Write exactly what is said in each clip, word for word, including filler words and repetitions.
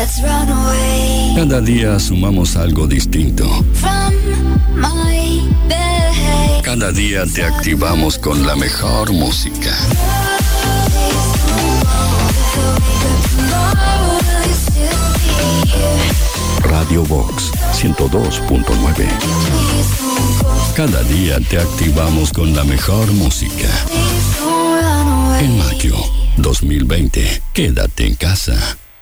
Cada día sumamos algo distinto. Cada día te activamos con la mejor música. Radio Vox ciento dos punto nueve. Cada día te activamos con la mejor música. En mayo dos mil veinte, quédate en casa.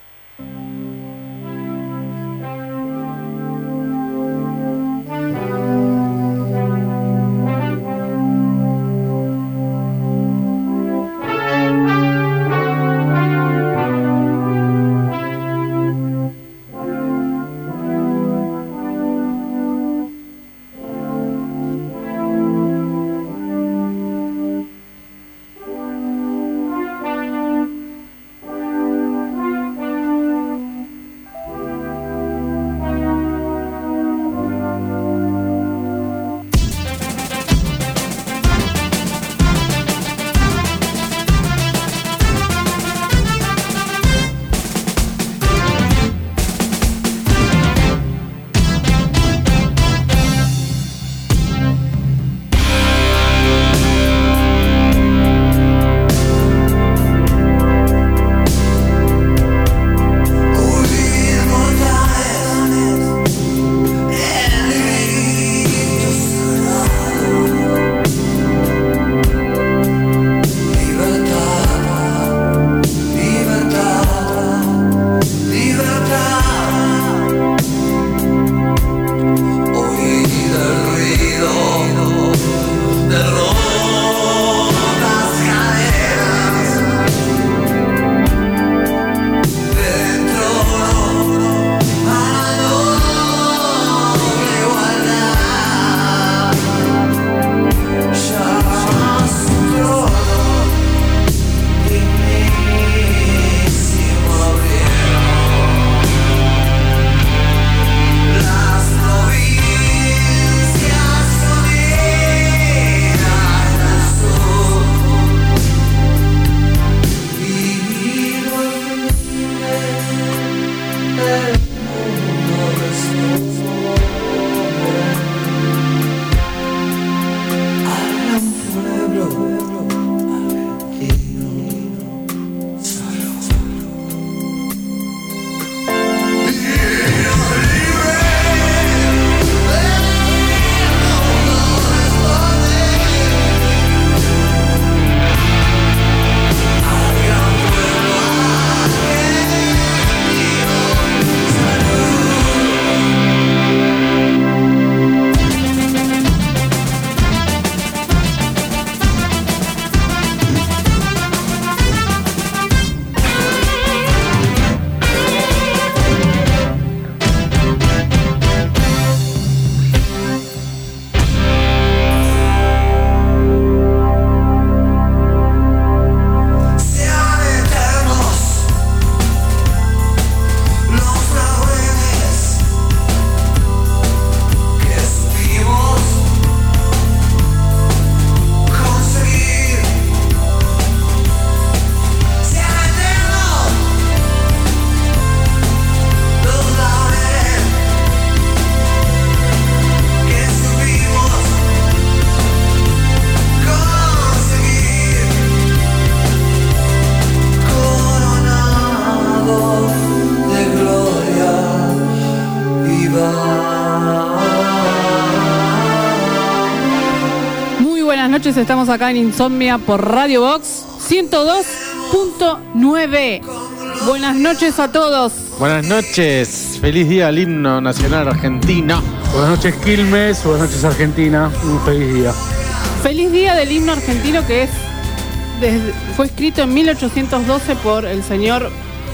Noches, estamos acá en Insomnia por Radio Vox ciento dos punto nueve. Buenas noches a todos. Buenas noches, feliz día al himno nacional argentino. Buenas noches Quilmes, buenas noches Argentina, un feliz día. Feliz día del himno argentino que es desde, fue escrito en mil ochocientos doce por el señor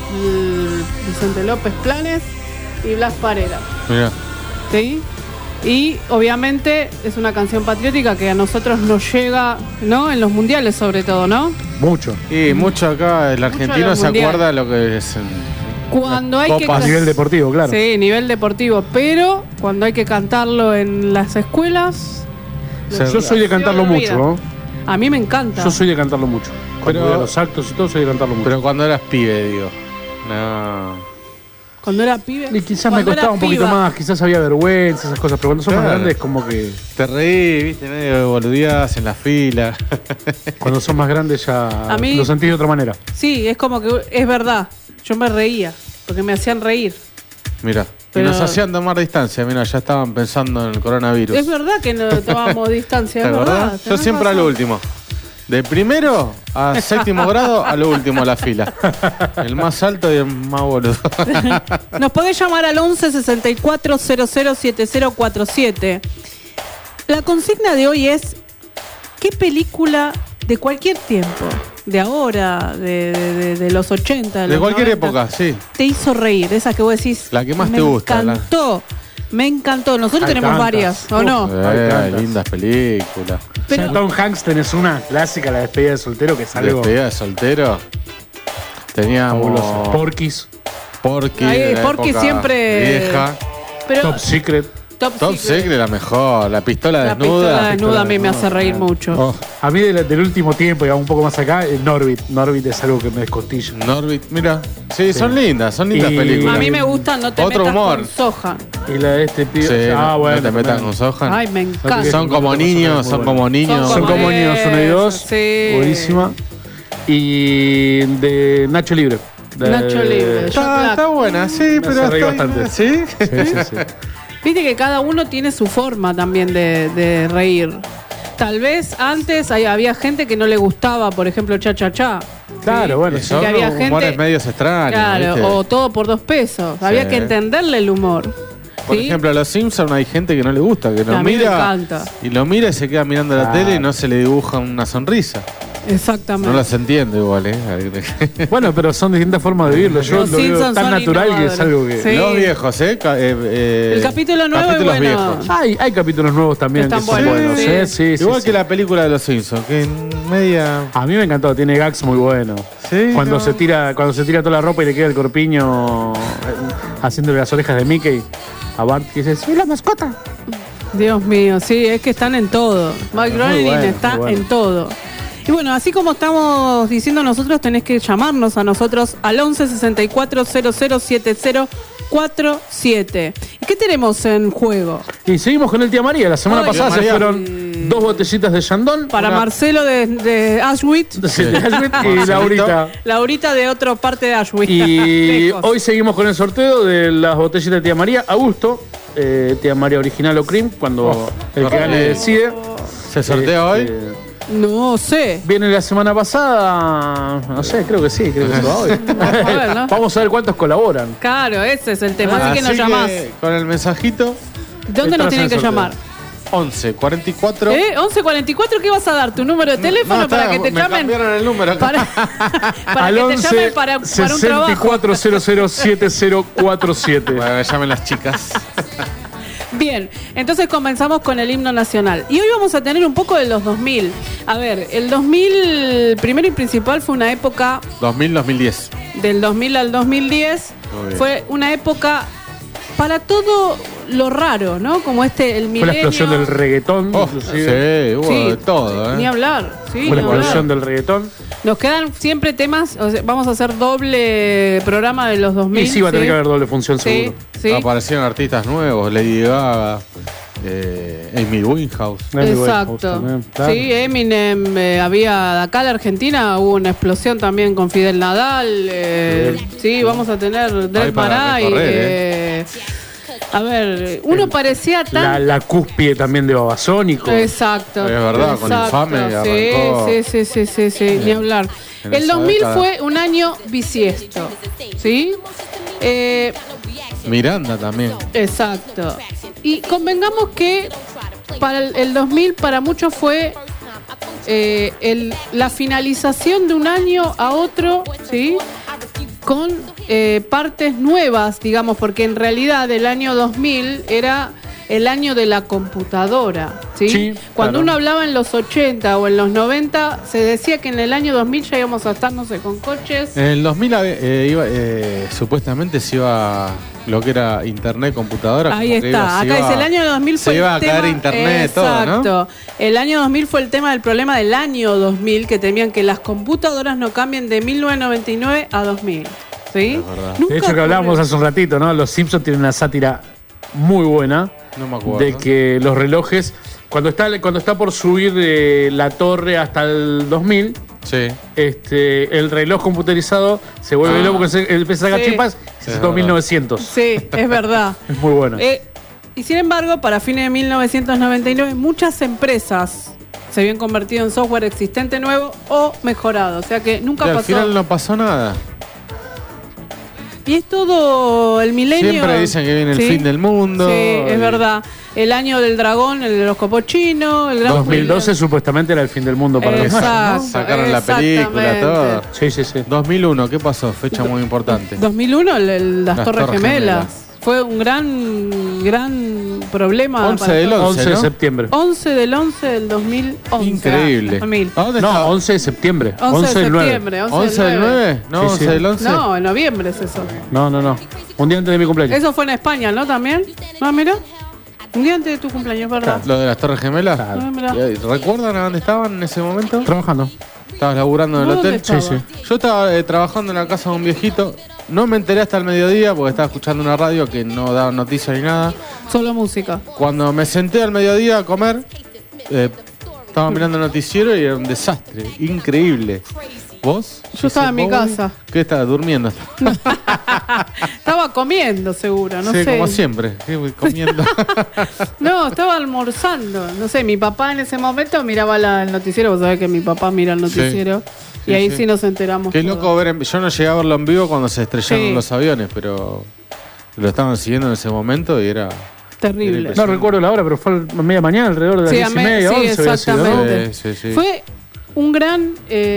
Vicente López Planes y Blas Parera. Mira. ¿Sí? Y obviamente es una canción patriótica que a nosotros nos llega, ¿no? En los mundiales sobre todo, ¿no? Mucho. Y mucho acá, el argentino mucho se mundial. acuerda lo que es en cuando hay Copa, que a nivel deportivo, claro. Sí, nivel deportivo, pero cuando hay que cantarlo en las escuelas... Yo soy de cantarlo mucho, ¿no? A mí me encanta. Yo soy de cantarlo mucho. Cuando pero, voy a los actos y todo, soy de cantarlo mucho. Pero cuando eras pibe, digo. No. Cuando era pibe. Y quizás me cuando costaba era un poquito piba. más, quizás había vergüenza, esas cosas, pero cuando son más Claro. grandes como que... Te reí, viste, medio boludeás en la fila. Cuando son más grandes ya A mí- lo sentís de otra manera. Sí, es como que es verdad. Yo me reía porque me hacían reír. Mira, Pero- y nos hacían tomar distancia. Mira, ya estaban pensando en el coronavirus. Es verdad que no tomamos distancia, ¿Te es acordás? verdad. Yo tenés siempre a lo razón. último. De primero a séptimo grado, a lo último de la fila. El más alto y el más boludo. Nos podés llamar al once sesenta y cuatro cero cero siete cero cuatro siete. La consigna de hoy es: ¿qué película de cualquier tiempo, de ahora, de, de- de- de los ochenta, de, De los cualquier noventa, época, sí. te hizo reír? Esa que vos decís. La que más me te gusta, la- encantó, me encantó. Nosotros Hay tenemos tantas. varias, ¿o Uf. no? Hay Eh, tantas. lindas películas. Pero- O sea, Tom Hanks tenés una clásica, la despedida de soltero, que es algo Despedida de soltero. Teníamos fabuloso. Porky's, Porky. Ay, de la Porky época siempre- Vieja. Pero Top Secret. Top, Top Secret. Secret, la mejor. La pistola La desnuda. pistola desnuda a mí me hace reír mucho. Oh, A mí del, del último tiempo, y un poco más acá, eh, Norbit. Norbit es algo que me descostilla. Norbit, mira. Sí, son lindas, son lindas Y- películas. A mí me gusta No te Otro metas humor. con soja. Y la de este pibe. Sí, ah, no, bueno. no te metas también. con Sohan. Ay, me encanta. Son como niños, son como niños. Son como niños, uno y dos. Sí. Buenísima. Y de Nacho Libre. De- Nacho Libre. Está, está buena, sí, Me pero hace reír está- bastante. ¿Sí? Sí, sí, sí. Viste que cada uno tiene su forma también de, de reír. Tal vez antes hay- había gente que no le gustaba, por ejemplo, Cha Cha Cha. Claro, bueno. Son Que había humores gente- medios extraños. Claro, ¿viste? o todo por dos pesos. Había que entenderle el humor. Por ¿sí? ejemplo, a los Simpsons hay gente que no le gusta, que lo A mí me mira encanta. y lo mira y se queda mirando la Claro. tele y no se le dibuja una sonrisa. Exactamente. No las entiendo igual, ¿eh? Bueno, pero son distintas formas de vivirlo. Yo Los lo veo Simpsons tan son natural que es innovadores. algo que. Sí. Los viejos, ¿eh? Ca- eh, eh, El capítulo nuevo es capítulos bueno. viejos. Hay, hay capítulos nuevos también Están que son buenos, buenos, sí. ¿eh? Sí, sí, Igual sí. que la película de los Simpsons, que en media... A mí me encantó, tiene gags muy buenos. Sí, Cuando no. se tira, cuando se tira toda la ropa y le queda el corpiño eh, haciéndole las orejas de Mickey a Bart, que dice, soy la mascota. Dios mío, sí, es que están en todo. Mike Muy Groening bueno, está muy bueno. en todo. Y bueno, así como estamos diciendo nosotros, tenés que llamarnos a nosotros al once sesenta y cuatro cero cero siete cero cuatro siete. ¿Y qué tenemos en juego? Y seguimos con el Tía María. La semana Ay, pasada Tía se María. fueron dos botellitas de Chandon. Para una- Marcelo de, de Ashwit, Sí, de Ashwit y Marcelito. Laurita. Laurita de otra parte de Ashwit. Y Lejos. hoy seguimos con el sorteo de las botellitas de Tía María. A gusto, eh, Tía María original o cream, cuando Oh, el que qué gane rico. decide. ¿Se sortea hoy? Este, No sé. Viene la semana pasada, no sé, creo que sí, creo que se va hoy. ver, ¿no? Vamos a ver cuántos colaboran. Claro, ese es el tema. Así, que nos Así llamás. con el mensajito ¿Dónde nos entras tienen en que el sorteo. llamar? once cuarenta y cuatro. ¿Eh? once cuarenta y cuatro, ¿qué vas a dar? ¿Tu número de teléfono No, para está, que te me llamen? cambiaron el número. Para, para Al que te once llamen para, para un sesenta y trabajo. cuatro cero cero siete cero cuatro siete. Para que me llamen las chicas. Bien, entonces comenzamos con el himno nacional. Y hoy vamos a tener un poco de los dos mil. A ver, el dos mil, primero y principal, fue una época dos mil, dos mil diez. del dos mil al dos mil diez. Muy bien. Fue una época para todo lo raro, ¿no? Como este, el Fue milenio. la explosión del reggaetón, Oh, inclusive. sí, hubo Sí, de todo, ¿eh? Ni hablar, sí, Fue la ni hablar. explosión del reggaetón. Nos quedan siempre temas, o sea, vamos a hacer doble programa de los dos mil. Y sí, va a tener que haber doble función, Sí, seguro. sí. Aparecieron artistas nuevos, Lady Gaga, eh, Amy Winehouse. Amy Winehouse Exacto. también, claro. Sí, Eminem, eh, había acá en la Argentina hubo una explosión también con Fidel Nadal. eh, sí, vamos a tener Dredd para Maray. recorrer, eh, a ver, uno parecía La, tan. la cúspide también de Babasónico. Exacto. Es verdad, con exacto, Infame sí, arrancó. sí, sí, sí, sí, sí, ni hablar. En El esa dos mil década. fue un año bisiesto, ¿sí? Eh, Miranda también. Exacto. Y convengamos que para el, el dos mil para muchos fue eh, el- la finalización de un año a otro, ¿sí? Con eh, partes nuevas, digamos, porque en realidad el año dos mil era el año de la computadora, ¿sí? Sí, Cuando claro. uno hablaba en los ochenta o en los noventa, se decía que en el año dos mil ya íbamos a estar, no sé, con coches. En el dos mil eh, iba, eh, supuestamente se iba lo que era internet, computadora. Ahí como que está, iba- se acá iba- dice el año dos mil fue se iba el a caer tema- internet, todo, ¿no? Exacto. El año dos mil fue el tema del problema del año dos mil, que temían que las computadoras no cambien de mil novecientos noventa y nueve a dos mil. ¿sí? Es verdad. Nunca De hecho, que hablábamos ocurrió. hace un ratito, ¿no? Los Simpsons tienen una sátira muy buena No me acuerdo. de que los relojes, cuando está, cuando está por subir eh, la torre hasta el dos mil, Sí. este, el reloj computerizado se vuelve Ah. loco porque se, empieza a sacar Sí. chispas y Es se todo verdad. mil novecientos. Sí, es verdad. Es muy bueno. Eh, y sin embargo, para fines de mil novecientos noventa y nueve, muchas empresas se habían convertido en software existente nuevo o mejorado. O sea que nunca Y al pasó. final no pasó nada. Y es todo el milenio. Siempre dicen que viene el ¿sí? fin del mundo. Sí, es y- verdad. El año del dragón, el horóscopo chino, el gran dos mil doce jubileo. supuestamente era el fin del mundo para los Exacto. mayas, ¿no? Sacaron la película, exactamente. todo. Sí, sí, sí. dos mil uno, ¿qué pasó? Fecha muy importante. dos mil uno, el- el- las, Las Torres, Torres Gemelas. Gemelas. Fue un gran, gran problema. once para del todos. once, once de ¿no? septiembre. once del once del dos mil once. Increíble. dos mil. ¿A dónde No, estaba? once de septiembre. once once de del nueve. septiembre. ¿once del nueve? No, Sí, sí. once del once. No, en noviembre es eso. No, no, no. Un día antes de mi cumpleaños. Eso fue en España, ¿no? También. No, mira. Un día antes de tu cumpleaños, ¿verdad? ¿Lo de las Torres Gemelas? Claro. Ah, mirá. ¿Y- ¿Recuerdan a dónde estaban en ese momento? Trabajando. ¿Estabas laburando en el ¿Vos dónde hotel? estabas? Yo estaba eh, trabajando en la casa de un viejito. No me enteré hasta el mediodía porque estaba escuchando una radio que no daba noticias ni nada. Solo música. Cuando me senté al mediodía a comer, eh, estaba mirando el noticiero y era un desastre. Increíble. ¿Vos? Yo estaba en mi Bowie? casa. ¿Qué estabas? ¿Durmiendo? Estaba comiendo, seguro, no sí, sé. como siempre. Sí, voy comiendo. No, estaba almorzando. No sé, mi papá en ese momento miraba la- el noticiero. Vos sabés que mi papá mira el noticiero. Sí, y ahí sí. sí. nos enteramos. Qué todos. loco ver. en- Yo no llegué a verlo en vivo cuando se estrellaron Sí. los aviones, pero lo estaban siguiendo en ese momento y era. Terrible. Era No recuerdo la hora, pero fue a media mañana, alrededor de las Sí, diez a y me- media, sí, once había sido, ¿no? exactamente. Sí, sí, sí. Fue un gran,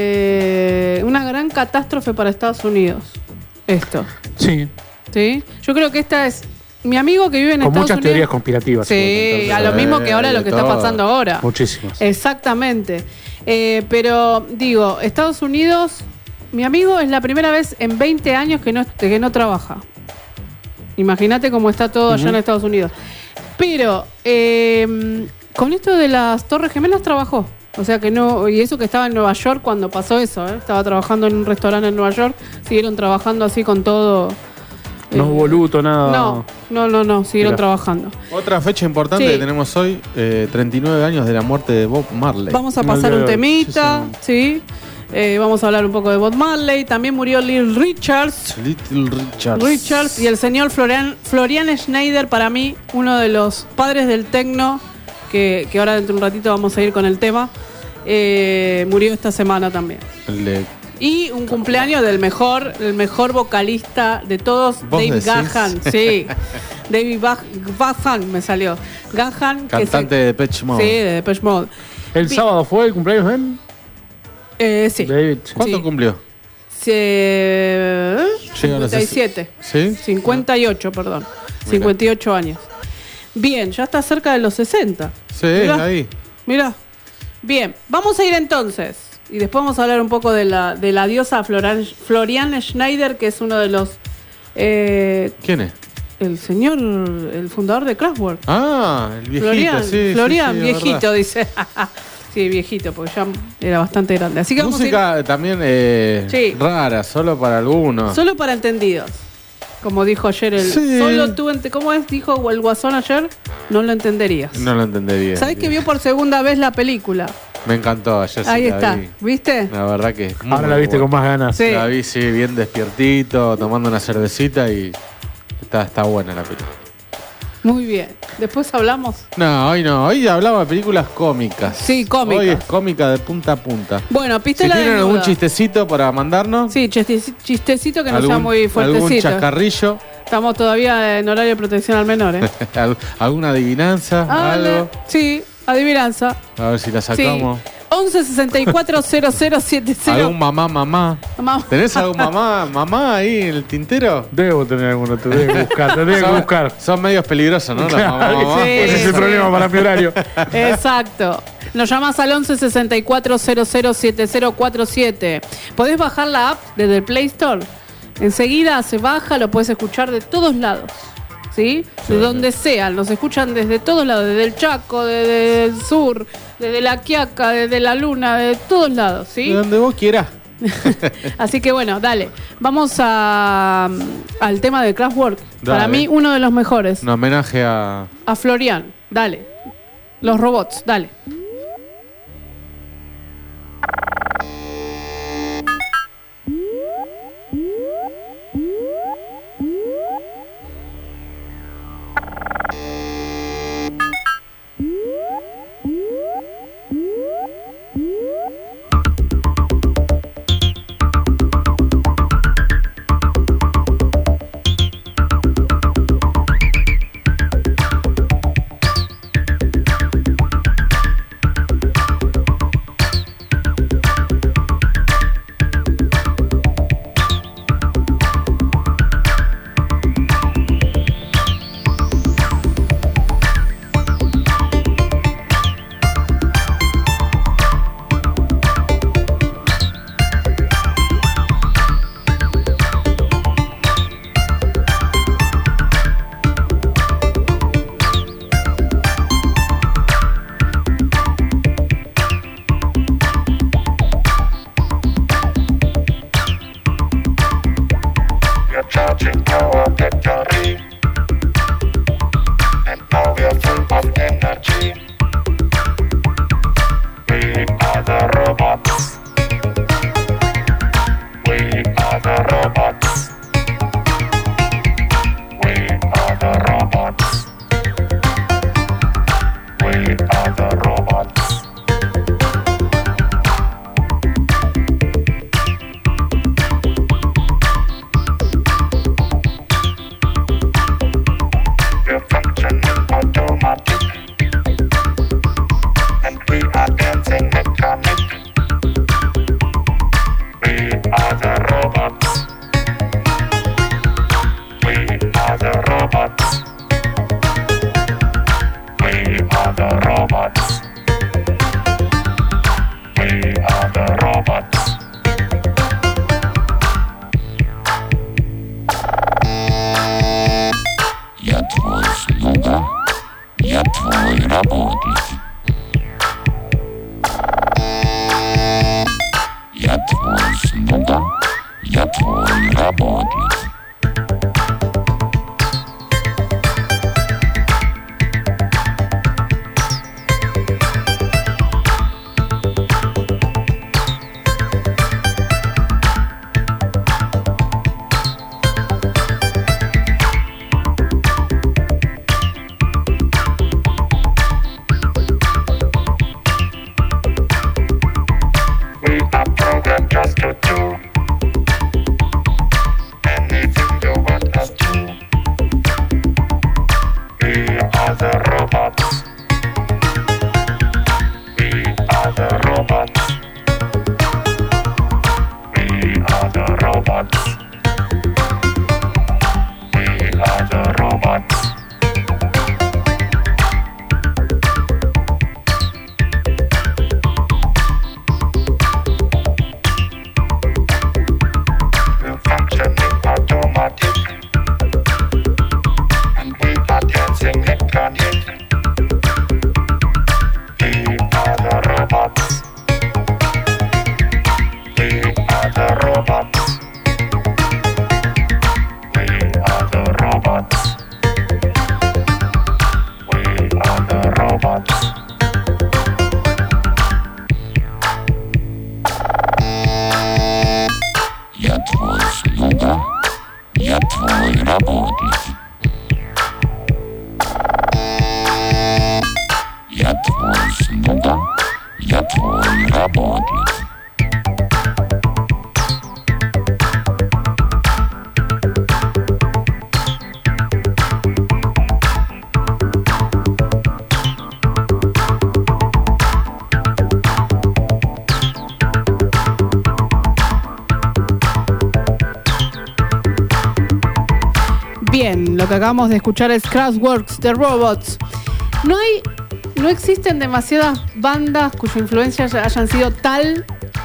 eh, una gran catástrofe para Estados Unidos. Esto. Sí, ¿Sí? Yo creo que esta es. Mi amigo que vive en con Estados muchas Unidos. teorías conspirativas. Sí, seguramente. a lo mismo que ahora lo que está todo. pasando ahora. Muchísimas. Exactamente. Eh, pero digo, Estados Unidos, mi amigo es la primera vez en veinte años que no, que no trabaja. Imagínate cómo está todo allá en Estados Unidos. Pero eh, con esto de las Torres Gemelas trabajó. O sea que no, y eso que estaba en Nueva York cuando pasó eso, ¿eh? Estaba trabajando en un restaurante en Nueva York, siguieron trabajando así con todo. No eh, hubo luto, nada. No, no, no, no, siguieron Mirá. trabajando. Otra fecha importante Sí. que tenemos hoy, eh, treinta y nueve años de la muerte de Bob Marley. Vamos a No, pasar no, un no, temita, ¿sí? Eh, vamos a hablar un poco de Bob Marley. También murió Lil Richards. Little Richards. Richards y el señor Florian, Florian Schneider, para mí, uno de los padres del tecno, que, que ahora dentro de un ratito vamos a ir con el tema, eh, murió esta semana también. El de- Y un cumpleaños del mejor, el mejor vocalista de todos, ¿Vos Dave decís? Gahan. Sí, David Bach- Gahan me salió. Gahan, que cantante se- de Depeche Mode. Sí, de Depeche Mode. El Vi- sábado fue el cumpleaños de él. Eh, sí. David. ¿Cuánto Sí. cumplió? Se- Llega a los cincuenta y siete. ¿Sí? cincuenta y ocho, perdón. Mira. cincuenta y ocho años. Bien, ya está cerca de los sesenta. Sí, Mirá. ahí. Mirá. Bien, vamos a ir entonces. Y después vamos a hablar un poco de la, de la diosa Floran- Florian Schneider, que es uno de los... eh, ¿Quién es? el señor, el fundador de Kraftwerk. Ah, el viejito, Florian, sí. sí, Florian, sí, es viejito, verdad. dice. Sí, viejito, porque ya era bastante grande. Así que vamos a Música también eh, Sí. rara, solo para ir algunos. solo para entendidos. Como dijo ayer el... Sí. Solo tú... ente- ¿Cómo es? Dijo el Guasón ayer. No lo entenderías. No lo entendería. ¿Sabés que vio por segunda vez la película? Me encantó, ayer sí Ahí la está. vi. ¿Viste? La verdad que es muy Ahora la viste buena. con más ganas. Sí. La vi, sí, bien despiertito, tomando una cervecita y está, está buena la película. Muy bien. Después hablamos. No, hoy no, hoy hablaba de películas cómicas. Sí, cómicas. Hoy es cómica de punta a punta. Bueno, Si pistola tienen desnuda. algún chistecito para mandarnos, Sí, chiste- chistecito que no sea algún, muy algún fuertecito. chascarrillo, Estamos todavía en horario de protección al menor, ¿eh? al- alguna adivinanza, Ah, algo. sí, adivinanza. A ver si la Sí. sacamos. once sesenta y cuatro cero cero siete cero. ¿Algún mamá, mamá? Mamá. ¿Tenés algún mamá, mamá ahí en el tintero? Debo tener alguno, te debo buscar, te debo Son- buscar. Son medios peligrosos, ¿no? Las mamá, Claro, mamá. sí. Ese es el Sí. problema para mi horario. Exacto. Nos llamas al once sesenta y cuatro cero cero siete cero cuatro siete. Podés bajar la app desde el Play Store. Enseguida se baja, lo puedes escuchar de todos lados. ¿Sí? De donde sea. Nos escuchan desde todos lados. Desde el Chaco, desde el sur, desde la Quiaca, desde la Luna, de todos lados. ¿Sí? De donde vos quieras. Así que bueno, dale. Vamos a, al tema de Kraftwerk. Dale. Para mí, uno de los mejores. Un homenaje a... A Florian, dale. Los robots, dale. Bien, lo que acabamos de escuchar es Kraftwerk, The Robots. No hay, no existen demasiadas bandas cuya influencia hayan sido tal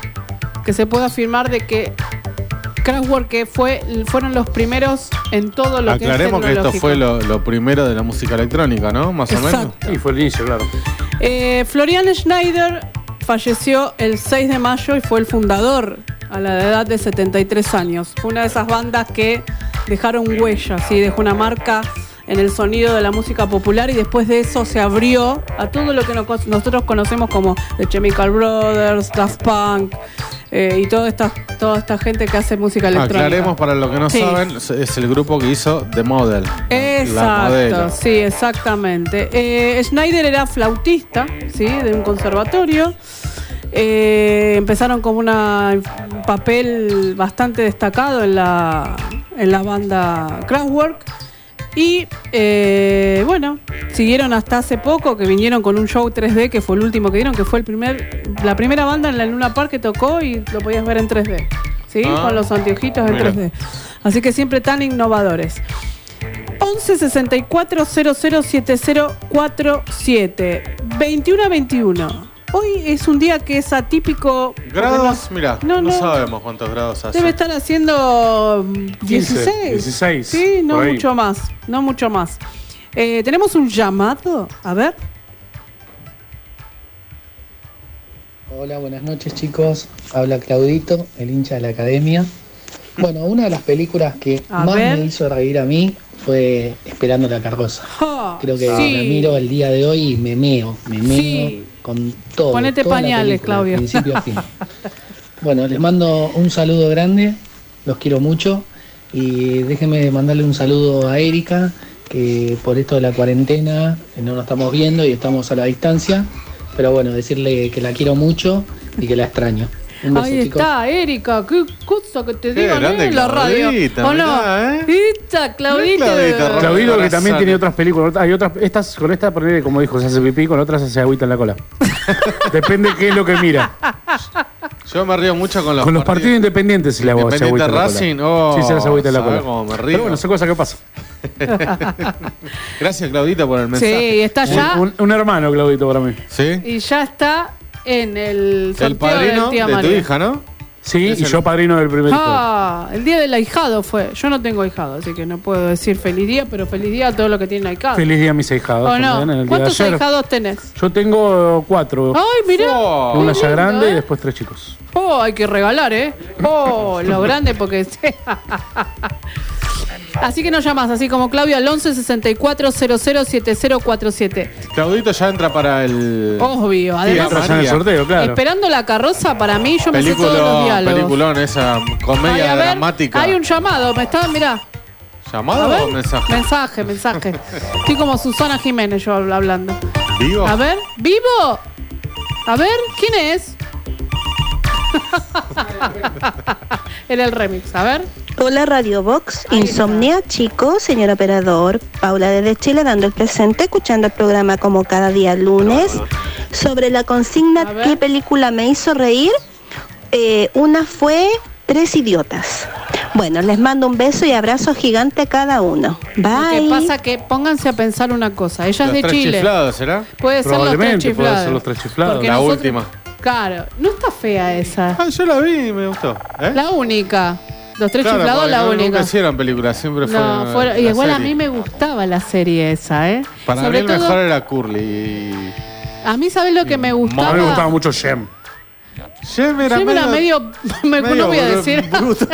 que se pueda afirmar de que Kraftwerk que fue, fueron los primeros en todo lo Aclaremos que es que esto fue lo, lo primero de la música electrónica, ¿no? Más Exacto. o menos. Y fue el inicio, claro. Eh, Florian Schneider falleció el seis de mayo y fue el fundador a la edad de setenta y tres años. Fue una de esas bandas que dejaron huella, ¿sí? Dejó una marca en el sonido de la música popular y después de eso se abrió a todo lo que nos, nosotros conocemos como The Chemical Brothers, Daft Punk eh, y toda esta, toda esta gente que hace música electrónica. Aclaremos para los que no sí. saben, es el grupo que hizo The Model. Exacto, sí, exactamente. Eh, Schneider era flautista, ¿sí? De un conservatorio. Eh, empezaron como una, un papel bastante destacado en la, en la banda Kraftwerk. Y eh, bueno, siguieron hasta hace poco, que vinieron con un show tres D, que fue el último que dieron, que fue el primer, la primera banda en la Luna Park que tocó y lo podías ver en tres D, ¿sí? Ah, con los anteojitos en mira. tres D. Así que siempre tan innovadores. once sesenta y cuatro cero cero siete cero cuatro siete veintiuno a veintiuno. Hoy es un día que es atípico. ¿Grados? No, mira, no, no, no sabemos cuántos grados hace. Debe estar haciendo dieciséis. quince, dieciséis. Sí, no mucho más. No mucho más. Eh, Tenemos un llamado. A ver. Hola, buenas noches, chicos. Habla Claudito, el hincha de la academia. Bueno, una de las películas que a más ver. me hizo reír a mí fue Esperando la carroza. Oh, Creo que sí. me miro el día de hoy y me meo, me meo Sí. con todo. Ponete toda la pañales, película, Claudio. de principio a fin. Bueno, les mando un saludo grande, los quiero mucho y déjenme mandarle un saludo a Erika, que por esto de la cuarentena no nos estamos viendo y estamos a la distancia, pero bueno, decirle que la quiero mucho y que la extraño. Un beso, Ahí chicos. está, Erika, qué cosa que te Qué digan grande eh, en la radio. Claudita, ¿O no? mirá, ¿eh? Esta, Claudita. Claudita, Claudito, que Corazón. también tiene otras películas. Hay otras, estas, con esta, ponele, como dijo, se hace pipí, con otras se hace agüita en la cola. Depende qué es lo que mira. Yo me río mucho con los Con los partidos independientes se le hago Independiente agüita en la cola. Racing, oh, sí, se le hace agüita en la ¿sabes cola. cómo me río? Pero bueno, son cosas que pasan. Gracias, Claudita, por el Sí, mensaje. está ya. Un, un, un hermano, Claudito, para mí. ¿Sí? Y ya está en el sorteo El padrino del tía de tu María. hija, ¿no? Sí, Es y el- yo padrino del primer hijo. Ah, el día del ahijado fue. Yo no tengo ahijado, así que no puedo decir feliz día, pero feliz día a todos los que tienen ahijado. Feliz día a mis ahijados. ¿O no? también, en el día de ¿Cuántos ayer. ahijados tenés? Yo tengo cuatro. Ay, mirá. Oh. qué Una ya lindo, grande ¿eh? y después tres chicos. Oh, hay que regalar, ¿eh? Oh, lo grande porque... Así que no llamas, así como Claudio al once sesenta y cuatro cero cero siete cero cuatro siete. Claudito ya entra para el... Obvio, además... Tía Entra ya en el María. sorteo, claro. Esperando la carroza, para mí, yo me sé todos los Peliculón, diálogos. peliculón, esa Ay, comedia a ver, dramática. hay un llamado, me está, mirá. A ¿Llamado ver, o mensaje? mensaje, mensaje. Estoy como Susana Jiménez yo hablando. ¿Vivo? A ver, ¿vivo? A ver, ¿quién es? Era el remix, a ver. Hola Radio Box, Insomnia, chicos, señor operador, Paula desde Chile dando el presente, escuchando el programa como cada día lunes. Sobre la consigna, A ver. ¿qué película me hizo reír? Eh, una fue Tres Idiotas. Bueno, les mando un beso y abrazo gigante a cada uno. Lo que Bye. pasa que pónganse a pensar una cosa. Ella Los es de tres Chile. chiflados, ¿será? Puede ser los tres Probablemente puede chiflados. ser los tres chiflados. Porque La nosotros- última. Claro, no está fea esa. Ah, yo la vi y me gustó. ¿Eh? La única. Los tres Claro, chiflados, porque la no- única. Nunca hicieron películas, siempre fue. No, fuera- la y igual a serie. mí me gustaba la serie esa, ¿eh? Para Sobre mí el todo, mejor era Curly. a mí, ¿sabes lo que me A gustaba? mí me gustaba mucho Shem. Jem era Yo era medio, me- no medio voy a bru- decir. bruto.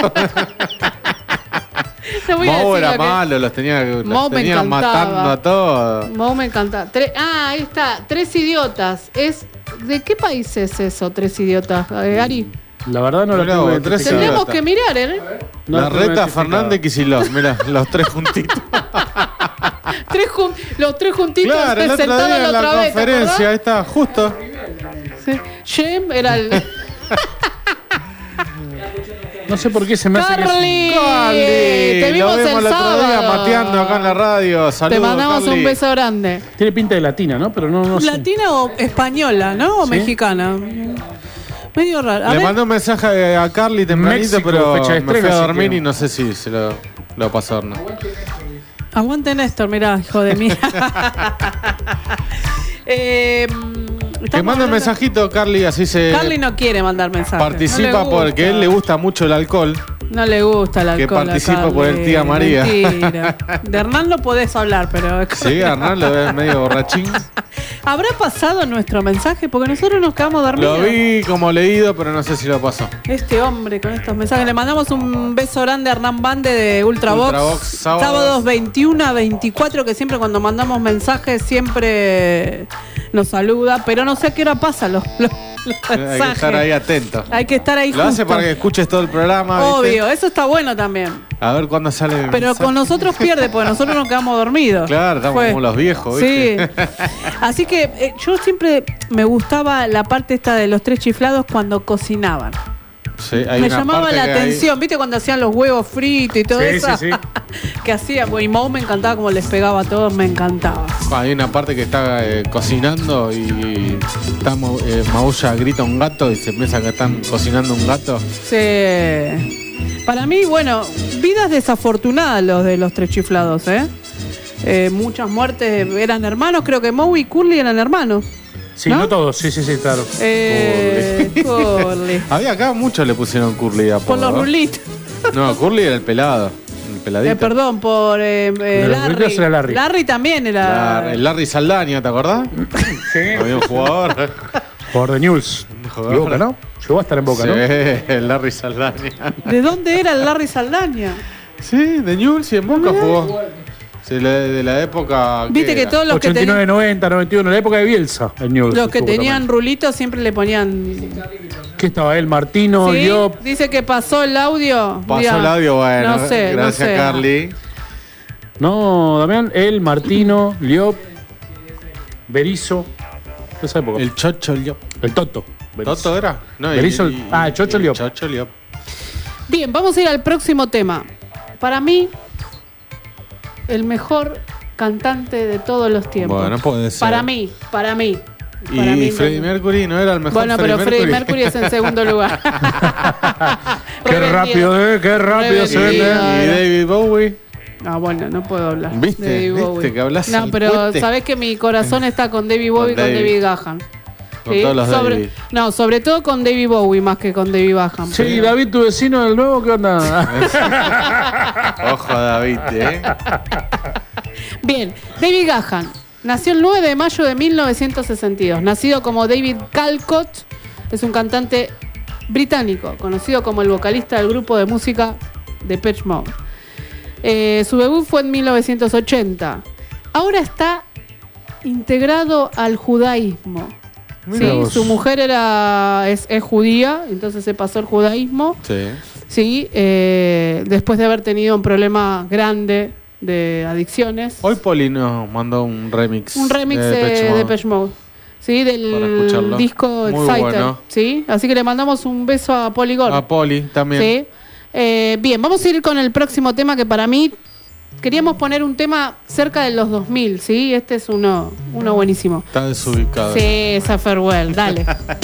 No voy a Moe decir era lo que- malo, los tenía, los Moe me tenía encantaba. matando a todos. Mo me encanta. Tre- ah, ahí está. Tres idiotas. Es ¿de qué país es eso? Tres idiotas. Eh, Ari. La verdad no lo Mirá tengo vos, identificado. tres Tendríamos idiota. que mirar, ¿eh? No la lo tengo reta, identificado. Fernández, Kicillof. Mira, los tres juntitos. Tres jun- los tres juntitos Claro, el otro sentados día en la la otra vez. ¿te conferencia, ahí acordás? está, justo. Sí. Jem era el. No sé por qué se me hace que es- Carly. Carly, Te vimos lo vimos el el otro día sábado. mateando acá en la radio. Saludos, Te mandamos Carly. un beso grande. Tiene pinta de latina, ¿no? Pero no, no sé. ¿Latina o española, no? ¿O ¿Sí? mexicana? Medio raro. A Le ver. mandé un mensaje a Carly tempranito, México, pero fecha de me fui estreno, a así dormir que- y no sé si se lo, lo pasó o no. Aguante Néstor, mirá, hijo de mí. eh, Que estamos mande un hablando- mensajito, Carly, así se Carly no quiere mandar mensajes. participa no le gusta. porque a él le gusta mucho el alcohol. No le gusta el alcohol. Que participa a por el tía María. Mentira. De Hernán no podés hablar, pero... Sí, Hernán lo ves medio borrachín. ¿Habrá pasado nuestro mensaje? Porque nosotros nos quedamos dormidos. Lo vi como leído, pero no sé si lo pasó. Este hombre con estos mensajes. Le mandamos un beso grande a Hernán Bande de Ultravox. Ultravox, sábados. Sábados veintiuno a veinticuatro, que siempre cuando mandamos mensajes siempre nos saluda, pero no sé a qué hora pasa los, los, los mensajes. Hay que estar ahí atento. Hay que estar ahí Lo hace justo. para que escuches todo el programa. Obvio, ¿viste? eso está bueno también. A ver cuándo sale el Pero mensaje. con nosotros pierde, porque nosotros nos quedamos dormidos. Claro, estamos Fue. como los viejos, Sí. ¿viste? Así que eh, yo siempre me gustaba la parte esta de los tres chiflados cuando cocinaban. Sí, hay Me una llamaba parte la que hay- atención, ¿viste? Cuando hacían los huevos fritos y todo Sí, eso. sí, sí. Que hacía, y Mau me encantaba como les pegaba a todos, me encantaba. Hay una parte que está eh, cocinando y está, Mau- eh, Maulla grita un gato y se piensa que están cocinando un gato. Sí. Para mí, bueno, vidas desafortunadas los de los tres chiflados, ¿eh? Eh, muchas muertes, eran hermanos, creo que Mau y Curly eran hermanos. Sí, ¿No? no, todos, sí, sí, sí, claro. Eh, Curly. Había acá muchos le pusieron Curly a Por los rulitos. No, Curly era el pelado. El peladito. Eh, perdón, por eh, eh, De los Larry. rulitos era Larry. también era. La- el Larry Saldaña, ¿te acordás? Sí. Había un jugador. Por The News. Un jugador. Boca, ¿no? Llegó a estar en Boca, Sí, ¿no? el Larry Saldaña. ¿De dónde era el Larry Saldaña? Sí, de Newell's y en Boca jugó. Sí, de, de la época. ¿qué Viste que era? todos los que, ochenta y nueve, ten- noventa, noventa y uno, en la época de Bielsa, el News. los que estuvo tenían también. rulitos siempre le ponían. ¿Qué estaba él? Martino, ¿Sí? Diop. Dice que pasó el audio. Pasó Diga, el audio, bueno. No sé, Gracias, no sé. Carly. No, Damián, él, Martino, Liop, Berizzo. De esa época. El Chocho Liop. El Toto. Berizzo. ¿Toto era? No, Berizzo, el- ah, el Chocho Liop. Chocho Liop. Bien, vamos a ir al próximo tema. Para mí, el mejor cantante de todos los tiempos. Bueno, puede ser. Para mí, para mí. Y Para mí, Freddie no. Mercury no era el mejor. Bueno, pero Freddie Mercury es en segundo lugar. Qué Revendido. rápido, eh, qué rápido se Y, vende. y Revendido. David Bowie. Ah, bueno, no puedo hablar. ¿Viste? David ¿Viste Bowie. que hablas No, al pero cuete? sabés que mi corazón está con David Bowie y con David. David Gahan. Con todos los sobre, David. No, sobre todo con David Bowie más que con David Gahan. Sí, David, tu vecino del nuevo, ¿qué onda? Ojo, David, ¿eh? Bien, David Gahan nació el nueve de mayo de mil novecientos sesenta y dos. Nacido como David Calcott, es un cantante británico, conocido como el vocalista del grupo de música Depeche Mode. Eh, su debut fue en mil novecientos ochenta. Ahora está integrado al judaísmo. Mira ¿Sí? vos. Su mujer era es, es judía, entonces se pasó al judaísmo. Sí. Sí, eh, después de haber tenido un problema grande de adicciones. Hoy Poli nos mandó un remix. Un remix de de Depeche Mode. Depeche Mode. Sí, Para del escucharlo. disco Muy Exciter. bueno. Sí, así que le mandamos un beso a Polygon. A Poli también. Sí. Eh, bien, vamos a ir con el próximo tema que para mí queríamos poner un tema cerca de los dos mil, ¿sí? Este es uno, uno buenísimo. Está desubicado. Sí, esa Farewell, dale.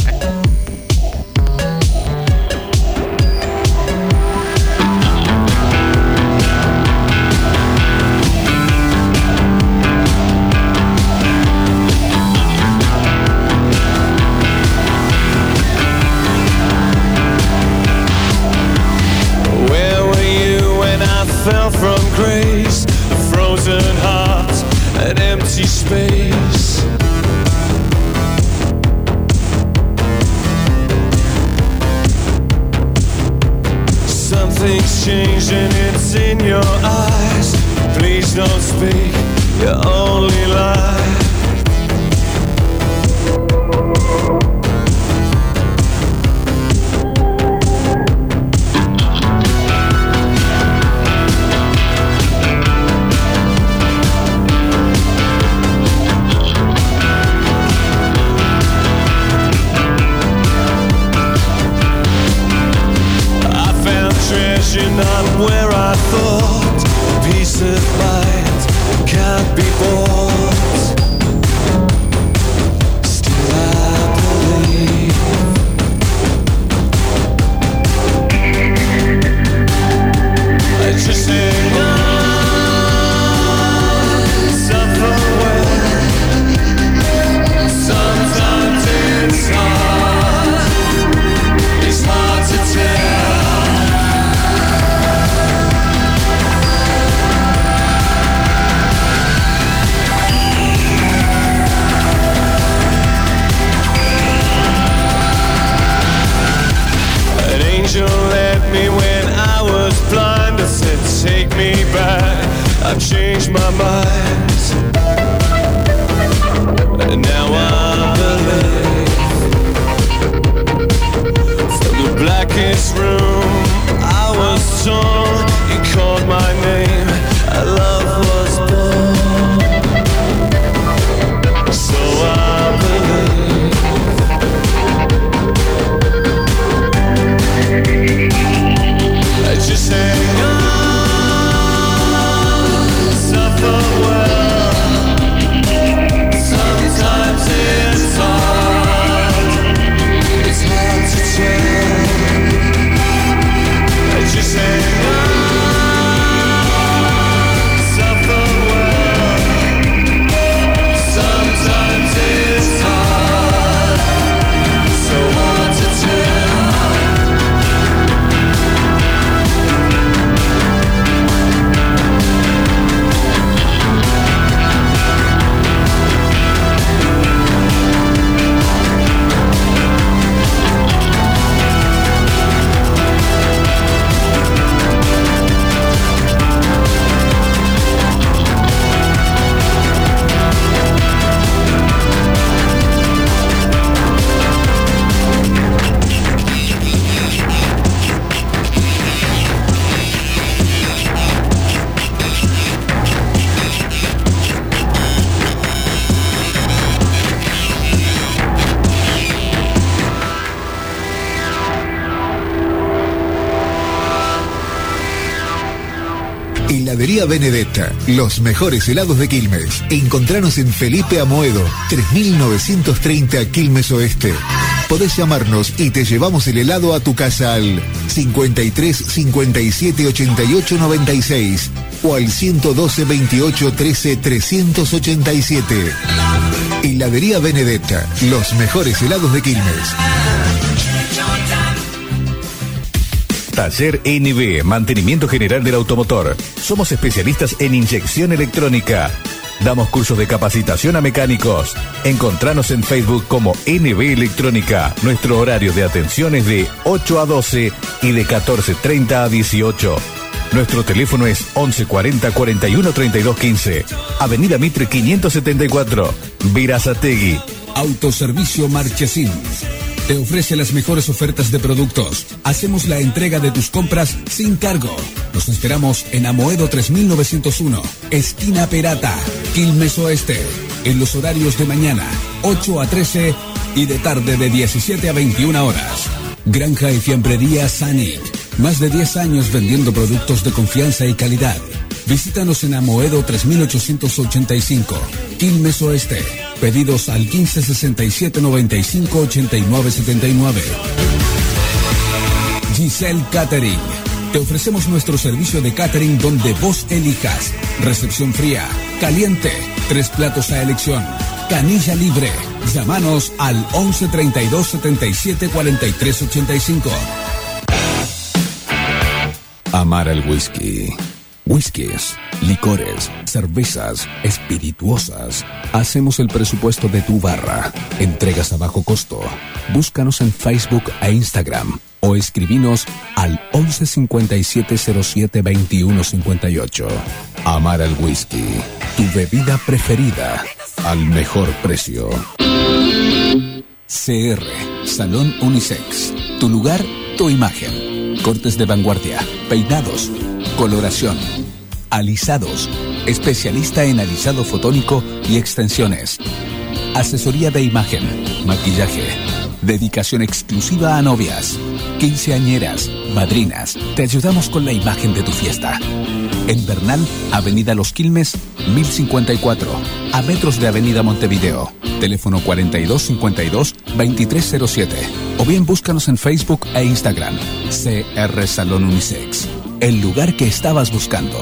Where were you when I fell from grace? A frozen heart, an empty space. Something's changed and it's in your eyes. Please don't speak, you only lie. I found treasure not where I thought. Peace of mind can't be bought. changed my mind, and now I believe. From the blackest room I was torn, you called my name, our love was born. So I believe. I just hang on, suffer well. Sometimes it's hard, it's hard to tell. I just hang on, suffer well. Sometimes it's hard, so hard to tell. Heladería Benedetta, los mejores helados de Quilmes. Encontranos en Felipe Amoedo, tres mil novecientos treinta Quilmes Oeste. Podés llamarnos y te llevamos el helado a tu casa al cincuenta y tres cincuenta y siete ochenta y ocho noventa y seis o al ciento doce veintiocho trece trescientos ochenta y siete. Heladería Benedetta, los mejores helados de Quilmes. Taller N B, mantenimiento general del automotor. Somos especialistas en inyección electrónica. Damos cursos de capacitación a mecánicos. Encontranos en Facebook como N B Electrónica. Nuestro horario de atención es de ocho a doce y de catorce treinta a dieciocho. Nuestro teléfono es once cuarenta cuarenta y uno treinta y dos quince. Avenida Mitre quinientos setenta y cuatro, Verazategui. Autoservicio Marchesín te ofrece las mejores ofertas de productos. Hacemos la entrega de tus compras sin cargo. Nos esperamos en Amoedo tres mil novecientos uno, esquina Perata, Quilmes Oeste, en los horarios de mañana, ocho a trece y de tarde de diecisiete a veintiuna horas. Granja y fiambrería Sanic. Más de diez años vendiendo productos de confianza y calidad. Visítanos en Amoedo tres mil ochocientos ochenta y cinco, Quilmes Oeste. Pedidos al quince sesenta y siete noventa y cinco ochenta y nueve setenta y nueve. Giselle Catering. Te ofrecemos nuestro servicio de catering donde vos elijas. Recepción fría, caliente, tres platos a elección, canilla libre. Llámanos al once treinta y dos setenta y siete cuarenta y tres ochenta y cinco. Amar el whisky. Whiskies, licores, cervezas, espirituosas. Hacemos el presupuesto de tu barra. Entregas a bajo costo. Búscanos en Facebook e Instagram o escribinos al once cincuenta y siete cero siete veintiuno cincuenta y ocho. Amar al whisky, tu bebida preferida al mejor precio. C R, Salón Unisex. Tu lugar, tu imagen. Cortes de vanguardia, peinados, coloración, alisados, especialista en alisado fotónico y extensiones, asesoría de imagen, maquillaje, dedicación exclusiva a novias, quinceañeras, madrinas. Te ayudamos con la imagen de tu fiesta. En Bernal, Avenida Los Quilmes, mil cincuenta y cuatro, a metros de Avenida Montevideo. Teléfono cuarenta y dos cincuenta y dos veintitrés cero siete. O bien búscanos en Facebook e Instagram. C R Salón Unisex. El lugar que estabas buscando.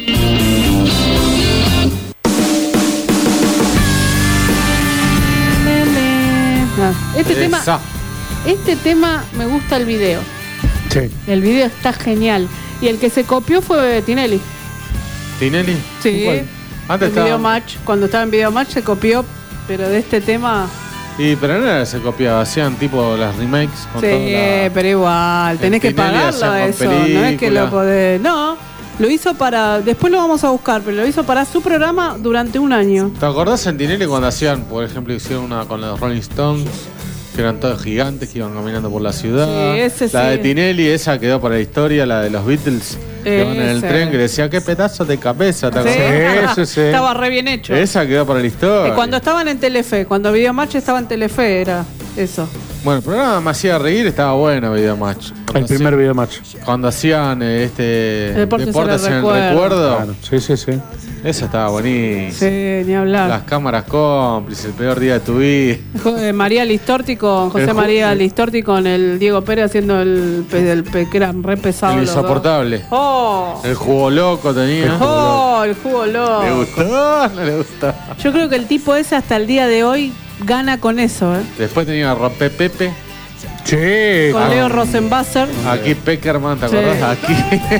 Este tema, este tema me gusta el video. Sí. El video está genial. Y el que se copió fue Tinelli. ¿Tinelli? Sí. ¿Cuál? Antes en estaba... Video Match, cuando estaba en Video Match se copió, pero de este tema. Y pero no era que se copiaba, hacían tipo las remakes con Sí, toda la... pero igual, tenés que Tinelli pagarlo hacían eso. con No es que lo película. podés. No, Lo hizo para, después lo vamos a buscar, pero lo hizo para su programa durante un año. ¿Te acordás en Tinelli cuando hacían, por ejemplo, hicieron una con los Rolling Stones, que eran todos gigantes que iban caminando por la ciudad? Sí, ese la sí. de Tinelli, esa quedó para la historia, la de los Beatles, que van en el Ese. tren, que decía, qué pedazo de cabeza, ¿te Sí. acordás? Sí, sí, sí. Estaba re bien hecho. Esa quedó para la historia. Eh, Cuando estaban en Telefe, cuando Videomatch estaba en Telefe, era eso. Bueno, el programa me hacía reír, estaba bueno Videomatch. Cuando El primer hacían- video match. Cuando hacían eh, este Deportes en el en el recuerdo. recuerdo, Claro, sí, sí, sí. esa estaba buenísima. Sí, ni hablar. Las cámaras cómplices, el peor día de tu vida. Jo- eh, María Listorti con José El ju- María Listorti con el Diego Pérez haciendo el, pe- el pe- que eran re pesados El los dos. insoportable. Oh, El jugo loco tenía. oh, el jugo loco. ¿Le gustó? No le gustó. Yo creo que el tipo ese hasta el día de hoy gana con eso, ¿eh? Después tenía a Rompe Pepe. Che, Con Ah. Leo Rosenbasser. Aquí Peckerman, ¿te Sí. acordás? Aquí.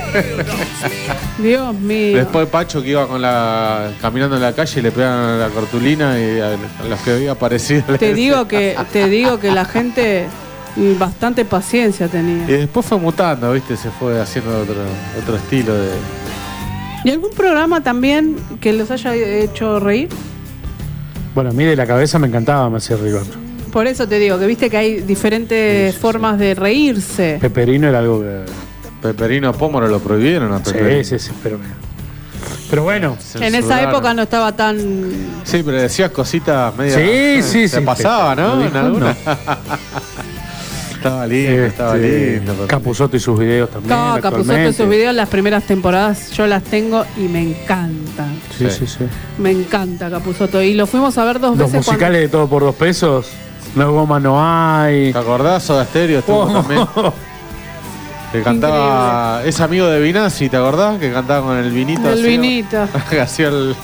Dios mío. Después Pacho que iba con la caminando en la calle y le pegaban la cartulina y a a los que había aparecido. le Te decían- digo que te digo que la gente mm, bastante paciencia Y tenía. después fue mutando, ¿viste? Se fue haciendo otro, otro estilo de. ¿Y algún programa también que los haya hecho reír? bueno, a mí de la cabeza me encantaba, me hacía reír. Por eso te digo, que viste que hay diferentes formas de reírse. Peperino era algo que. Peperino Pómoro lo prohibieron a Peperino. Sí, sí, sí, pero. Pero bueno. En esa Censuraron. época no estaba tan... Sí, pero decías cositas medio. Sí, sí, Se sí. pasaba, ¿no? Lo En dijo, alguna. no. Estaba lindo, estaba Este, lindo. Peperino. Capusotto y sus videos también. No, Capusotto y actualmente. sus videos, las primeras temporadas, yo las tengo y me encantan. Sí, Sí. sí, sí. Me encanta Capusotto. Y lo fuimos a ver dos Los veces. musicales de todo por dos pesos. No goma no hay. ¿Te acordás? Soda Stereo estuvo Oh. también. Que cantaba. Es amigo de Vinazzi, ¿te acordás? Que cantaba con el vinito. cuando- El así, ¿no? vinito. Que hacía el.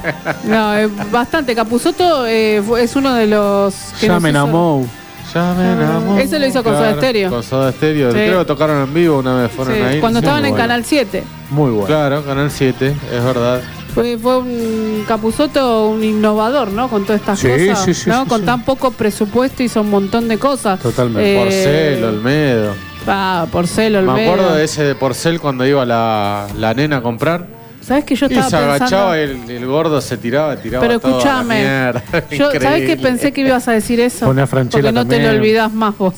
No, es bastante. Capusotto eh, fue- es uno de los que nos Llamen a hizo- Mou. Llamen a Mou. Ese lo hizo con Soda Stereo. Con Soda Stereo. Sí. Creo que tocaron en vivo una vez. Fueron Sí, ahí. cuando Sí, estaban muy en bueno. Canal siete. Muy bueno. Claro, Canal siete, es verdad. Fue, fue un Capusotto, un innovador, ¿no? Con todas estas Sí, cosas. sí, sí, ¿no? sí, con sí. tan poco presupuesto hizo un montón de cosas. Totalmente. Eh, Porcel, Olmedo. Ah, Porcel, Olmedo. Me acuerdo de ese de Porcel cuando iba la, la nena a comprar. ¿Sabes que yo Y estaba se agachaba pensando? y el, el gordo se tiraba, tiraba Pero toda la escúchame, mierda. yo, ¿sabes Increíble. que pensé que ibas a decir eso? Poné a Franchella Porque no te lo también. olvidás más vos.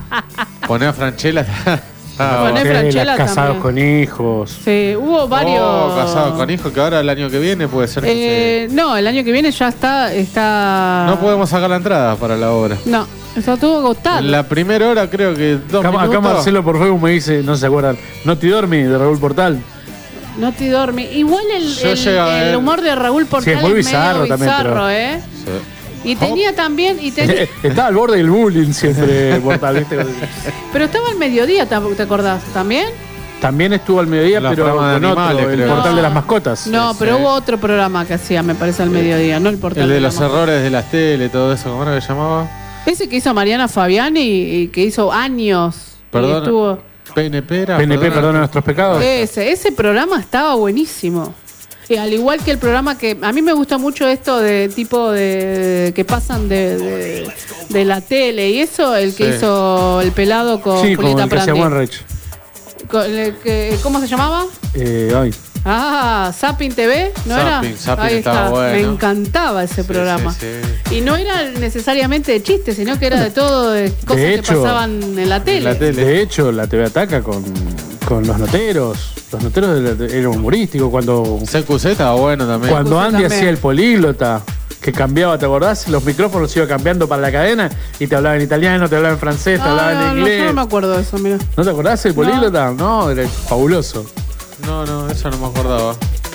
Poné a Franchella. Ah, Poné bueno. Franchella Casados también. con hijos. Sí, hubo varios. Oh, casado con hijo, que ahora el año que viene puede ser que Eh, no, el año que viene ya está. está... se... No podemos sacar la entrada para la obra. No, está todo agotado. En la primera hora creo que dos Acá, acá minutos. Marcelo por Facebook me dice, no se acuerdan, No te dormí de Raúl Portal. No te dormí. Igual el, Yo el- llego a el ver- humor de Raúl Portal Sí, es muy medio bizarro también, bizarro, pero- ¿eh? Sí. Y tenía también, y tenía, Estaba al borde del bullying siempre Portal, ¿viste? pero estaba al mediodía, ¿te te acordás? ¿También? También estuvo al mediodía, Los pero con programas de otro, animales, el creo. Portal No. de las mascotas. No, Sí, pero sí. hubo otro programa que hacía, me parece, al mediodía, no el portal. El de la los Mosca. errores de las tele, todo eso, ¿cómo era que se llamaba? Ese que hizo Mariana Fabiani y que hizo años. y Perdón. estuvo- P N P era. P N P, perdona nuestros pecados. Ese, ese programa estaba buenísimo. Y al igual que el programa que a mí me gusta mucho esto de tipo de que pasan de, de, de la tele y eso, el que Sí. hizo el pelado con Sí, como Julieta el que hacía Prandi. Wanreich. Con el que- ¿Cómo se llamaba? Eh, ay. Ah, Zapping T V, ¿no Zapping, era? Zapping Ahí estaba está. bueno. Me encantaba ese Sí, programa. sí, sí. Y no era necesariamente de chistes, sino que era de todo, de cosas que hecho, pasaban en la tele. En la tele. De hecho, la T V Ataca con, con los noteros. Los noteros de la- era humorístico cuando, C Q C estaba bueno también. cuando Puse Andy también. hacía el políglota. Que cambiaba, ¿te acordás? Los micrófonos iba cambiando para la cadena y te hablaba en italiano, te hablaba en francés, te Ah, hablaba no, en no, inglés. yo no me acuerdo de eso, mira. ¿No te acordás el políglota? No, era fabuloso. No, no, eso no me acordaba.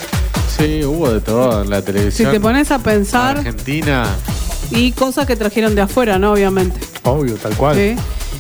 Sí, hubo de todo en la Si televisión. te pones a pensar, Argentina. y cosas que trajeron de afuera, ¿no? Obviamente. Obvio, tal cual. Sí.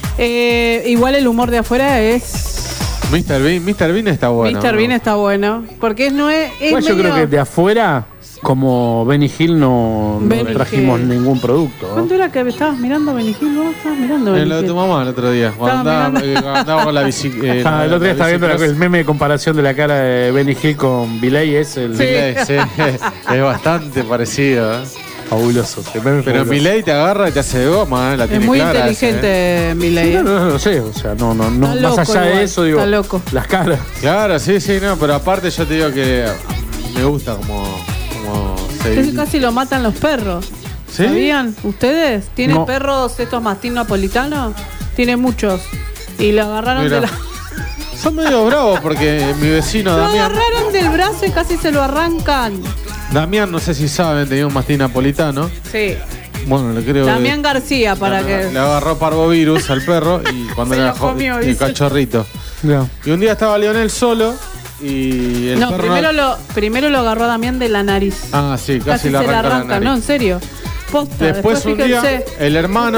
Eh, igual el humor de afuera es... mister Bean, mister Bean está bueno. mister ¿no? Bean está bueno. Porque no es... es Igual yo medio- creo que de afuera, como Benny Hill, no, no Benny trajimos Hill. ningún producto. ¿no? ¿Cuánto era que estabas mirando Benny Hill? ¿Vos estabas mirando Eh, Benny lo de Hill? tu mamá el otro día. Cuando Estaba andaba, eh, cuando andaba con la bicicleta. Ah, el otro día estaba viendo la- el meme de comparación de la cara de Benny Hill con Billy, es el... Sí, sí, es bastante parecido. ¿eh? Fabuloso. Pero Milei te agarra y te hace de goma, ¿eh? La Es tiene muy clara inteligente, ese, Milei. Sí, no, no, no, no sé, o sea, no, no, no. Está Más loco allá igual, de eso, digo, está loco. las caras. ¿eh? Claro, sí, sí, no, pero aparte yo te digo que me gusta como, como se Es que casi lo matan los perros. ¿Sí? ¿Sabían? ¿Ustedes? ¿Tienen No. perros estos mastín napolitanos? Tiene muchos. Y lo agarraron Mira. de la... Son medio bravos porque mi vecino Lo Damián, agarraron del brazo y casi se lo arrancan. Damián, no sé si saben, tenía un mastín napolitano. Sí. Bueno, le creo Damián García, para le, que... le agarró parvovirus al perro y cuando Se era lo comió, jo- y dice. cachorrito. Ya. Y un día estaba Lionel solo y el No, perro primero lo, primero lo agarró Damián de la nariz. Ah, sí, casi, Casi le se arranca, la la arranca, nariz. no, en serio. Posta, Después, después, un día fíjense. el hermano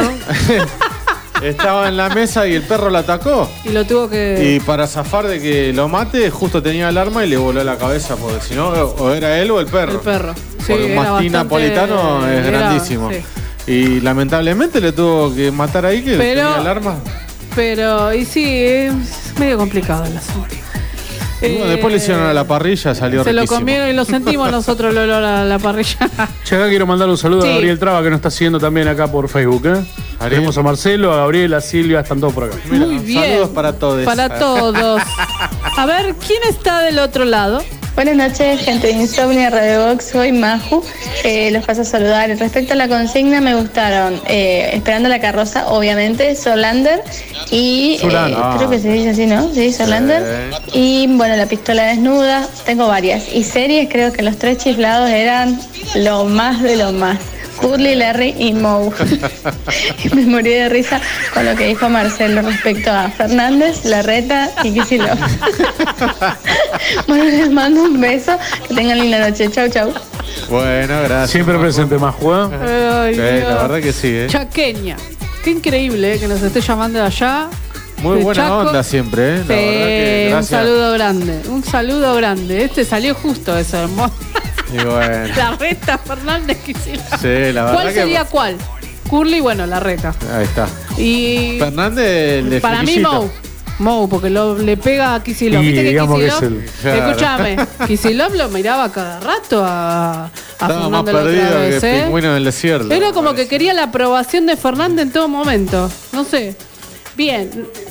estaba en la mesa y el perro lo atacó. Y lo tuvo que... Y para zafar de que lo mate, justo tenía el arma y le voló la cabeza, porque si no, o era él o el perro. El perro. Sí, Porque un era mastín bastante- napolitano es era- grandísimo. sí. Y lamentablemente le tuvo que matar ahí, que Pero- tenía el arma. Pero, y sí, es medio complicado el asunto. Y bueno, después le hicieron a la parrilla, salió Se lo riquísimo. comieron y lo sentimos nosotros el olor a la parrilla. Che, acá quiero mandar un saludo Sí. a Gabriel Traba, que nos está siguiendo también acá por Facebook. ¿eh? Tenemos a Marcelo, a Gabriel, a Silvia, están todos por acá. Mira, Muy bien. Saludos para todos. Para todos. A ver, ¿quién está del otro lado? Buenas noches, gente de Insomnia Radio Box, soy Maju, eh, los paso a saludar. Respecto a la consigna, me gustaron eh, Esperando la carroza, obviamente, Solander y eh, Solander. creo que se dice así, ¿no? Sí, Solander. Y bueno, La pistola desnuda, tengo varias. Y series, creo que Los tres chiflados eran lo más de lo más. Curly, Larry y Moe. Y me morí de risa con lo que dijo Marcelo respecto a Fernández, Larreta y Kicillof. Bueno, les mando un beso. Que tengan linda noche. Chau, chau. Bueno, gracias. Siempre Marco. presente, más juega. Ay, Sí, Dios. la verdad que sí, ¿eh? Chaqueña. Qué increíble eh, que nos esté llamando de allá. Muy de buena Chaco. onda siempre, ¿eh? La Sí, verdad que un gracias. saludo grande. Un saludo grande. Este salió justo eso, hermoso. Y bueno, La reta Fernández quisiera. sí, la verdad ¿Cuál que... sería cuál? Curly, bueno, la reta. Ahí está. Y Fernández, el de para mí Flequillito. Moe. Moe, porque lo, le pega a Kicillof. Y ¿Viste que digamos que Kicillof? es Claro. Escúchame, Kicillof lo miraba cada rato a, a Estaba más Fernández la otra perdido vez, que ¿eh? pingüino del desierto. Era me como que parece. quería la aprobación de Fernández en todo momento. No sé. Bien.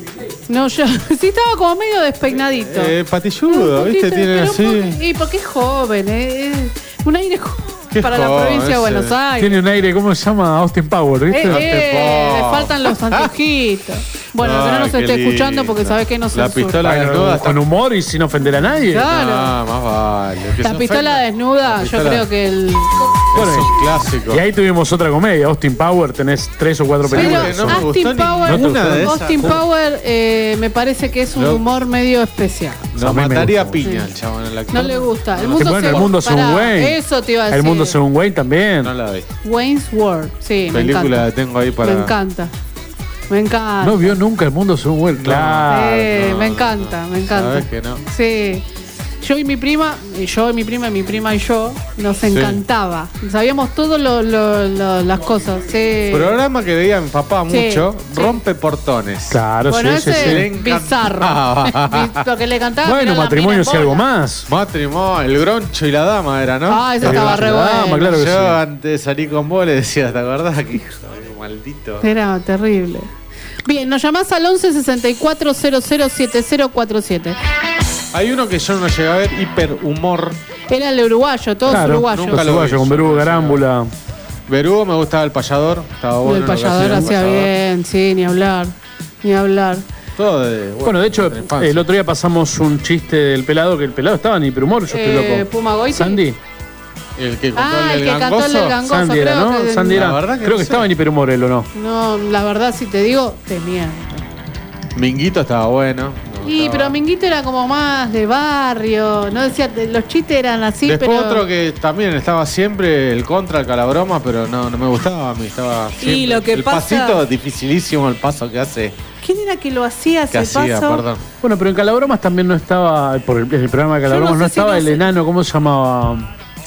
No, yo sí estaba como medio despeinadito. Eh, patilludo, Un ¿viste? poquito, Tienen pero un así. poco- Y porque es joven, ¿eh? Es un aire joven Qué para la joven provincia de ese. Buenos Aires. Tiene un aire, ¿cómo se llama? Austin Power, Eh, ¿viste? eh, Austin le Power. faltan los anteojitos. Bueno, que no Ay, nos qué esté escuchando lindo. porque sabe que no se La pistola Bueno, desnuda está... con humor y sin ofender a nadie. Claro. Ah, más vale. que La se pistola ofenda. desnuda, La yo pistola- creo que el. Es un clásico. Y ahí tuvimos otra comedia, Austin Power, tenés tres o cuatro Pero películas. que no me Austin gustó ni Power, una de esas. Austin Power eh, me parece que es un Lo- humor medio especial. Lo A mí me mataría a gusta piña Sí. el chabón. El actor. No le gusta. El No, mundo, bueno, se- el mundo según pará, Wayne. Eso te iba a decir. El mundo según Wayne también. No la vi. Wayne's World. Sí, me Película encanta. la tengo ahí para... Me encanta. Me encanta. No vio nunca el mundo según Wayne. Claro. Eh, no, me no, encanta, no. me encanta. Sabes que no. Sí. Yo y mi prima, y yo y mi prima, y mi prima y yo, nos encantaba. Sabíamos todas las cosas. Sí. Programa que veía mi papá Sí, mucho, sí. Rompe Portones. Claro, Bueno, sí, sí, ese Le sí. es bizarro. encantaba. Lo que le cantaba. Bueno, era la matrimonio mina y en algo bola. más. Matrimonio, el groncho y la dama era, ¿no? Ah, ese El estaba re groncho y la dama, bueno. claro que Yo sí. antes de salir con vos le decía, ¿te acordás? Que hijo de maldito. Era terrible. Bien, nos llamás al once sesenta y cuatro cero cero siete cero cuatro siete. Hay uno que yo no llegué a ver, hiperhumor. Era el uruguayo, todos Claro, uruguayos. nunca Los lo vi. uruguayos con Berugo, Garámbula. Berugo me gustaba el payador, estaba bueno. el lo que payador el hacía payador. bien, sí, ni hablar. Ni hablar. Todo de. Bueno, de hecho, la infancia. el otro día pasamos un chiste del pelado, que el pelado estaba en hiperhumor, yo estoy Eh, loco. Puma Goiti. Sandy. El que contó Ah, el el, que cantó el del gangoso. Sandy era, creo ¿no? que- Sandy era. La verdad que creo no que sé. estaba en hiperhumor él, ¿o no? No, la verdad, si te digo, te miento. Minguito estaba bueno. me Y, gustaba. pero Minguito era como más de barrio, no decía, de- los chistes eran así, Después pero... otro que también estaba siempre, el contra, el calabroma, pero no, no me gustaba a mí. Estaba siempre. lo que el pasa- pasito, dificilísimo el paso que hace. ¿Quién era que lo hacía Que ese hacía, paso? perdón. Bueno, pero en Calabromas también no estaba, por el, en el programa de Calabromas Yo no, no sé si estaba no el sé- enano, ¿cómo se llamaba?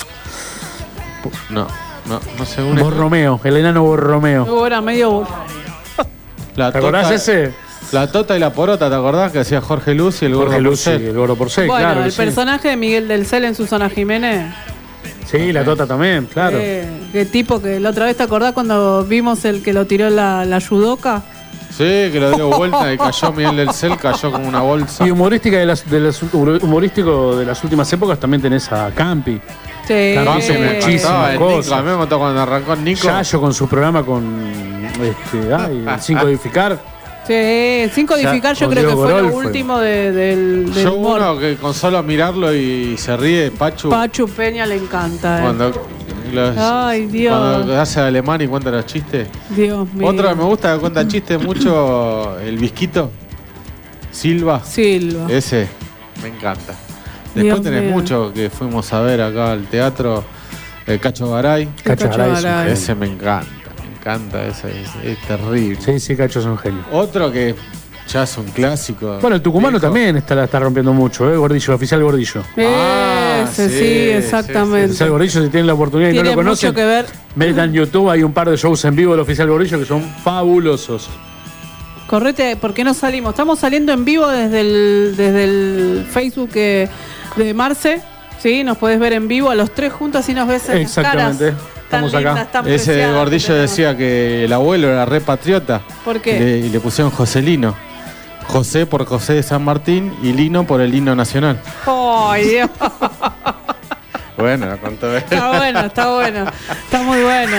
No, no, no sé. Un Borromeo, el enano Borromeo. Luego era medio... La ¿Te acordás tota- ese? La Tota y la Porota, ¿te acordás? Que hacía Jorge Luz y el gordo Jorge Lucy, Porcel. el gordo por seis, bueno, claro. que el sí. personaje de Miguel del Cel en Susana Jiménez, Sí, la Tota también, claro. Eh, qué tipo que la otra vez, ¿te acordás cuando vimos el que lo tiró la, la judoka? Sí, que lo dio vuelta y cayó Miguel del Cel, cayó como una bolsa. Y humorística de las, de las, humorístico de las últimas épocas también tenés a Campi. Sí. Campi hizo me muchísimas encantaba el Nico, cosas. a mí me contó cuando arrancó el Nico. Yayo con su programa con este, ay, el sin codificar. Sí, sin codificar Ya, yo con creo que Diego fue Gorol lo fue. último de, del, del Yo humor. uno que con solo mirarlo y se ríe, Pachu. Pachu Peña le encanta. Eh. Cuando, los- Ay, Dios. cuando hace alemán y cuenta los chistes. Dios mío. Otro que me gusta que cuenta chistes mucho, el Visquito. Silva. Silva. Ese, me encanta. Después Dios tenés mío. mucho que fuimos a ver acá al teatro. El Cacho Garay. Cacho Garay es un genio. Ese me encanta, me encanta, ese es, es terrible. Sí, sí, Cacho es un genio. Otro que ya es un clásico. Bueno, el tucumano viejo. también está, la está rompiendo mucho, ¿eh? Gordillo, oficial Gordillo. Ah, Ese, sí, sí, exactamente. Oficial Gordillo, si tienen la oportunidad y no Tiene lo conocen, mucho que ver. metan en YouTube, hay un par de shows en vivo del oficial Gordillo que son fabulosos. Correte, ¿por qué no salimos? Estamos saliendo en vivo desde el, desde el Facebook eh, de Marce. Sí, nos podés ver en vivo a los tres juntos y nos ves en las caras. Exactamente. Tan Estamos acá. lindas, tan Ese preciadas que Gordillo tenemos. decía que el abuelo era re patriota. ¿Por qué? Y le, y le pusieron Joselino. José por José de San Martín y Lino por el himno nacional. ¡Ay, Dios! Bueno, lo contó él. Está bueno, está bueno. Está muy bueno.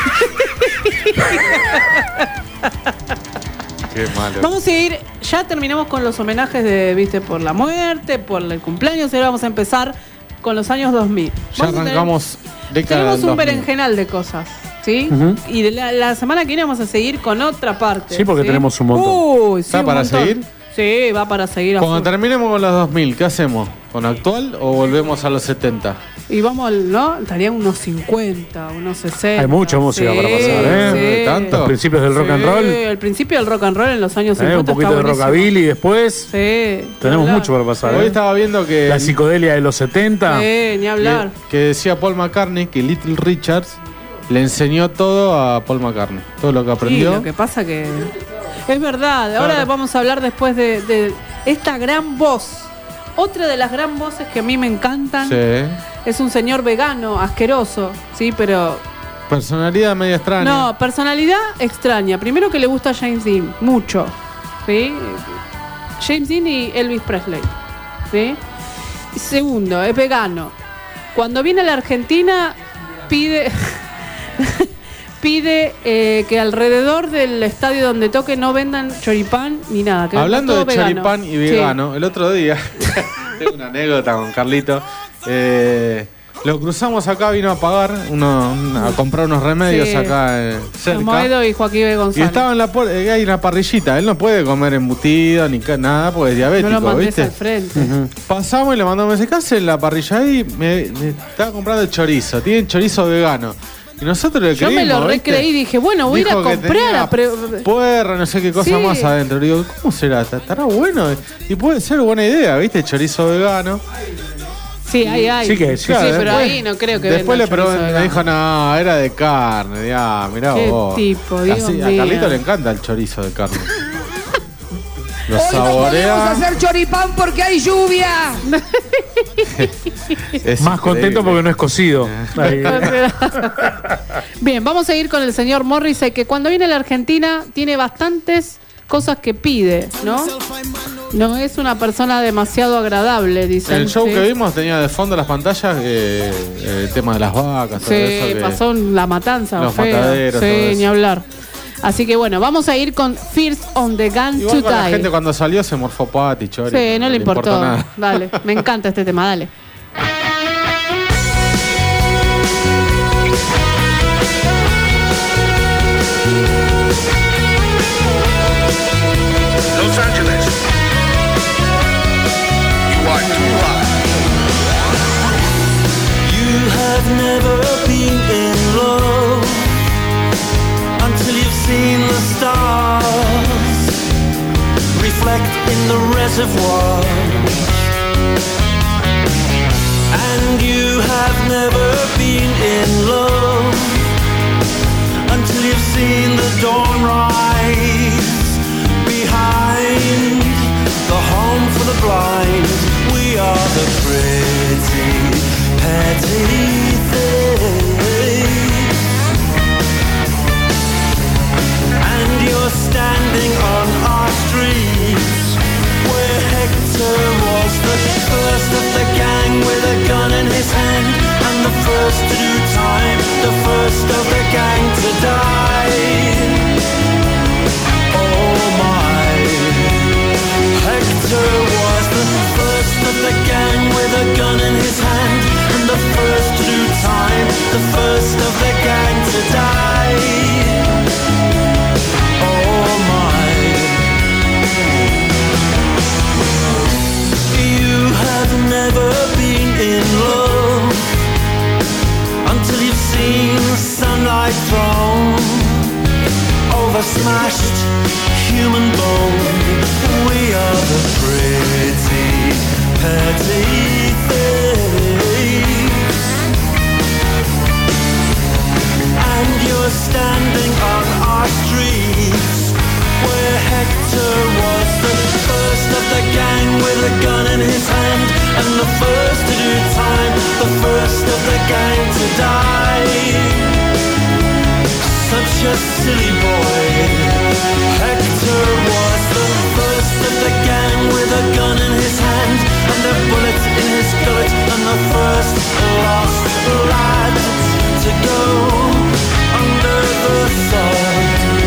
Qué malo. Vamos a ir, ya terminamos con los homenajes de, viste, por la muerte, por el cumpleaños, y ahora vamos a empezar con los años dos mil. Ya Vamos a tener- arrancamos década Tenemos del un dos mil. berenjenal de cosas, ¿sí? Ujú. Y de la, la semana que viene vamos a seguir con otra parte. Sí, porque tenemos un montón. Uy, sí, ¿Está un para montón. seguir? Sí, va para seguir. a Cuando full. terminemos con los dos mil, ¿qué hacemos? ¿Con actual o volvemos a los setenta? Y vamos, al- ¿no? Estaría unos cincuenta, unos sesenta. Hay mucha música Sí, para pasar, ¿eh? sí. ¿Tanto? Los principios del rock and Sí, roll, el principio del rock and roll en los años ¿eh? cincuenta. Un poquito está de buenísimo. rockabilly después. Sí. Tenemos ni hablar. mucho para pasar. Hoy ¿eh? estaba viendo que, La psicodelia de los setenta. Sí, ni hablar. que, que decía Paul McCartney que Little Richards le enseñó todo a Paul McCartney. Todo lo que Sí, aprendió. lo que pasa que es verdad. Ahora Claro. vamos a hablar después de, de esta gran voz. Otra de las gran voces que a mí me encantan Sí. es un señor vegano, asqueroso, sí, pero Personalidad media extraña. no, personalidad extraña. Primero que le gusta a James Dean, mucho, sí. James Dean y Elvis Presley, sí. Y segundo, es vegano. Cuando viene a la Argentina pide pide eh, que alrededor del estadio donde toque no vendan choripán ni nada. Que Hablando de vendan todo vegano. choripán y Sí. vegano, el otro día tengo una anécdota con Carlito. Eh, lo cruzamos acá, vino a pagar, uno, una- a comprar unos remedios Sí. acá eh, cerca. Moedo y Joaquín B. Y González. estaba en la puer- eh, hay una parrillita, él no puede comer embutido ni ca- nada porque es No diabético, lo mandes ¿viste? al frente. Pasamos y le mandamos ese caso en la parrilla ahí, me, me estaba comprando el chorizo, tienen chorizo vegano. Y nosotros le Yo me creímos, lo ¿viste? recreí y dije, bueno, voy a ir a Dijo que comprar. tenía a pre- puerro, no sé qué cosa Sí. más adentro. Le digo, ¿cómo será? ¿Estará bueno? Y puede ser buena idea, ¿viste? Chorizo vegano. Sí, hay, hay. Sí que- sí, Sí, Claro, pero después- ahí no creo que Después le vendan chorizo pregunté, me vegano. dijo, no, era de carne. Ya, mirá Qué vos. tipo, Dios Así, a mío. Carlito le encanta el chorizo de carne. Lo Hoy no podemos saborea. hacer choripán porque hay lluvia. Es Más contento increíble. porque no es cocido. Ahí. Bien, vamos a ir con el señor Morrissey, que cuando viene a la Argentina tiene bastantes cosas que pide, ¿no? No es una persona demasiado agradable, dicen. El show ¿sí? que vimos tenía de fondo las pantallas eh, eh, el tema de las vacas, todo Sí, eso. que- pasó la matanza. Los fea. mataderos, Sí, todo eso. ni hablar. Así que bueno, vamos a ir con First on the Gun Igual to con la Die. gente cuando salió se morfó Pati, Chori. Sí, no le importó. nada. Dale, me encanta este tema, dale. Los Angeles. You are too hot. You have never been in love until you've seen the stars reflect in the reservoir. And you have never been in love until you've seen the dawn rise behind the home for the blind. We are the pretty, petty things first of the gang to die. Oh my, Hector was the first of the gang with a gun in his hand, and the first to do time, the first of the gang to die. Oh my, you have never been in love until you've seen sunlight thrown over smashed human bone. We are the pretty, petty things, and you're standing on our streets where Hector was the first of the gang with a gun in his hand, and the first to do time, the first of the gang to die. Such a silly boy. Hector was the first of the gang with a gun in his hand, and a bullet in his gullet, and the first lost lad to go under the sod.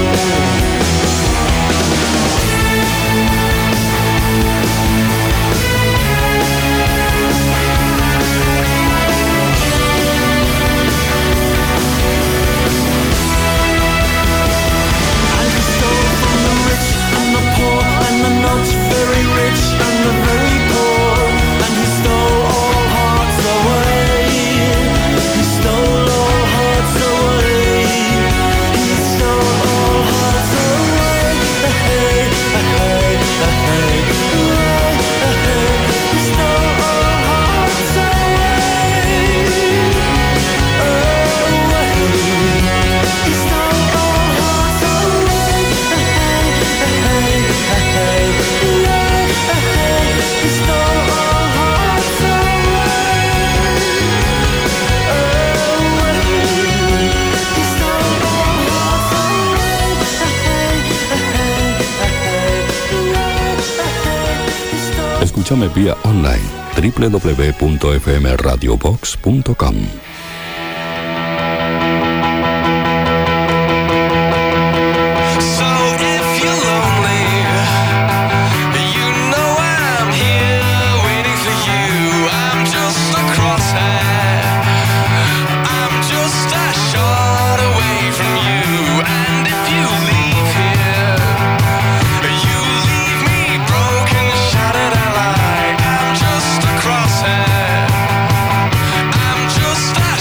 Not very rich and the very poor, and he stole all hearts away. He stole all hearts away. He stole all hearts away. Hey, hey, hey, hey. He stole all hearts away. Away. He stole all hearts away. Hey, hey, hey. Escúchame vía online doble u doble u doble u punto f m radio box punto com. Just a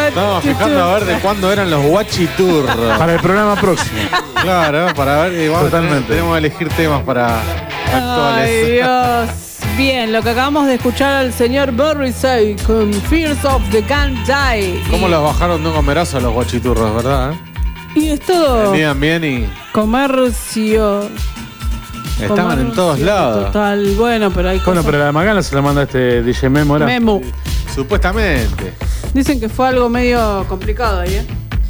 Estamos fijando a ver de cuándo eran los Guachitur. Para el programa próximo. Claro, para ver. Igual Totalmente. tenemos que elegir temas para actuales. Ay, Dios. Bien, lo que acabamos de escuchar al señor Morrissey con Fears of the Can't Die. ¿Cómo Y- los bajaron de un gomerazo a los Guachiturros, verdad? ¿Eh? Y es todo Venían bien y comercio. estaban en todos comercio lados. Total, bueno, pero hay Bueno, cosas- pero la de Magana se la manda este D J Memo, ¿era? Memo. Supuestamente. Dicen que fue algo medio complicado ahí, ¿eh?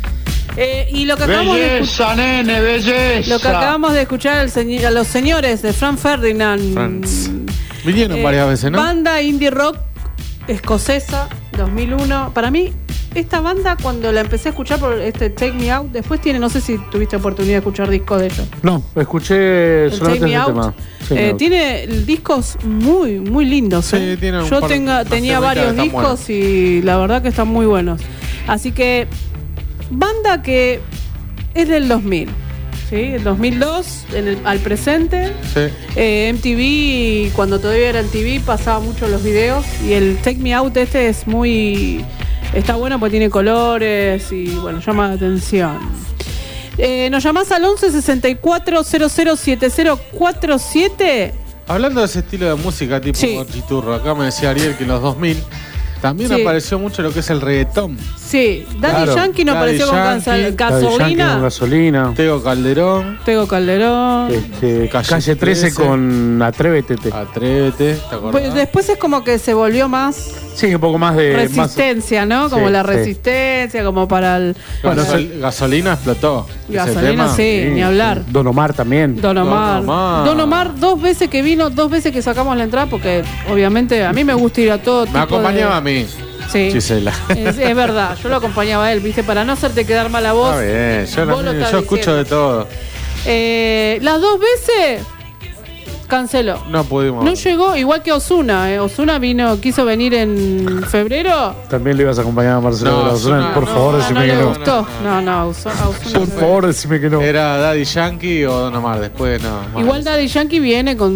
Eh, y lo que acabamos de escuchar, nene, belleza. lo que acabamos de escuchar al señor- a los señores de Frank Ferdinand. Franz. Vinieron Eh, varias veces, ¿no? Banda indie rock escocesa, dos mil uno. Para mí, esta banda, cuando la empecé a escuchar por este Take Me Out, después tiene, no sé si tuviste oportunidad de escuchar discos de ellos. No, escuché El solamente Take Me ese Out tema. Sí, eh, me tiene discos muy, muy lindos. Sí, ¿eh? tiene un Yo par- tenga, unas tenía temitas varios que están discos buenas. y la verdad que están muy buenos. Así que, banda que es del dos mil, ¿sí? El dos mil dos, en el- al presente. Sí. Eh, M T V, cuando todavía era M T V, pasaba mucho los videos. Y el Take Me Out este es muy... Está bueno porque tiene colores y, bueno, llama la atención. Eh, ¿Nos llamás al once sesenta y cuatro cero cero siete cero cuatro siete? Hablando de ese estilo de música tipo Sí. Guachiturro, acá me decía Ariel que en los dos mil también Sí. apareció mucho lo que es el reggaetón. Sí, Daddy Claro. Yankee nos Daddy apareció con Yankee, gaso- Daddy Yankee gasolina. con gasolina. Tego Calderón, Tego Calderón. Este, Calle calle, trece trece con Atrévete. Atrévete, ¿te acordás? Pues después es como que se volvió más Sí, un poco más de. más- resistencia, ¿no? Como Sí, la sí. resistencia, como para el... Bueno, para- Gasol- gasolina explotó. ese Gasolina, tema. sí, ni hablar. Don Omar también. Don Omar. Don Omar. Don Omar, dos veces que vino, dos veces que sacamos la entrada, porque obviamente a mí me gusta ir a todo tipo Me acompañaba a de... mí, Sí, Gisela. es, es verdad, yo lo acompañaba a él, ¿viste? Para no hacerte quedar mal a vos. Está bien, yo, Vos la- lo estás yo escucho diciendo. de todo. Eh, las dos veces canceló. No pudimos. No llegó, igual que Ozuna. Eh. Ozuna vino, quiso venir en febrero. También le ibas a acompañar a Marcelo No, de la Ozuna. Ozuna, Por no, favor, Ah, decime no que le no. gustó. No, no, a Ozo- a Ozuna Por fue. favor, decime que no. Era Daddy Yankee o Don Omar, después no. más. Igual Daddy Yankee viene con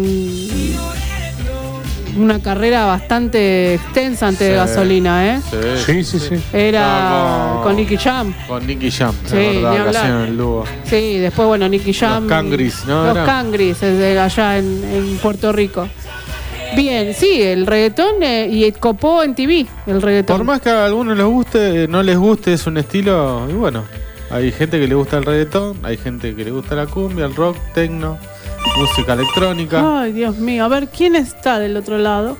una carrera bastante extensa antes de Sí. gasolina, ¿eh? Sí, sí, sí. Era Estaba con Nicky Jam. Con Nicky Jam, Sí, es ni verdad, que hablar. hacían el dúo. Sí, después, bueno, Nicky Jam. Los Cangris, ¿no? Los Era. Cangris, es de allá en, en Puerto Rico. Bien, sí, el reggaetón eh, y copó en T V, el reggaetón. Por más que a algunos les guste, no les guste, es un estilo. Y bueno, hay gente que le gusta el reggaetón, hay gente que le gusta la cumbia, el rock, tecno, música electrónica. Ay, Dios mío, a ver, ¿quién está del otro lado?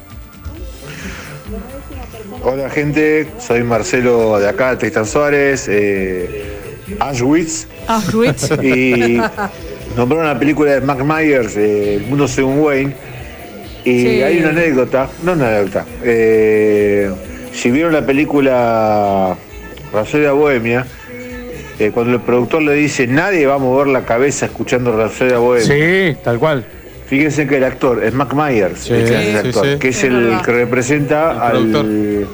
Hola gente, soy Marcelo de acá, de Tristan Suárez, eh, Auschwitz, Auschwitz. y nombraron una película de Mac Myers, eh, El mundo según Wayne, y Sí. hay una anécdota, no una anécdota, eh, si vieron la película Rhapsody Bohemia, eh, cuando el productor le dice nadie va a mover la cabeza escuchando Rhapsody Bohemia. Sí, tal cual. Fíjense que el actor es Mac Myers, Sí, el que hace el sí, actor, sí. que es, Es el verdad. que representa El al, productor.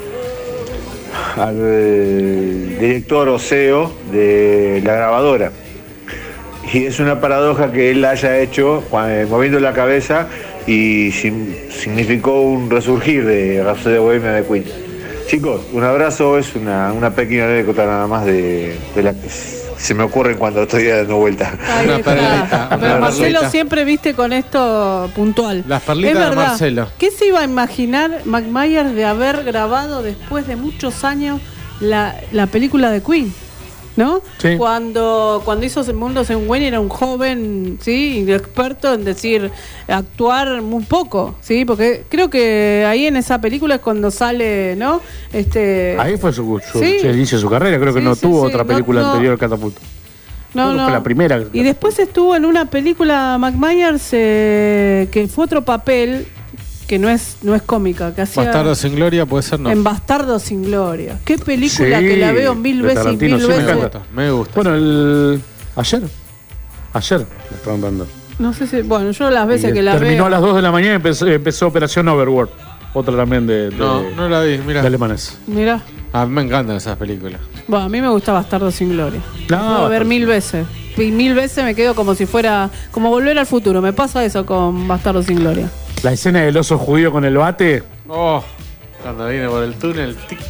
al eh, director o C E O de la grabadora. Y es una paradoja que él haya hecho eh, moviendo la cabeza y sim- significó un resurgir de Rhapsody Bohemia de Queen. Chicos, un abrazo, es una, una pequeña anécdota nada más de, de la que se me ocurre cuando estoy dando vuelta. Ahí Una está. perlita, una Pero Marcelo perlita. siempre viste con esto puntual. Las perlitas Es de verdad. Marcelo. ¿Qué se iba a imaginar Mac Myers de haber grabado después de muchos años la, la película de Queen? ¿No? Sí. Cuando, cuando hizo El mundo según Wayne era un joven, ¿sí? Experto en decir, actuar muy poco, ¿sí? Porque creo que ahí en esa película es cuando sale, ¿no? Este, Ahí fue su, su, Sí. su inicio de su carrera. Creo que Sí, no sí, tuvo sí. otra No, película no. anterior al Catapulto. No, Creo que no. fue la primera. Y después estuvo en una película Mac Myers eh, que fue otro papel que no es no es cómica, que hacía Bastardo sin gloria puede ser, no. en Bastardo sin Gloria. Qué película Sí, que la veo mil de veces y Tarantino, mil sí, me veces. Me gusta, me gusta. Bueno, el. Ayer. Ayer la estaban dando. No sé si, bueno, yo las veces Y que la terminó veo. a las dos de la mañana y empezó, empezó Operación Overworld. Otra también de, de, No, no la vi, mira. de alemanes. Mirá. A mí me encantan esas películas. Bueno, a mí me gusta Bastardo sin Gloria. No, Lo puedo ver Bastardo. mil veces. Y mil veces me quedo como si fuera como volver al futuro. Me pasa eso con Bastardo sin Gloria. La escena del oso judío con el bate. Oh, cuando viene por el túnel, tic,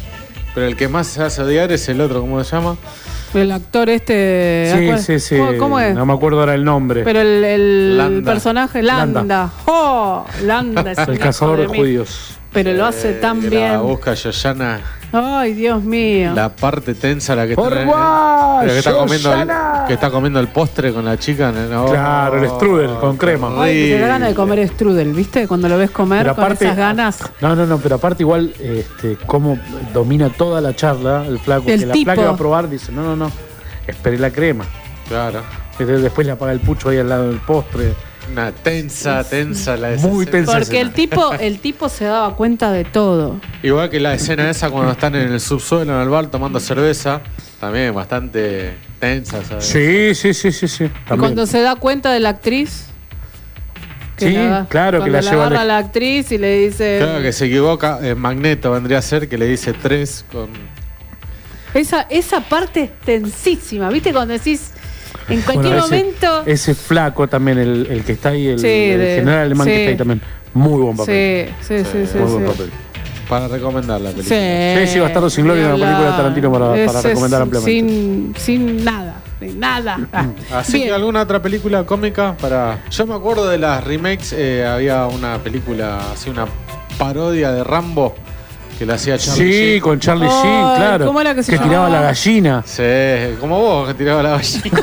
Pero el que más se hace odiar es el otro, ¿cómo se llama? El actor este... Sí, ¿cuál? sí, sí. ¿Cómo, cómo es? No me acuerdo ahora el nombre. Pero el, el Landa. personaje, Landa. Landa. ¡Oh! Landa es un El hijo cazador de mí. judíos. Pero lo hace Eh, tan que bien. La busca Yoyana, Ay, Dios mío. la parte tensa, la que está, Forward, pero que está comiendo el, Yoyana. que está comiendo el postre con la chica. No, Claro, el strudel con crema. Ay, que te da ganas de comer strudel, ¿viste? Cuando lo ves comer Pero con aparte- esas ganas. No, no, no, pero aparte igual, este, cómo domina toda la charla el flaco. El que la tipo. flaca va a probar, dice, no, no, no, esperé la crema. Claro. Entonces, después le apaga el pucho ahí al lado del postre. Una tensa, tensa la Muy escena. tensa. Porque el tipo, el tipo se daba cuenta de todo. Igual que la escena esa cuando están en el subsuelo, en el bar, tomando cerveza. También bastante tensa, ¿sabes? Sí, sí, sí, sí, sí. Y También. cuando se da cuenta de la actriz. Sí, la- claro, que cuando la lleva agarra al- a la actriz y le dice. Claro que se equivoca. eh, Magneto vendría a ser que le dice tres con. Esa, esa parte es tensísima, ¿viste? Cuando decís. En cualquier Bueno, ese- momento. Ese flaco también, el, el que está ahí, el, Sí, el de- general alemán sí. que está ahí también. Muy buen papel. Sí, sí, sí, sí. Muy buen sí. papel. Para recomendar la película. Sí, sí, Bastardo sin Gloria, una película de Tarantino para, para Ese recomendar es ampliamente. Sin, sin nada, sin nada. Ah, Así bien. que alguna otra película cómica para. Yo me acuerdo de las remakes, eh, había una película, así una parodia de Rambo que la hacía Charlie Sí, Sheen. con Charlie Ay, Sheen, claro. ¿cómo era que se tiraba llamaba? la gallina. Sí, como vos que tiraba la gallina.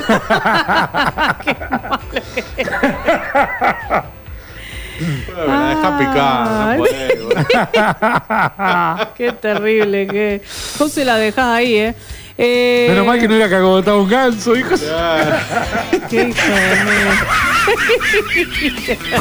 Bueno, la dejá picar, no podés, boludo. Qué terrible que. Vos se la dejás ahí, ¿eh? eh Menos mal que no era cagotado un ganso, hijo. Qué hijo de mí.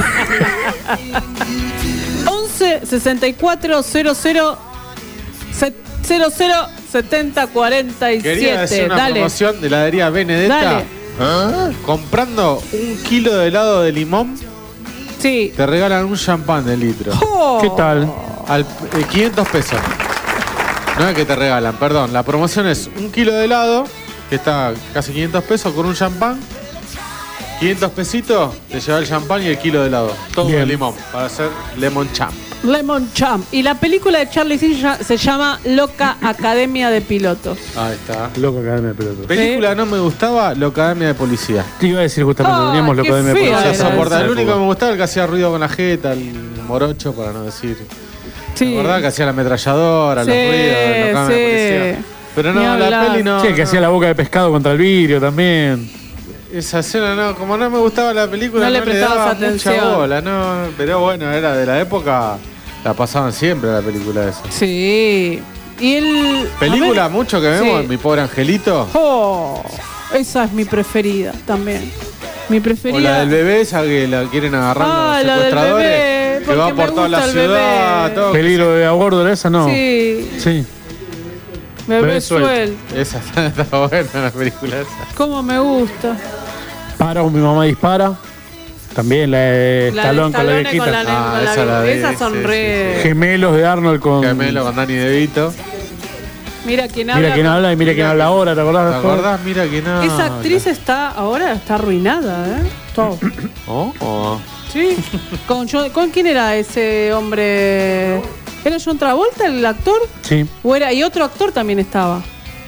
once sesenta y cuatro cero cero cero cero setenta cuarenta y Quería decir siete. una Dale. promoción de heladería Benedetta. Dale. ¿Ah? Comprando un kilo de helado de limón, Sí. te regalan un champán de litro. Oh. ¿Qué tal? Al, eh, quinientos pesos. No es que te regalan, perdón. La promoción es un kilo de helado, que está casi quinientos pesos, con un champán. quinientos pesitos, te lleva el champán y el kilo de helado. Todo Bien. de limón, para hacer lemon champ. Lemon Champ. Y la película de Charlie Sheen ya- se llama Loca Academia de Pilotos. Ahí está. Loco Academia de Pelotas. Película no me gustaba, la Academia de Policía. Te iba a decir justamente, Ay, teníamos la qué Academia de fea Policía. Se era soporta. esa El único que me gustaba, el que hacía ruido con la jeta, el morocho, para no decir. Sí. La verdad que hacía la ametralladora, Sí, los ruidos, la Academia sí. de Policía. Pero Ni no, la hablar. peli no. Sí, que no. hacía la boca de pescado contra el vidrio también. Esa escena no, como no me gustaba la película, No no, le le, prestabas daba atención. mucha bola, no. Pero bueno, era de la época, la pasaban siempre la película esa. Sí. Y el. Película a ver. mucho que vemos, Sí. Mi Pobre Angelito. Oh, esa es mi preferida también. Mi preferida. O la del bebé, esa que la quieren agarrar Ah, los la del secuestradores. bebé, que va porque me por toda la gusta el ciudad, bebé. todo. Peligro de a bordo, ¿era esa? No. Sí, Sí. bebé, Bebé suelto. suelto. Esa está buena la película esa. Cómo me gusta. Para o mi mamá dispara. También la de La de Stallone con la Stallone viejita. con la, Ah, con la- esa la vi, esas son sí, re. sí, Gemelos de Arnold con. Gemelo con Danny DeVito. Mira quién habla. Mira quién habla y mira quién habla ahora, ¿te acordás? ¿Te acordás? Mira que no. Esa actriz está ahora está arruinada, ¿eh? Todo. Oh, oh. Sí. ¿Con, John- ¿Con quién era ese hombre? ¿Era John Travolta el actor? Sí, ¿O era? Y otro actor también estaba.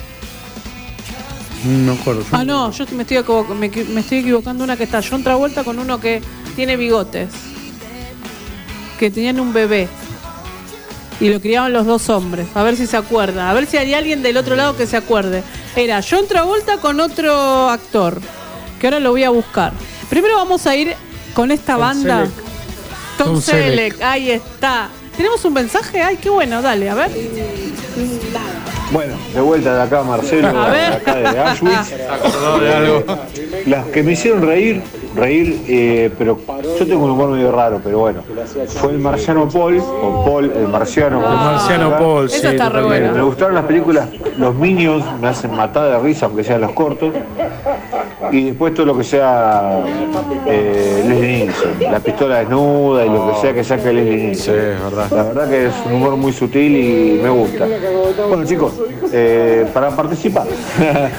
no me acuerdo. Ah, no, yo me estoy, equivo- me, equi- me estoy equivocando una que está John Travolta con uno que tiene bigotes. Que tenían un bebé. Y lo criaban los dos hombres. A ver si se acuerdan. A ver si hay alguien del otro lado que se acuerde. Era John Travolta con otro actor. Que ahora lo voy a buscar. Primero vamos a ir con esta Tom banda. Selleck. Tom Tom Selleck. Selleck. Ahí está. ¿Tenemos un mensaje? Ay, qué bueno. Dale, a ver. Bueno, de vuelta de acá Marcelo, A de ver. acá de Auschwitz. Acordó de algo. Las que me hicieron reír, reír, eh, pero yo tengo un humor medio raro, pero bueno. Fue el Marciano Paul, o Paul, el Marciano. El Marciano Paul, Esa sí. está re totalmente. buena. Me gustaron las películas, los Minions me hacen matar de risa, aunque sean los cortos. Y después todo lo que sea eh, Leslie Nielsen, la pistola desnuda y lo que sea que saque Leslie Sí, Nielsen. es verdad. La verdad que es un humor muy sutil y me gusta. Bueno chicos, eh, para participar,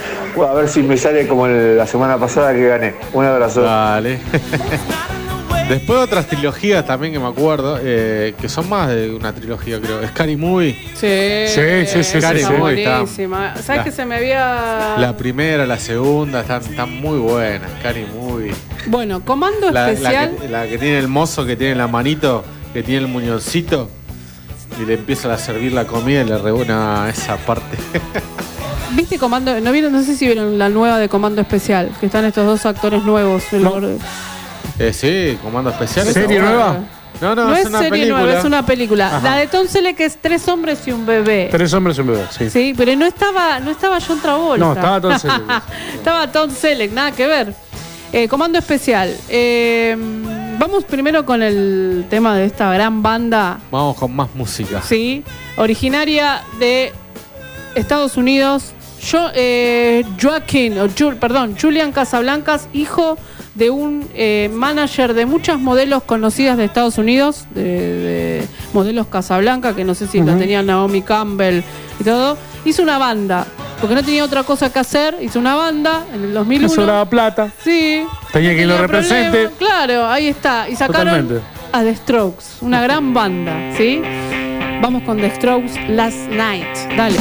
bueno, a ver si me sale como el- la semana pasada que gané. Un abrazo. Dale. Después otras trilogías también que me acuerdo, eh, que son más de una trilogía, creo. Scary Movie. Sí, Sí, sí, sí, Scary sí, sí. Movie está- buenísima. ¿Sabes La- que se me había...? La primera, la segunda, están, están muy buenas. Scary Movie. Bueno, Comando La, la Especial. que, la que tiene el mozo que tiene la manito, que tiene el muñoncito, y le empieza a servir la comida y le rebona esa parte. ¿Viste Comando? No vieron, no sé si vieron la nueva de Comando Especial, que están estos dos actores nuevos. El- No. Eh, sí, Comando Especial. ¿Serie Está nueva? buena. No, no, No, es, es una serie película. nueva, es una película. Ajá. La de Tom Selleck es tres hombres y un bebé. Tres hombres y un bebé, sí. Sí, pero no estaba, no estaba John Travolta. No, estaba Tom Selleck. Estaba Tom Selleck, nada que ver. Eh, Comando Especial. Eh, vamos primero con el tema de esta gran banda, Vamos con más música. sí, originaria de Estados Unidos. Yo, eh, Joaquín, o Ju- perdón, Julian Casablancas, hijo de un eh, manager de muchas modelos conocidas de Estados Unidos, de, de modelos Casablanca, que no sé si la tenía Naomi Campbell y todo. Hizo una banda, porque no tenía otra cosa que hacer. Hizo una banda en el dos mil Le uno. sobraba plata. Sí. Tenía quien lo represente. problema. Claro, ahí está. Y sacaron Totalmente. a The Strokes, una gran banda, ¿sí? Vamos con The Strokes, Last Night. Dale.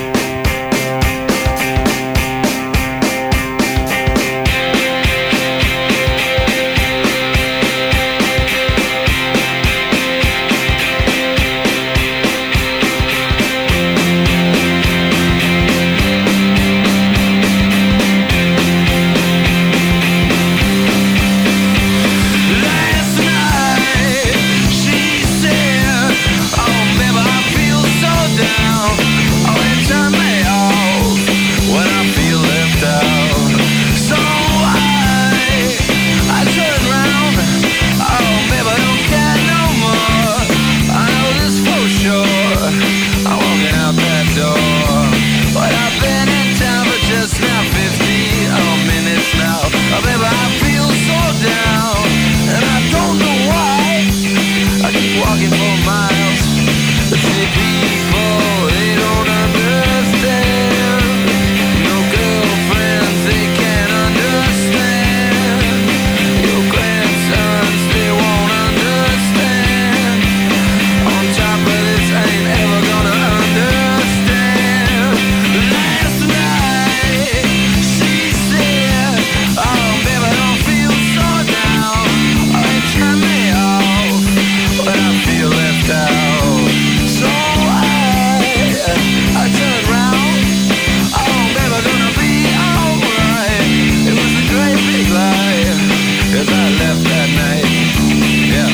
Last night she said, "Oh, baby, I feel so down. Oh, it turned me off when I feel left out. So I, I turned round. Oh, baby, I don't care no more. I know this for sure. I'm walking out that door, but I've been in town for just now fifty oh, minutes now. Oh, baby, I feel so down, and I don't know why. I keep walking for miles. The city people, they don't understand. No girlfriends, they can't understand. Your grandsons, they won't understand. On top of this, I ain't ever gonna understand. Last night, she said, "Oh, baby, I don't feel so down. Oh, it turned me off when I feel left out. So I, I turned round. Oh, baby, gonna be alright. It was a great big lie, 'cause I left that night. Yeah."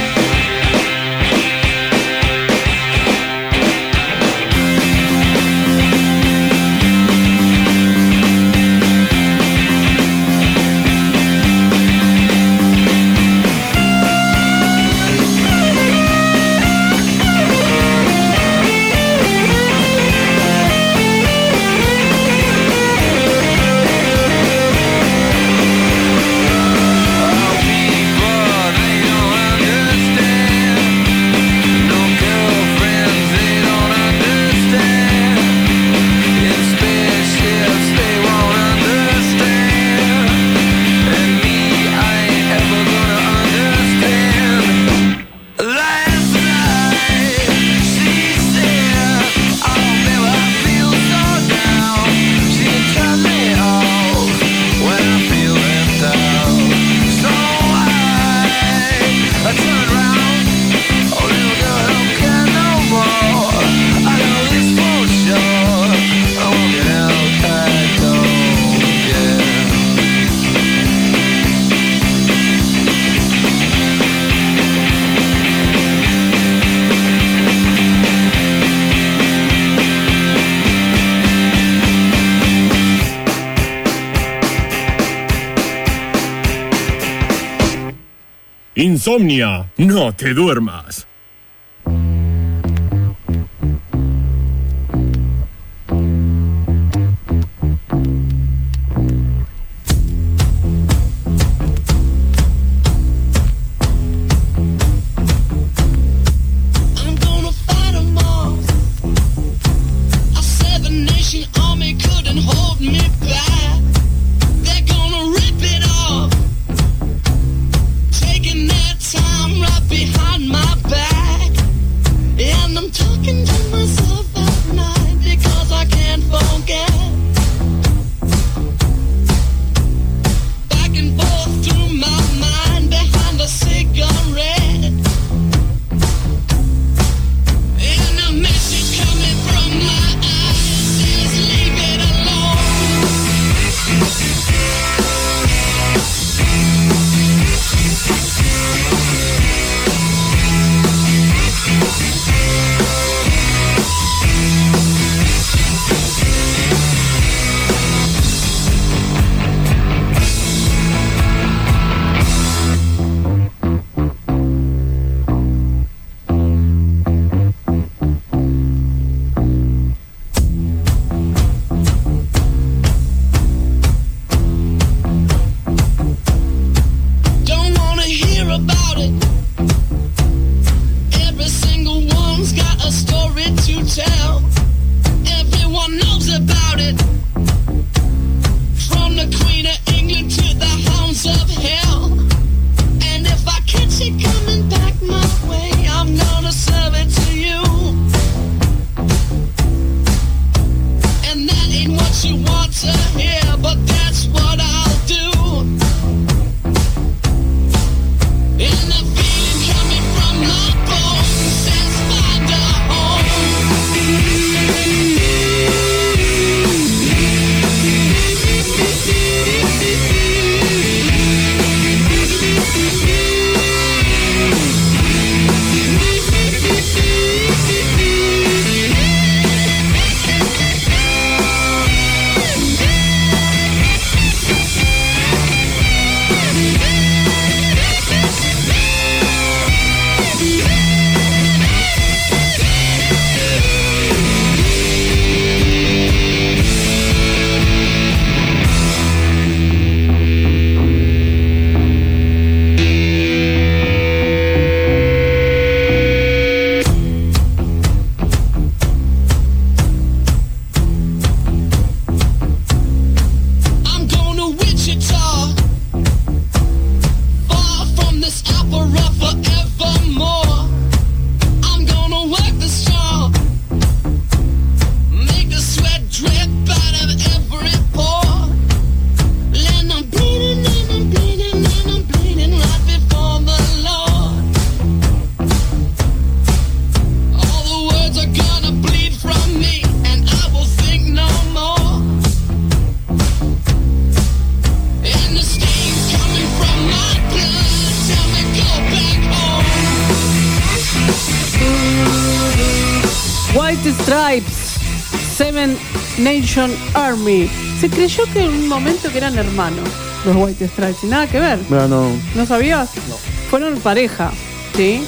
Insomnia, no te duermas. I'm gonna fight 'em all. A seven-nation army couldn't hold me back. They're gonna rip it off, taking their White Stripes, Seven Nation Army. Se creyó que en un momento que eran hermanos los White Stripes y nada que ver. No, no. ¿No sabías? No. Fueron pareja, ¿sí?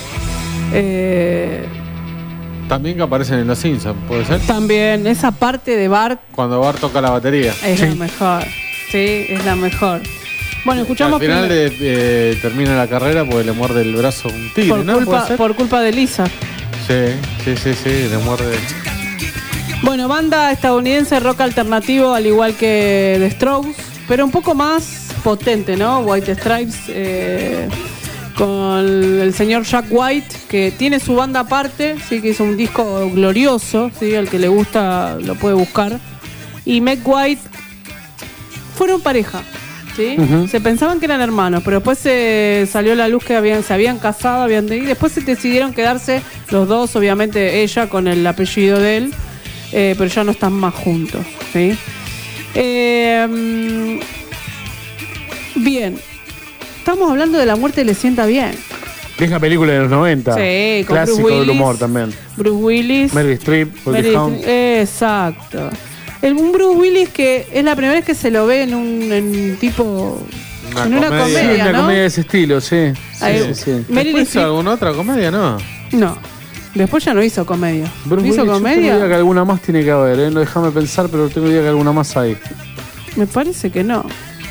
Eh, También que aparecen en Los Simpsons, ¿puede ser? también esa parte de Bart Cuando Bart toca la batería. es la mejor. Sí, es la mejor. Bueno, escuchamos Al final que- de- eh, termina la carrera porque le muerde el brazo un tigre, por, ¿no? ¿Puede culpa, ser? por culpa de Lisa. Sí, sí, sí, sí, le muerde. Bueno, banda estadounidense rock alternativo, al igual que The Strokes, pero un poco más potente, ¿no? White Stripes, eh, con el señor Jack White, que tiene su banda aparte, sí, que hizo un disco glorioso, sí, al que le gusta lo puede buscar. Y Meg White fueron pareja, ¿sí? Ujú. Se pensaban que eran hermanos, pero después se salió a la luz que habían, se habían casado, habían y después se decidieron quedarse los dos, obviamente ella con el apellido de él, eh, pero ya no están más juntos, ¿sí? Eh, mm, bien, estamos hablando de La muerte le sienta bien. Vieja película de los noventa. Sí, con Clásico Bruce del Willis. humor también. Bruce Willis. Meryl Streep, Goldie Meryl Hawn. Streep, exacto. El, un Bruce Willis que es la primera vez que se lo ve en un en tipo Una en una comedia. comedia, Sí, una ¿no? comedia de ese estilo, sí. Sí, Ahí- sí, sí. Meryl ¿Después hizo Streep- alguna otra comedia? No. No. Después ya no hizo comedia. Bruce ¿Hizo Willis, yo tengo idea que comedia? alguna más tiene que haber, ¿eh? No, déjame pensar, pero tengo idea que alguna más hay. Me parece que no.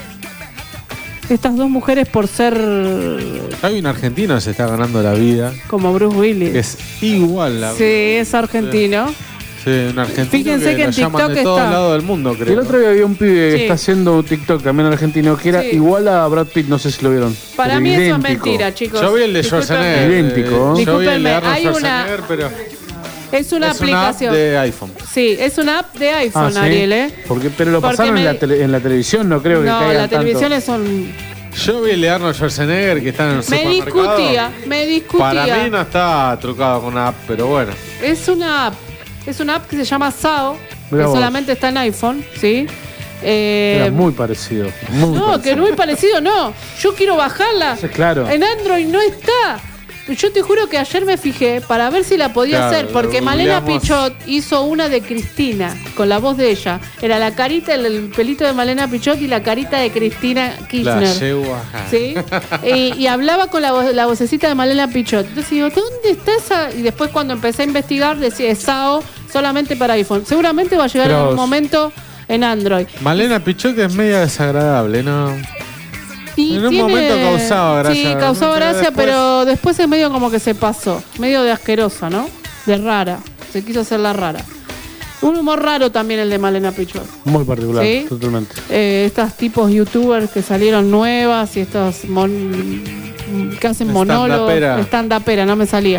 Estas dos mujeres por ser Hay un argentino que se está ganando la vida. como Bruce Willis. Que es igual la Sí, es argentino. Sí, un argentino. Fíjense que lo en llaman TikTok de todos está. lados del mundo, creo. El otro día había un pibe Sí. que está haciendo un TikTok también argentino que era Sí. igual a Brad Pitt, no sé si lo vieron. Para Pero mí eso es idéntico. mentira, chicos. Yo vi el de Discúlpenme. Schwarzenegger. Idéntico, ¿no? eh, Yo vi el Discúlpenme, de Arnold hay una- Schwarzenegger, pero Es una es una app aplicación. de iPhone. Sí, es una app de iPhone, Ah, ¿sí? Ariel, ¿eh? Porque, pero lo Porque pasaron me- en, la tele- en la televisión, no creo que No, caigan las tanto. televisiones son. Yo vi el de Arnold Schwarzenegger que está en el Me supermercado. discutía, me discutía. Para mí no está trucado con una app, pero bueno. Es una app. Es una app que se llama Sao, Mirá que vos. solamente está en iPhone, ¿sí? Eh, Era muy parecido. Muy no, parecido. que no es parecido, no. Yo quiero bajarla. Sí, claro. En Android no está. Yo te juro que ayer me fijé para ver si la podía Claro, hacer, porque lo Malena googleamos. Pichot hizo una de Cristina, con la voz de ella. Era la carita, el, el pelito de Malena Pichot y la carita de Cristina La Kirchner. llevo acá. ¿Sí? y, y hablaba con la, voz- la vocecita de Malena Pichot. Entonces digo, ¿dónde está esa? Y después cuando empecé a investigar decía, es Sao solamente para iPhone. Seguramente va a llegar Pero- en un momento en Android. Malena Pichot es media desagradable, ¿no? Y En un tiene- momento causaba gracia. Sí, causaba Pero gracia, después- pero después es medio como que se pasó. Medio de asquerosa, ¿no? De rara. Se quiso hacer la rara. Un humor raro también el de Malena Pichot. Muy particular, ¿Sí? totalmente. Eh, estas tipos youtubers que salieron nuevas y estos mon- que hacen monólogos. Stand-upera. Stand-upera, no me salía.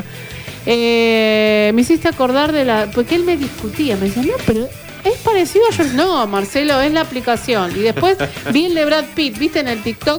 Eh, me hiciste acordar de la. Porque él me discutía, me decía, no, pero es parecido a yo. No, Marcelo, es la aplicación. Y después vi el de Brad Pitt, ¿viste en el TikTok?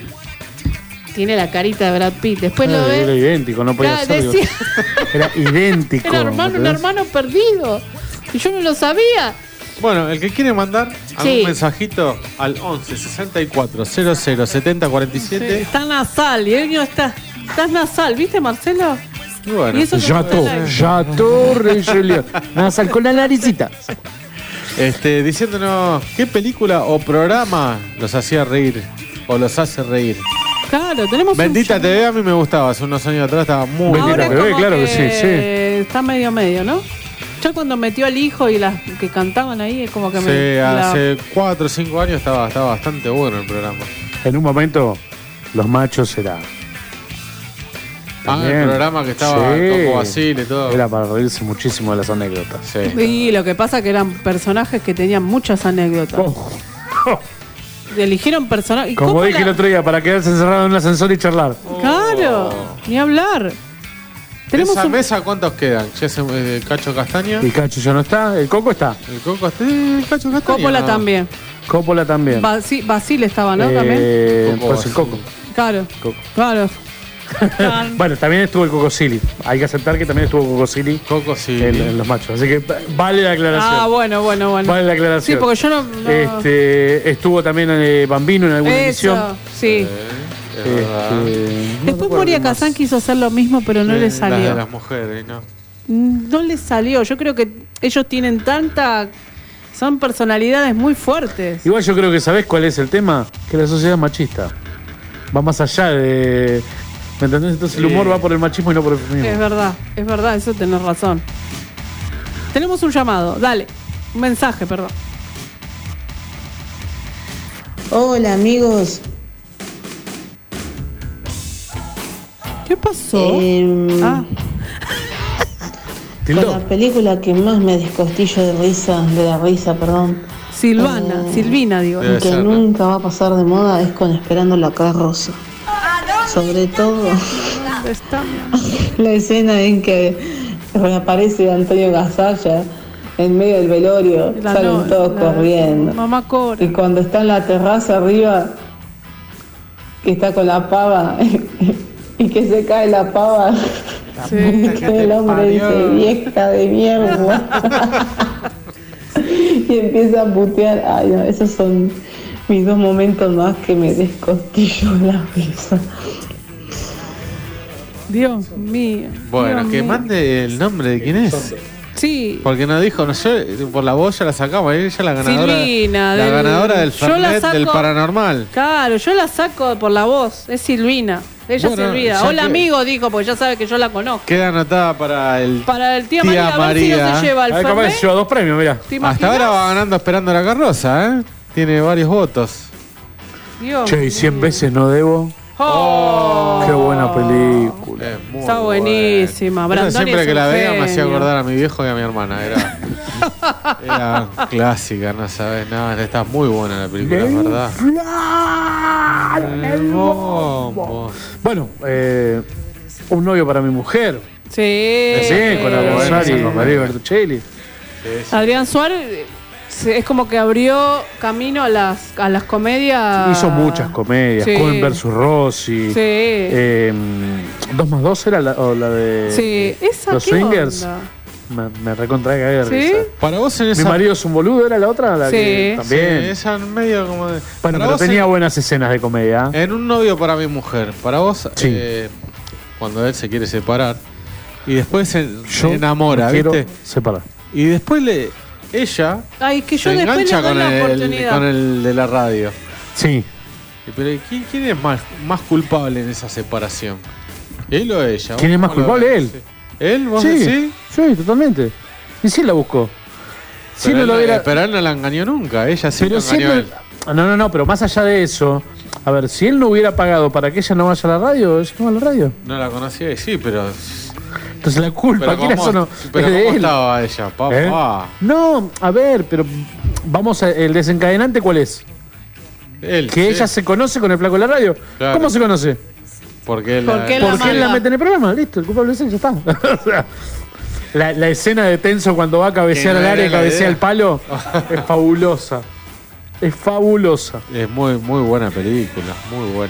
Tiene la carita de Brad Pitt. Después lo Eh, Era ves. idéntico, no podía Claro, ser. digo. decía- Era idéntico. Era hermano, un ¿entendés? hermano perdido. Y yo no lo sabía. Bueno, el que quiere mandar algún Sí. mensajito al once sesenta y cuatro cero cero setenta cuarenta y siete. Está nasal, y él no está. Estás nasal, ¿viste, Marcelo? Y bueno, Y eso que Yato, fue la- Yato, Rey Julián. Nasal con la naricita. este, diciéndonos qué película o programa los hacía reír o los hace reír. Claro, tenemos Bendita un... T V a mí me gustaba, hace unos años atrás estaba muy Bendita Ahora T V, como claro que sí, sí. Está medio medio, ¿no? Ya cuando metió al hijo y las que cantaban ahí es como que Sí, me... la- hace cuatro o cinco años estaba, estaba bastante bueno el programa. En un momento, los machos era. Ah, También. el programa que estaba Sí. Coco Basile y todo. Era para reírse muchísimo de las anécdotas. Sí. Y lo que pasa que eran personajes que tenían muchas anécdotas. Oh. Eligieron personajes... ¿y Como cómo dije la- el otro día, para quedarse encerrado en un ascensor y charlar. Claro, ni hablar. Tenemos ¿Esa un... mesa cuántos quedan? Ya se, eh, Cacho Castaña. El Cacho ya no está, el Coco está. El Coco está. eh, el Cacho Castaña. Coppola no. también. Coppola también. Basi- Basile estaba, ¿no? Eh, También. Coco pues el Coco. Claro, Coco. claro. Bueno, también estuvo el Coco Silly. Hay que aceptar que también estuvo Coco Silly Coco sí. en, en los machos. Así que vale la aclaración. Ah, bueno, bueno, bueno. Vale la Sí, aclaración. porque yo no... no- Este, estuvo también eh, Bambino en alguna emisión. Eso, sí. Es verdad. Este, no Después recuerdo Moria más. Kazan quiso hacer lo mismo, pero no Sí, le las de salió. las mujeres, ¿no? no les salió. Yo creo que ellos tienen tanta... Son personalidades muy fuertes. Igual yo creo que ¿sabés cuál es el tema? Que la sociedad es machista. Va más allá de... ¿Me entendés? Entonces el humor va por el machismo y no por el feminismo. Es verdad, es verdad, eso tenés razón. Tenemos un llamado, dale. Un mensaje, perdón. Hola amigos. ¿Qué pasó? Eh, ah. Con la película que más me descostillo de risa, de la risa, perdón. Silvana, eh, Silvina, digo. Que ser, nunca ¿no? va a pasar de moda es con Esperando la carroza. Sobre todo la escena en que reaparece Antonio Gasalla en medio del velorio, la salen no, todos la, corriendo. Mamá Cora. Y cuando está en la terraza arriba, que está con la pava y que se cae la pava. Sí, que el hombre dice, vieja de mierda. Y empieza a putear. Ay, no, esos son mis dos momentos más que me descostillo la risa. Dios mío. Bueno, Dios que mío. mande el nombre de quién es. Sí. Porque nos dijo, no sé, por la voz ya la sacamos, ella la ganadora. Silvina, la del, ganadora del Fernet saco, del Paranormal. Claro, yo la saco por la voz, es Silvina. Ella bueno, se olvida. Hola que, amigo, dijo, porque ya sabe que yo la conozco. Queda anotada para el Para el tía, tía María, a ver si María. no se lleva el Fernet. Capaz se lleva dos premios, mira. Hasta ahora va ganando Esperando la carroza, ¿eh? Tiene varios votos. Dios che, y cien veces no debo. Oh. Qué buena película. Es muy Está buenísima. Bueno. Siempre que la veía me hacía genio. acordar a mi viejo y a mi hermana. Era, era clásica, no sabes nada. Está muy buena la película, es verdad. El bombo. Bueno, eh, un novio para mi mujer. Sí. Sí, con la Rosario y con María Bertuccelli. Sí, sí. Adrián Suárez es como que abrió camino a las, a las comedias. Hizo muchas comedias. Sí. Cohen versus Rossi. Sí. Eh, dos más dos era la, o la de Sí, esa Los qué Swingers. onda? Me, me recontra cagué de ¿Sí? risa. Para vos en esa... Mi marido es un boludo, era la otra, la Sí. que también. Sí, esa medio como de... Bueno, Para pero vos tenía en- buenas escenas de comedia. En Un novio para mi mujer, para vos, Sí. eh, cuando él se quiere separar y después se, Yo se enamora, me quiero ¿viste? separar. Y después le, ella Ay, que yo se después le engancha doy con la el, oportunidad. con el de la radio. Sí. Y Pero ¿quién, quién es más, más culpable en esa separación? ¿Él o ella? ¿Quién es más ¿Cómo lo culpable? ves? Él. ¿Él? ¿Vos Sí, decís? sí, totalmente. Y sí la buscó. Si Pero, no él, lo hubiera... pero él no la engañó nunca, ella sí Pero lo si engañó a él él. no... no, no, no, pero más allá de eso, a ver, si él no hubiera pagado para que ella no vaya a la radio, ella no va a la radio. No la conocía y sí, pero... Entonces la culpa, Pero ¿quién es ¿cómo, o no? pero es de ¿cómo él. estaba ella, papá? ¿Eh? No, a ver, pero vamos a, el desencadenante, ¿cuál es? Él, Que sí. ella se conoce con el flaco de la radio. Claro. ¿Cómo se conoce? Porque él, Porque la, él Porque él la mete en el programa, listo, el culpable es él, ya está. O sea, la, la escena de Tenso cuando va a cabecear Que no al área y era la cabecea idea. el palo es fabulosa. Es fabulosa. Es muy, muy buena película, muy buena.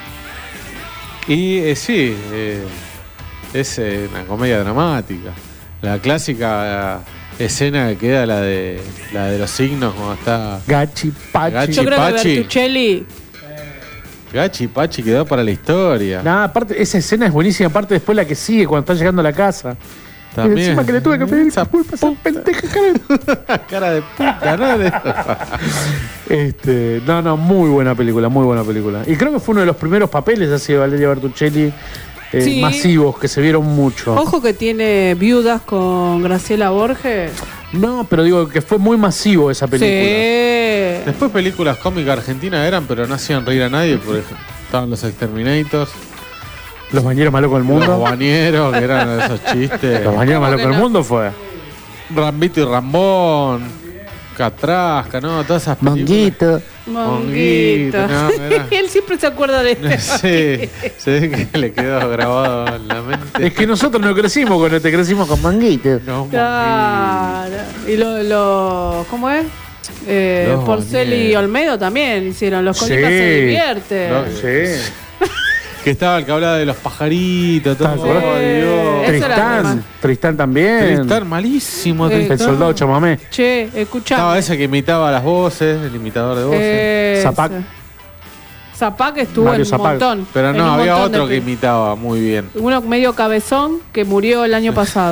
Y eh, sí, eh, es eh, una comedia dramática. La clásica eh, escena que queda, la de la de los signos, cuando está Gachi Pachi. Gachi Yo creo que Pachi. Bertuccelli. Gachi Pachi quedó para la historia. Nada, aparte, esa escena es buenísima. Aparte, después la que sigue cuando están llegando a la casa. Y También. encima que le tuve que pedir Esa disculpas a pendeja cara. cara de puta, ¿no? Este, no, no, muy buena película, muy buena película. Y creo que fue uno de los primeros papeles así de Valeria Bertuccelli eh, Sí. masivos que se vieron mucho. Ojo que tiene viudas con Graciela Borges. No, pero digo que fue muy masivo esa película. Sí. Después películas cómicas argentinas eran, pero no hacían reír a nadie. Por ejemplo, estaban los Exterminators, Los bañeros más locos del los mundo. bañeros, que eran esos chistes. Los bañeros más locos del no? mundo fue. Rambito y Rambón, Catrasca, ¿no? Todas esas películas. Monguito. Monguito. Monguito, no, era- Él siempre se acuerda de esto. Sí, se ve que le quedó grabado en la mente. Es que nosotros no crecimos con este, crecimos con Manguito. No, Claro. Y lo, lo ¿cómo es? Eh, Los Porcel y bañeros. Olmedo también hicieron. Los Colitas Sí. se divierten. No, Sí. que estaba el que hablaba de los pajaritos, todo. ¿Te acordás? Oh, Dios. Eso era Tristán. normal. Tristán también. Tristán, malísimo. Eh, Tristán. El soldado chamamé. Che, escuchá. Estaba ese que imitaba las voces, el imitador de voces. Eh, Zapac. Zapac estuvo Mario en un Zapac. montón. Pero en no, un había montón de otro que pe- imitaba muy bien. Uno medio cabezón que murió el año pasado.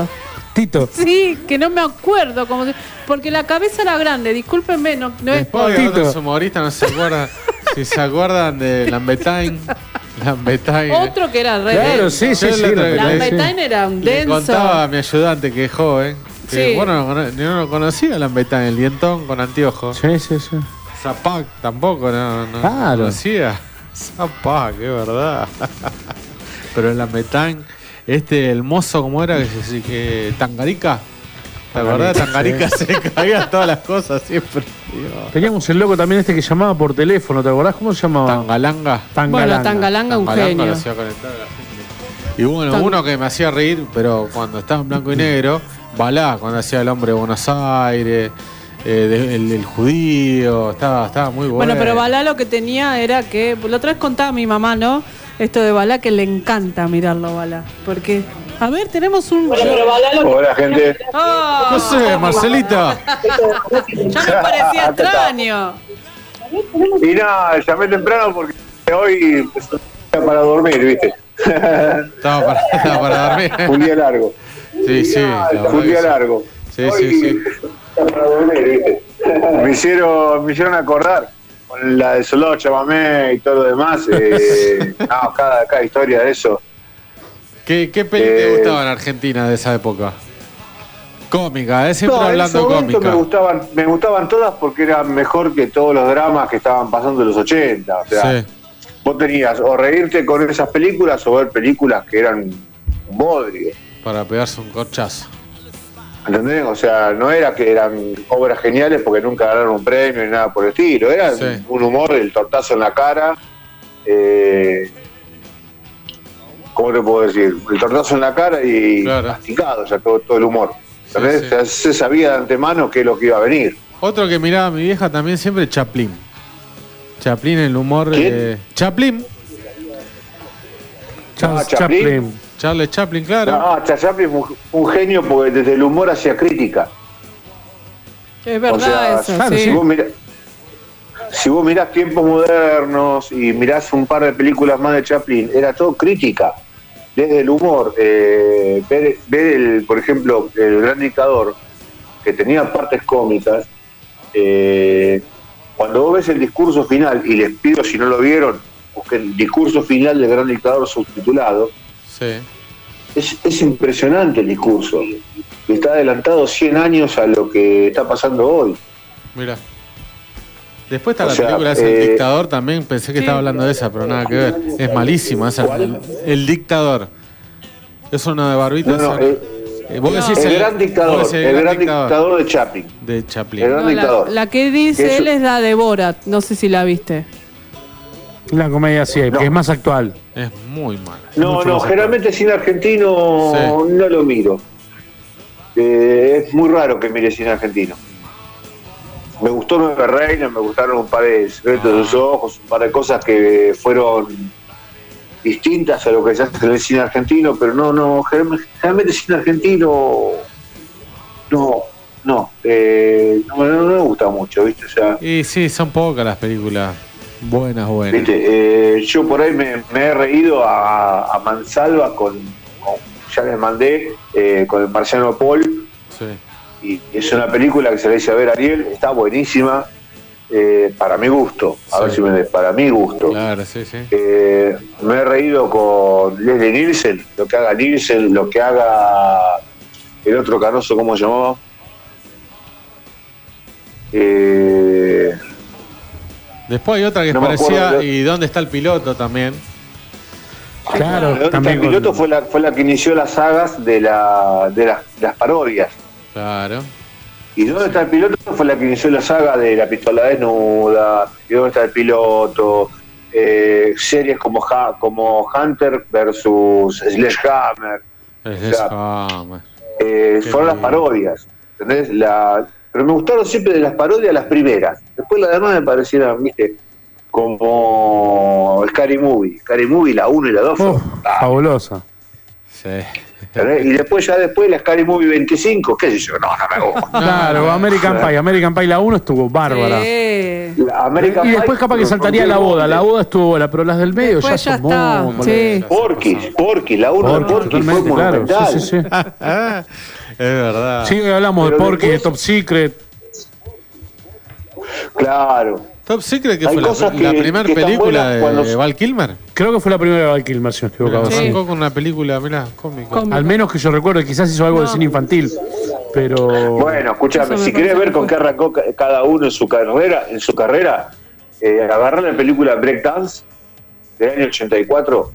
Tito. Sí, que no me acuerdo cómo se... Porque la cabeza era grande, discúlpenme, no, no es por... Después otros humoristas no se acuerdan. Si se acuerdan de Lambetain. Lambetain. Otro que era re Claro, denso. sí, sí, Yo sí. le tra- Lambetain le- era un Le denso. contaba a mi ayudante que es joven. Que Sí. bueno, no, cono- yo no lo conocía Lambetain, el dientón con anteojos. Sí, sí, sí. Zapac tampoco, no, no Claro. conocía. Zapac, es verdad. Pero el Lambetain, este, el mozo, ¿cómo era? Que, se- que Tangarica. ¿Te acordás? Sí. Tangarica se caía todas las cosas siempre. Dios. Teníamos el loco también este que llamaba por teléfono, ¿te acordás cómo se llamaba? Tangalanga. Bueno, Tangalanga un Tangalanga genio. lo hacía conectar a la gente. Y bueno, Tan- uno que me hacía reír, pero cuando estaba en blanco y negro, Balá, cuando hacía El hombre de Buenos Aires, eh, de- el, el judío, estaba, estaba muy bueno. Bueno, pero Balá lo que tenía era que... La otra vez contaba mi mamá, ¿no? Esto de Balá, que le encanta mirarlo, Balá. Porque... A ver, tenemos un... Hola, gente. ¡Oh! No sé, Marcelita. Ya me parecía extraño. Y nada, llamé temprano porque hoy es un día para dormir, ¿viste? Estaba para, estaba para dormir. Un día largo. Sí, sí. la verdad Un que día sí. largo. Sí, sí, sí. Para dormir, ¿viste? Me hicieron, me hicieron acordar con la de Soldado Chamamé y todo lo demás. Eh, no, cada, cada historia de eso. ¿Qué, qué peli te Eh, gustaba en Argentina de esa época? Cómica, ¿eh? Siempre No, en ese hablando momento cómica. Me gustaban, me gustaban todas porque eran mejor que todos los dramas que estaban pasando en los ochenta. O sea, Sí. vos tenías o reírte con esas películas o ver películas que eran un bodrio. Para pegarse un corchazo. ¿Entendés? O sea, no era que eran obras geniales porque nunca ganaron un premio ni nada por el estilo. Era Sí. un humor, el tortazo en la cara. Eh, ¿Cómo te puedo decir? El tortazo en la cara y Claro. masticado, o sea, todo, todo el humor. ¿Entendés? sí. O sea, se sabía de antemano qué es lo que iba a venir. Otro que miraba mi vieja también siempre, Chaplin. Chaplin, el humor. ¿Quién? eh, Chaplin. Charles Ah, Chaplin. Chaplin. Charles Chaplin, claro. No, Chaplin fue un, un genio porque desde el humor hacía crítica. Es verdad o sea, eso, claro, sí. si, vos mirás, si vos mirás Tiempos Modernos y mirás un par de películas más de Chaplin, era todo crítica. Desde el humor, eh, ver, ver el, por ejemplo, El Gran Dictador, que tenía partes cómicas, eh, cuando vos ves el discurso final, y les pido si no lo vieron, busquen el discurso final del Gran Dictador subtitulado, Sí. es, es impresionante el discurso. Está adelantado cien años a lo que está pasando hoy. Mira. Después está O la sea, película esa, eh, El Dictador, también pensé que estaba hablando de esa, pero nada que ver. Es malísima esa. El, el Dictador. Es uno de Barbita. No, no, esa- eh, eh, vos no. decís el, gran dictador, vos decís el, gran dictador, de Chaplin. de Chaplin. El gran No, dictador. la, la que dice Que es- él es la de Borat. No sé si la viste. La comedia sí, No. que es más actual. Es muy mala. No, mucho no, más generalmente cine argentino Sí. no lo miro. Eh, es muy raro que mire cine argentino. Me gustó Nueve Reinas, me gustaron un par de Secretos de los Ojos, un par de cosas que fueron distintas a lo que se hace en el cine argentino, pero no, no, generalmente, generalmente cine argentino no, no, eh, no, no, no me gusta mucho, ¿viste? O sea, Y sí, son pocas las películas buenas, buenas. ¿viste? Eh, yo por ahí me, me he reído a, a mansalva con, con- ya les mandé, eh, con el Marciano Paul, Sí. y es una película que se la hice a ver a Ariel, está buenísima, eh, para mi gusto, a Sí. ver si me para mi gusto. Claro, sí, sí. Eh, me he reído con Leslie Nielsen, lo que haga Nielsen, lo que haga el otro canoso, ¿cómo se llamaba? Eh, Después hay otra que No me parecía acuerdo. ¿Y dónde está el piloto también? Claro, ¿De dónde está también el con- piloto? Fue la, fue la que inició las sagas de, la, de, las, de las parodias. Claro. ¿Y dónde está el piloto? Fue la que inició la saga de La Pistola Desnuda, ¿y dónde está el piloto? Eh, series como, Ha- como Hunter versus Sledgehammer. Es O sea, Hammer. Eh, Qué fueron las bien. parodias, ¿entendés? La, pero me gustaron siempre de las parodias las primeras. Después las demás me parecieran, viste, como Scary Movie. Scary Movie, la uno y la dos. Uf, fabulosa. Sí. ¿entendés? Y después ya después la Scary Movie veinticinco, qué sé yo, no, no me gusta. Claro, American Pie. American Pie la uno estuvo bárbara. Sí. La American Y después Pie, capaz que pero saltaría con la Bill boda. Bond. La boda estuvo buena, pero las del medio Después ya ya son está, muy sí. molestas. Porky, Porky, la uno de Porky, Porky fue totalmente, claro. monumental. Sí, sí, sí. verdad. Sí, hoy hablamos Pero de Porky, después- de Top Secret. Claro. Top Secret, que Hay fue la, cosas la que- primera que están película buenas de cuando- Val Kilmer. Creo que fue la primera de Val Kilmer, si no estoy equivocado. Mirá, sí. arrancó con una película, mirá, cómica. Cómica. Al menos que yo recuerdo, quizás hizo algo de No. cine infantil. Pero. Bueno, escúchame, Eso me si querés parece ver con que qué arrancó ca- cada uno en su carrera, en su carrera, eh, agarrá la película Breakdance del año ochenta y cuatro,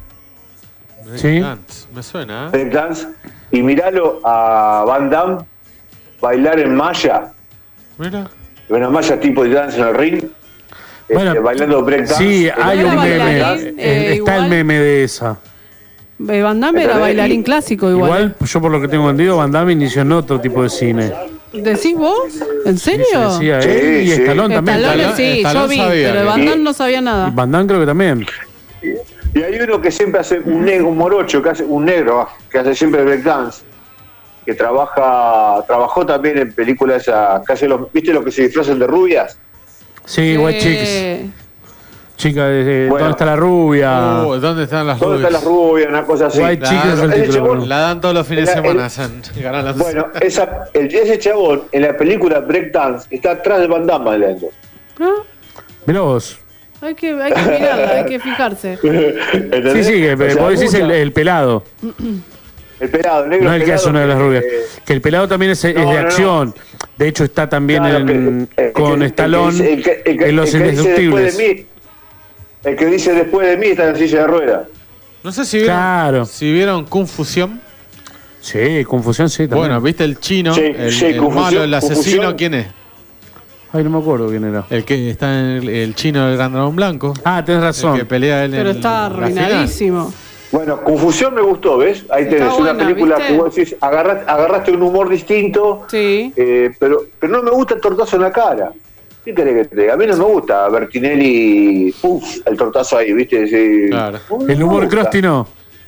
Sí. Dance, me suena, ¿eh? Breakdance, y miralo a Van Damme bailar en malla, Mira. una malla tipo de dance en el ring, Bueno, este, bailando Breakdance. Sí, en hay el un Era meme. bailarín, Eh, eh, Está igual. el meme de esa. Eh, Van Damme era ¿Entendés? bailarín Y- clásico igual. Igual, yo por lo que tengo entendido, Van Damme inició en otro tipo de cine. ¿Decís vos? ¿En Se serio? decía Sí, él y sí. Stallone también. Stallone Stallone- sí, yo Stallone vi, sabía pero de que- Van Damme Y- no sabía nada. Y Van Damme creo que también. Y hay uno que siempre hace un negro, un morocho, que hace un negro, que hace siempre breakdance, que trabaja, trabajó también en películas, esa- que hace los, ¿viste los que se disfrazan de rubias? Sí, White Chicks. Eh, Chica, de, Bueno. ¿dónde está la rubia? Uh, ¿Dónde están las ¿Dónde están rubias? las rubias? Una cosa así. White Chicks es el Ese título. chabón- pero- La dan todos los fines de La- semana. el- San, ganan las- Bueno, esa, el- ese chabón en la película Breakdance está atrás de Van Damme bailando. ¿ah? Mirá vos. Hay que, hay que mirarla, hay que fijarse. Sí, ¿Entendés? sí, que O sea, vos decís el, mucha- el pelado. el pelado, el negro. No el que pelado hace una de las que- rubias. Que el pelado también es, es No, de no, no. acción. De hecho, está también Claro, en- que- el que- con el que Stallone dice- el que- el que- en Los el que dice Indestructibles. después de mí, el que dice después de mí está en silla de ruedas. No sé si vieron, Claro. si vieron Confusión. Sí, confusión, sí, también. Bueno, ¿viste el chino? Sí, el sí, el Confusión, malo, el asesino, Confusión. ¿quién es? Ay, no me acuerdo quién era. El que está en el, el chino del Gran Dragón Blanco. Ah, tenés El razón. que pelea él Pero en está la final. arruinadísimo. Bueno, Confusión me gustó, ¿ves? Ahí Está tenés buena, una película ¿viste? que vos decís, agarraste, agarraste un humor distinto, Sí. eh, pero, pero no me gusta el tortazo en la cara. ¿Qué querés que te diga? A mí no me gusta Bertinelli, uff, el tortazo ahí, ¿viste? Sí. Claro. No El me humor gusta. Krusty no.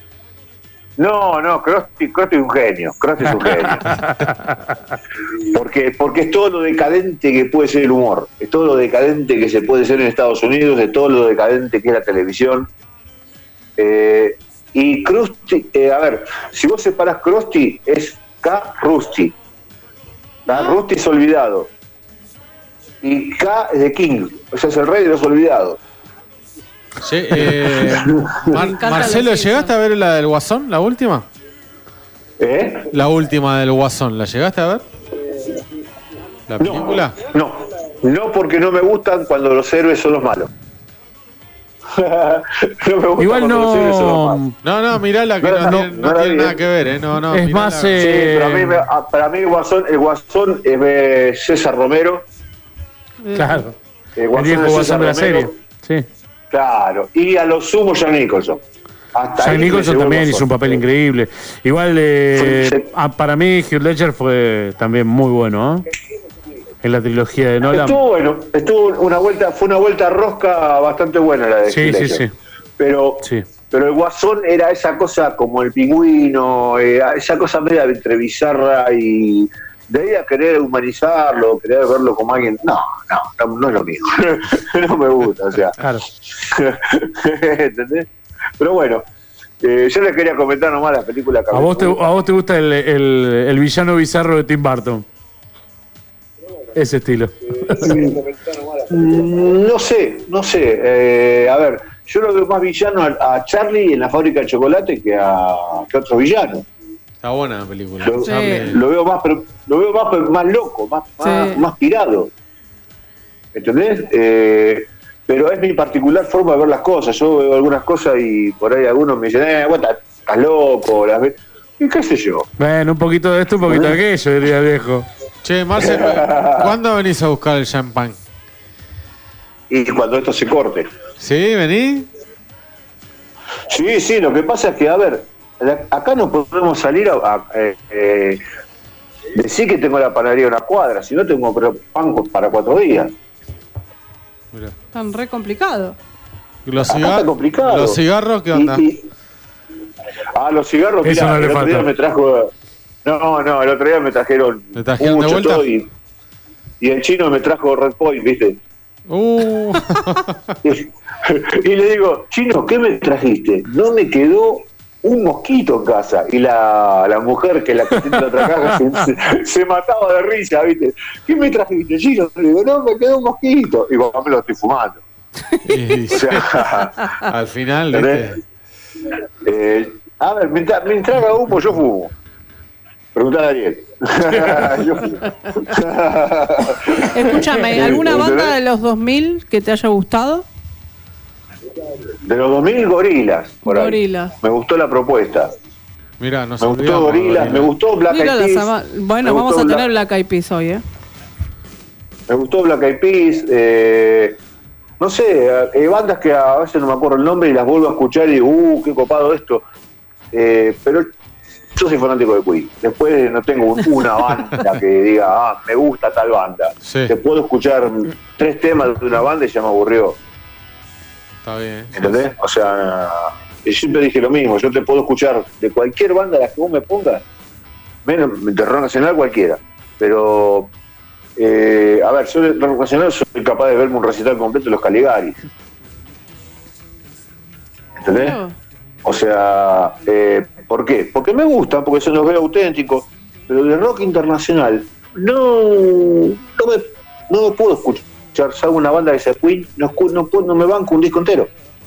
No, no, Krusty, Krusty es un genio, Krusty es un genio. Porque, porque es todo lo decadente que puede ser el humor, es todo lo decadente que se puede ser en Estados Unidos, es todo lo decadente que es la televisión. Eh, y Krusty, eh, a ver, si vos separás Krusty, es K. Rusty. K. Rusty es olvidado. Y K es de King, o sea, es el rey de los olvidados. Sí, eh, Mar- encanta Marcelo, los ¿llegaste a ver la del Guasón, la última? ¿Eh? La última del Guasón, ¿la llegaste a ver? ¿La película? No, no porque no me gustan cuando los héroes son los malos. no me gusta Igual cuando los héroes son los no. malos. No, no, mirala que No, no, no, tiene, no no la tiene vi, nada eh. que ver, ¿eh? No, no, Es mirala. más, Sí, eh, pero a mí, me- a- para mí el Guasón, el Guasón es de César Romero. Claro. El El Guasón viejo de Guasón César de la Romero. serie. Sí. Claro, y a lo sumo Jack Nicholson. Hasta Jack ahí me Nicholson llegó el también Guasón. hizo un papel increíble. Igual, eh, Sí, sí. ah, para mí, Heath Ledger fue también muy bueno, ¿eh? En la trilogía de Nolan. Estuvo bueno, estuvo una vuelta, fue una vuelta rosca bastante buena la de Sí, Heath sí, Ledger. sí. Pero, Sí. pero el Guasón era esa cosa como el pingüino, eh, esa cosa media entre bizarra y de ahí a querer humanizarlo, querer verlo como alguien. No, no, no, no es lo mío. No me gusta, o sea. Claro. ¿Entendés? Pero bueno, eh, yo les quería comentar nomás la película que ¿A vos te, a vos te gusta el, el, el villano bizarro de Tim Burton? Ese estilo. Mm, No sé, no sé. Eh, a ver, yo lo veo más villano a, a Charlie en la fábrica de chocolate que a, que a otro villano. Está buena la película. Lo, Charlie. lo veo más, pero lo veo más, pero más loco, más, más, Sí. más pirado. ¿Entendés? Eh, pero es mi particular forma de ver las cosas. Yo veo algunas cosas y por ahí algunos me dicen, eh, vos estás estás loco, las ves. Y qué sé yo. Bueno, un poquito de esto, un poquito de aquello, diría el viejo. Che, Marcel, ¿cuándo venís a buscar el champán? Y cuando esto se corte. ¿Sí? ¿Vení? Sí, sí, lo que pasa es que, a ver, la- acá no podemos salir a, a- eh, eh, decir que tengo la panadería a una cuadra, si no tengo pero pan para cuatro días. Mirá. Tan re complicado. ¿Los, Acá cigar- está complicado. ¿Los cigarros qué onda? Y- y- ah, los cigarros, Eso mirá, no le el otro falta. día me trajo. No, no, el otro día me trajeron ¿Te trajeron de mucho vuelta? todo y, y el chino me trajo Red Point, ¿viste? Uh, Y, y le digo, chino, ¿qué me trajiste? No me quedó un mosquito en casa. Y la, la mujer que la que tiene la otra caja se, se, se mataba de risa, ¿viste? ¿Qué me trajiste, Gino? Le digo, no, me quedó un mosquito. Y bueno, me lo estoy fumando. Y, o sea, al final, ¿viste? Eh, a ver, mientras, mientras haga humo, yo fumo. Preguntá a Daniel. Yo fumo. Escúchame, ¿alguna banda de los dos mil que te haya gustado? De los dos mil, Gorilas. Por ahí. Gorilas. Me gustó la propuesta. Mira, nos me gustó Gorilas, me gustó Black Eyed Peas. Ama- bueno, vamos a tener Black Eyed Peas hoy, ¿eh? Me gustó Black Eyed Peas. Eh, no sé, eh, bandas que a veces no me acuerdo el nombre y las vuelvo a escuchar y digo, uh, qué copado esto. Eh, pero yo soy fanático de Queen. Después no tengo una banda que diga, ah, me gusta tal banda. Sí. Te puedo escuchar tres temas de una banda y ya me aburrió. Está bien. ¿Entendés? O sea, yo siempre dije lo mismo. Yo te puedo escuchar de cualquier banda de las que vos me pongas, menos de rock nacional cualquiera. Pero, eh, a ver, yo de rock nacional soy capaz de verme un recital completo de los Caligaris. ¿Entendés? No. O sea, eh, ¿por qué? Porque me gustan, porque se los veo auténticos. Pero de rock internacional, no, no, me, no me puedo escuchar. Salgo una banda que sea Queen, no, no, no me banco un disco entero.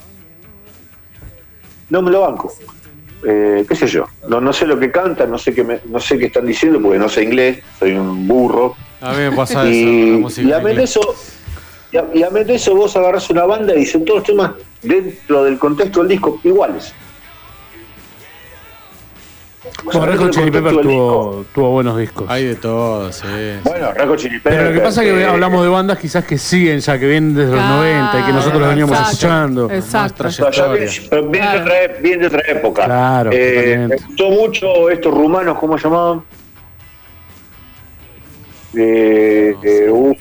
No me lo banco. Eh, ¿Qué sé yo? No, no sé lo que cantan, no sé qué me, no sé qué están diciendo porque no sé inglés, soy un burro. A mí me pasa y, eso. Música y a de eso, y a, y a de eso vos agarrás una banda y son todos temas dentro del contexto del disco iguales. Bueno, Red Hot Chili Peppers tuvo, tuvo buenos discos. Hay de todo, sí. Bueno, Red Hot Chili Peppers. Pero lo que pasa es que eh, hablamos de bandas quizás que siguen ya, que vienen desde los ah, noventa y que nosotros los veníamos exacto, escuchando. Exacto. Pero bien, claro. de otra, bien de otra época. Claro. Eh, me gustó mucho estos rumanos, ¿cómo se llamaban? Eh, eh, uf.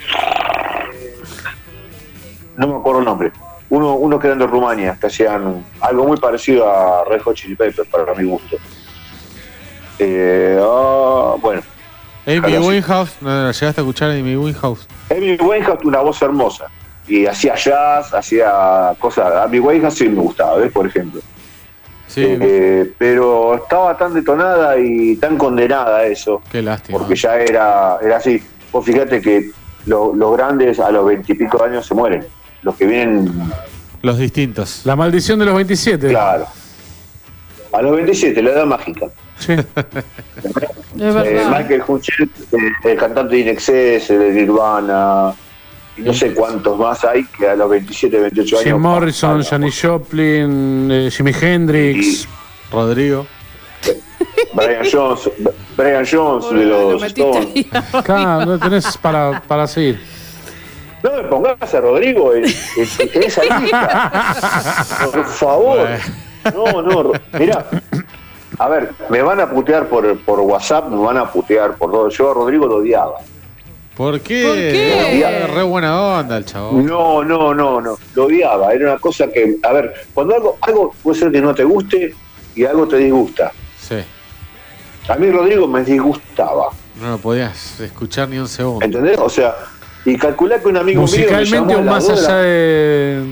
No me acuerdo el nombre. Uno, uno que eran de Rumania, que hacían algo muy parecido a Red Hot Chili Peppers, para mi gusto. Eh, oh, bueno. Amy Winehouse, ¿no llegaste a escuchar a Amy Winehouse? Amy Winehouse, una voz hermosa. Y hacía jazz, hacía cosas. Amy Winehouse sí me gustaba, ¿ves? Por ejemplo. Sí. Eh, pero estaba tan detonada y tan condenada a eso. Qué lástima. Porque ya era, era así. Vos fíjate que lo, los grandes a los veintipico años se mueren. Los que vienen. Los distintos. La maldición de los veintisiete. Claro. A los veintisiete, la edad mágica. Sí. eh, Michael Hutchins, eh, el cantante de In Excess, de Nirvana, y no sé cuántos más hay que a los veintisiete, veintiocho años. Jim Morrison, Janis Joplin, eh, Jimi Hendrix, y Rodrigo, Brian Jones, Brian Jones de los Stones. Claro, no tenés para, para seguir. No me pongas a Rodrigo en, en, en esa lista. Por favor. No, no, mirá. A ver, me van a putear por, por WhatsApp, me van a putear por todo. Yo a Rodrigo lo odiaba. ¿Por qué? ¿Por qué? Era re buena onda el chabón. No, no, no, no. Lo odiaba. Era una cosa que, a ver, cuando algo, algo puede ser que no te guste y algo te disgusta. Sí. A mí Rodrigo me disgustaba. No lo podías escuchar ni un segundo. ¿Entendés? O sea, y calculá que un amigo musicalmente mío me o más allá la... de...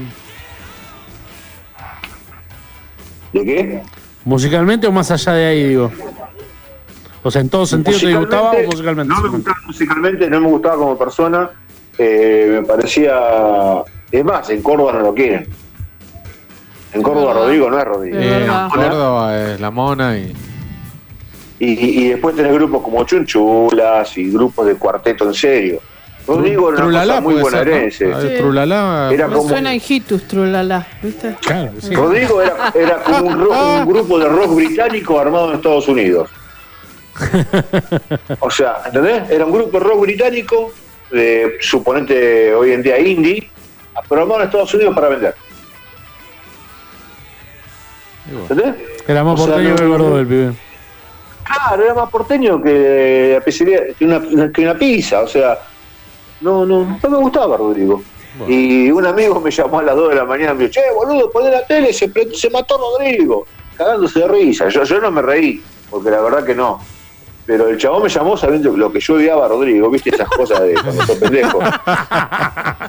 ¿De qué? Musicalmente o más allá de ahí, digo. O sea, en todo sentido te disgustaba o musicalmente. No me gustaba musicalmente, no me gustaba como persona. Eh, me parecía... Es más, en Córdoba no lo quieren. En Córdoba ah, Rodrigo no es Rodrigo. Eh, en Córdoba es La Mona y... Y, y... y después tenés grupos como Chunchulas y grupos de cuarteto en serio. Rodrigo era una Trulala, cosa muy bonaerense. ¿no? Sí. Trulala. Era como... suena hijitus, Trulala, ¿viste? Claro, sí. Rodrigo era, era como un, rock, un grupo de rock británico armado en Estados Unidos. O sea, ¿entendés? Era un grupo de rock británico, de, suponente hoy en día indie, pero armado en Estados Unidos para vender. ¿Entendés? Era más porteño no, que el gordo del pibe. Claro, era más porteño que, que, una, que una pizza, o sea... No, no, no me gustaba Rodrigo. Bueno. Y un amigo me llamó a las dos de la mañana y me dijo, che, boludo, poné la tele, se, se mató Rodrigo. Cagándose de risa. Yo, yo no me reí, porque la verdad que no. Pero el chabón me llamó sabiendo lo que yo odiaba a Rodrigo, ¿viste? Esas cosas de cuando sos pendejo.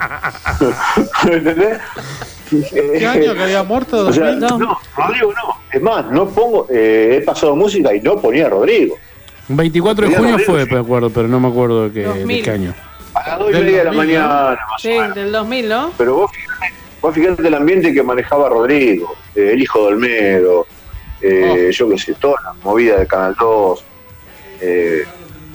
¿Entendés? ¿Qué año que había muerto? O sea, no, Rodrigo no. Es más, no pongo, eh, he pasado música y no ponía a Rodrigo. veinticuatro de junio fue, me acuerdo, pero no me acuerdo de qué, de qué año. A las dos y media de la mañana, más Sí, del dos mil, ¿no? Pero vos fíjate, vos fíjate el ambiente que manejaba Rodrigo, eh, el hijo de Olmedo, eh, oh. yo qué sé, toda la movida de Canal dos. Eh,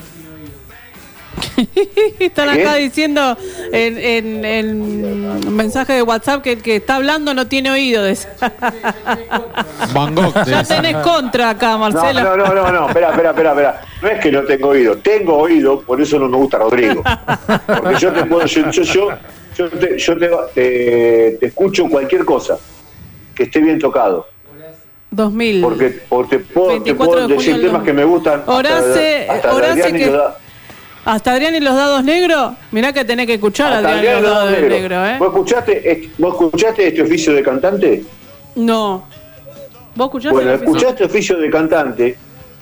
Están acá diciendo en, en, en un mensaje de WhatsApp que el que está hablando no tiene oído. De Van Gogh. Ya tenés contra acá, Marcelo. No, no, no, no, espera, espera, espera, espera. No es que no tengo oído, tengo oído, por eso no me gusta Rodrigo. Porque yo te puedo, yo, yo, yo, yo, te, yo te, te, te escucho cualquier cosa que esté bien tocado. dos mil. Porque, porque te puedo, te puedo de decir temas que me gustan. Horace, hasta, hasta Horace Adrián que... y los, hasta Adrián y los dados negros. Mirá que tenés que escuchar a Adrián y los dados negros, negro, ¿eh? ¿Vos escuchaste, ¿Vos escuchaste este oficio de cantante? No. ¿Vos escuchaste? Bueno, escuchaste oficio de cantante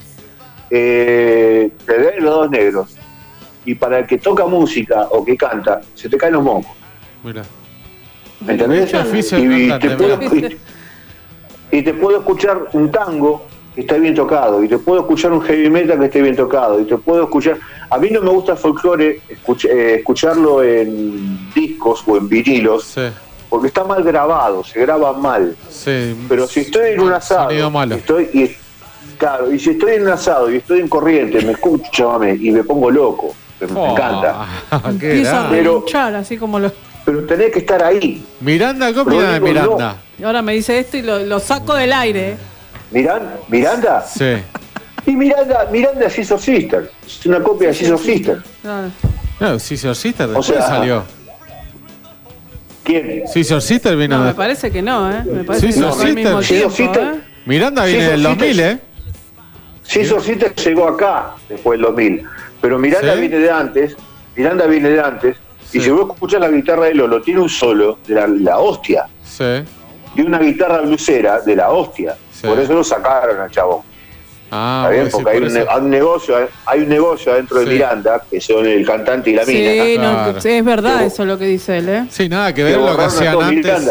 eh, de Adrián y los dados negros. Y para el que toca música o que canta, se te caen los mocos. Mira. ¿Me entendés? Oficio de y, cantante, te puedo, y, y te puedo escuchar un tango que está bien tocado, y te puedo escuchar un heavy metal que esté bien tocado, y te puedo escuchar... A mí no me gusta el folclore, escuch, eh, escucharlo en discos o en vinilos, sí. porque está mal grabado, se graba mal. Sí. Pero si estoy en un asado, estoy, y, claro, y si estoy en un asado y estoy en corriente, me escucho y me pongo loco, me, oh, me encanta. Empieza a relinchar, así como lo... Pero tenés que estar ahí. Miranda, ¿qué opina de Miranda? No. Y ahora me dice esto y lo, lo saco del aire, ¿eh? ¿Miranda? ¿Miranda? Sí. Y Miranda, Miranda es Scissor Sister. Es una copia de Scissor Sister. Claro. No, Scissor Sister después o sea, salió. ¿Quién? Scissor Sister vino. No, de... me parece que no, ¿eh? Me parece Scissor que no, Sister. Sister. Tiempo, ¿eh? Miranda viene Scissor del dos mil, Sister, ¿eh? Scissor Sister llegó acá después del dos mil. Pero Miranda ¿Sí? viene de antes. Miranda viene de antes. Sí. Y si vos escuchás la guitarra de Lolo, tiene un solo de la, la hostia. Sí. Y una guitarra blusera de la hostia. Sí. Por eso lo sacaron al chabón. Ah, ¿está bien? Porque hay un, hay un negocio, hay un negocio adentro sí. de Miranda, que son el cantante y la sí, mina. ¿no? Claro. Sí, es verdad Pero, eso lo que dice él, ¿eh? Sí, nada que ver lo que hacían antes. Miranda.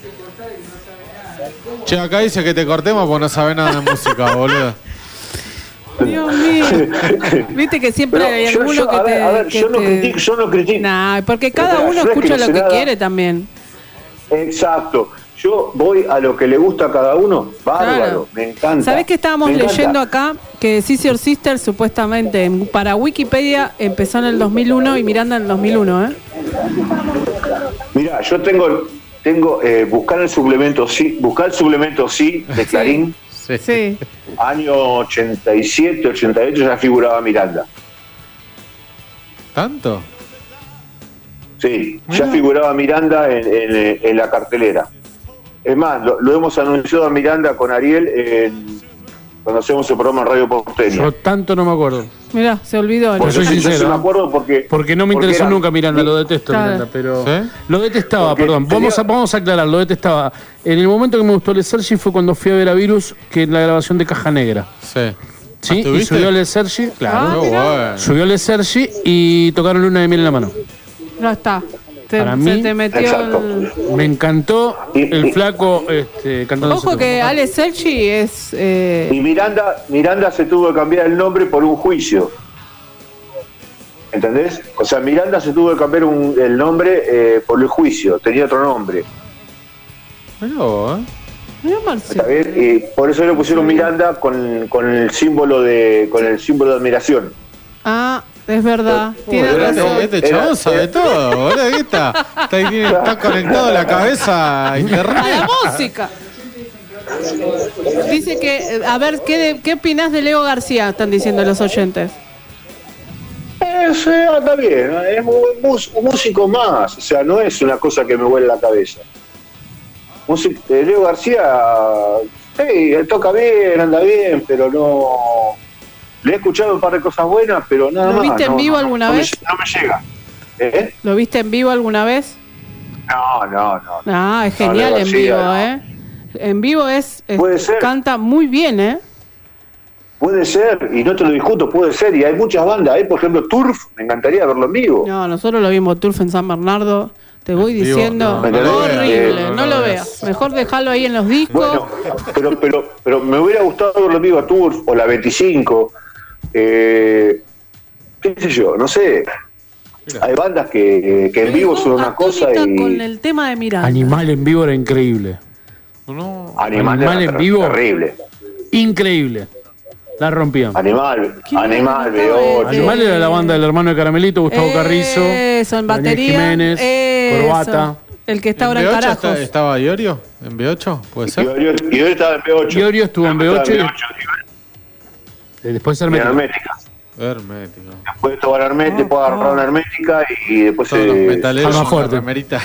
Che, acá dice que te cortemos porque no sabe nada de música, boludo. Dios mío. Viste que siempre Pero hay alguno yo, yo, que a te... Ver, a ver, que yo, no te... critico, yo no critico. Nah, porque cada uno escucha lo que quiere también. Exacto. Yo voy a lo que le gusta a cada uno, bárbaro, claro. Me encanta. ¿Sabés que estábamos leyendo acá? Que Scissor Sister supuestamente para Wikipedia empezó en el dos mil uno y Miranda en el dos mil uno, ¿eh? Mirá, yo tengo, tengo eh, buscar el suplemento sí, buscar el suplemento sí de Clarín. Sí. sí. Año ochenta y siete, ochenta y ocho ya figuraba Miranda. ¿Tanto? Sí, ya Mirá. figuraba Miranda en, en, en la cartelera. Es más, lo, lo hemos anunciado a Miranda con Ariel en, cuando hacemos el programa en Radio Porteña. Yo tanto no me acuerdo. Mirá, se olvidó. Yo soy sincero. Yo sí me acuerdo porque... Porque no me porque interesó era, nunca Miranda, lo detesto claro. Miranda, pero... ¿Sí? Lo detestaba, porque perdón. Tenía... Vamos a, vamos a aclarar, lo detestaba. En el momento que me gustó el Sergi fue cuando fui a ver a Virus, que es la grabación de Caja Negra. Sí. Sí, y subió el Sergi, claro. Ah, bueno. Subió el Sergi y tocaron Luna de Miel en la mano. No está. Te, Para mí, se te metió el... me encantó el flaco este, cantando. Ojo que Ale Sergi es... Eh... Y Miranda, Miranda se tuvo que cambiar el nombre por un juicio. ¿Entendés? O sea, Miranda se tuvo que cambiar un, el nombre eh, por el juicio. Tenía otro nombre. Pero, ¿eh? ¿Está bien? Y por eso le pusieron Miranda con, con el símbolo de con el símbolo de admiración. Ah, es verdad. Uh, Tiene razón. Este chabón sabe todo, boludo. Está, está, está conectado a la cabeza a internet. A la música. Dice que, a ver, ¿qué, qué opinás de Leo García? Están diciendo los oyentes. Eh, sí, está bien, es un músico más, o sea, no es una cosa que me huele la cabeza. Músico, eh, Leo García, sí, él toca bien, anda bien, pero no... Le he escuchado un par de cosas buenas, pero nada más. ¿Lo viste más, en vivo no, alguna no, vez? No me, no me llega. ¿Eh? ¿Lo viste en vivo alguna vez? No, no, no. Ah, es genial no, en vivo, no. ¿eh? En vivo es, es puede ser. Canta muy bien, ¿eh? Puede ser, y no te lo discuto, puede ser, y hay muchas bandas, hay por ejemplo Turf, me encantaría verlo en vivo. No, nosotros lo vimos Turf en San Bernardo, Te voy Digo, diciendo, no, no, horrible, no, no, no, lo no, veas. Mejor dejarlo ahí en los discos. Bueno, pero, pero, pero me hubiera gustado ver los Viva Tours o la veinticinco. Eh, ¿Qué sé yo? No sé. Hay bandas que, que en vivo son una cosa y. Con el tema de Miranda. Animal en vivo era increíble. Animal, Animal era en vivo. Terrible. Increíble. La rompían. Animal, Animal, B ocho. Animal era la banda del hermano de Caramelito, Gustavo Carrizo. Eso, en Daniel batería. Jiménez, eso. Corbata. El que está ¿En ahora en B ocho Carajos. está- ¿Estaba Iorio? ¿En B ocho? ¿Puede ser? Iorio, Iorio estaba en B ocho. Iorio estuvo en B ocho. Estaba y- Después en Hermética. Hermética. Hermético. Después de tomar Hermética, después agarrar una Hermética y después Todos se. los metaleros Alma con la Fuerte. remerita.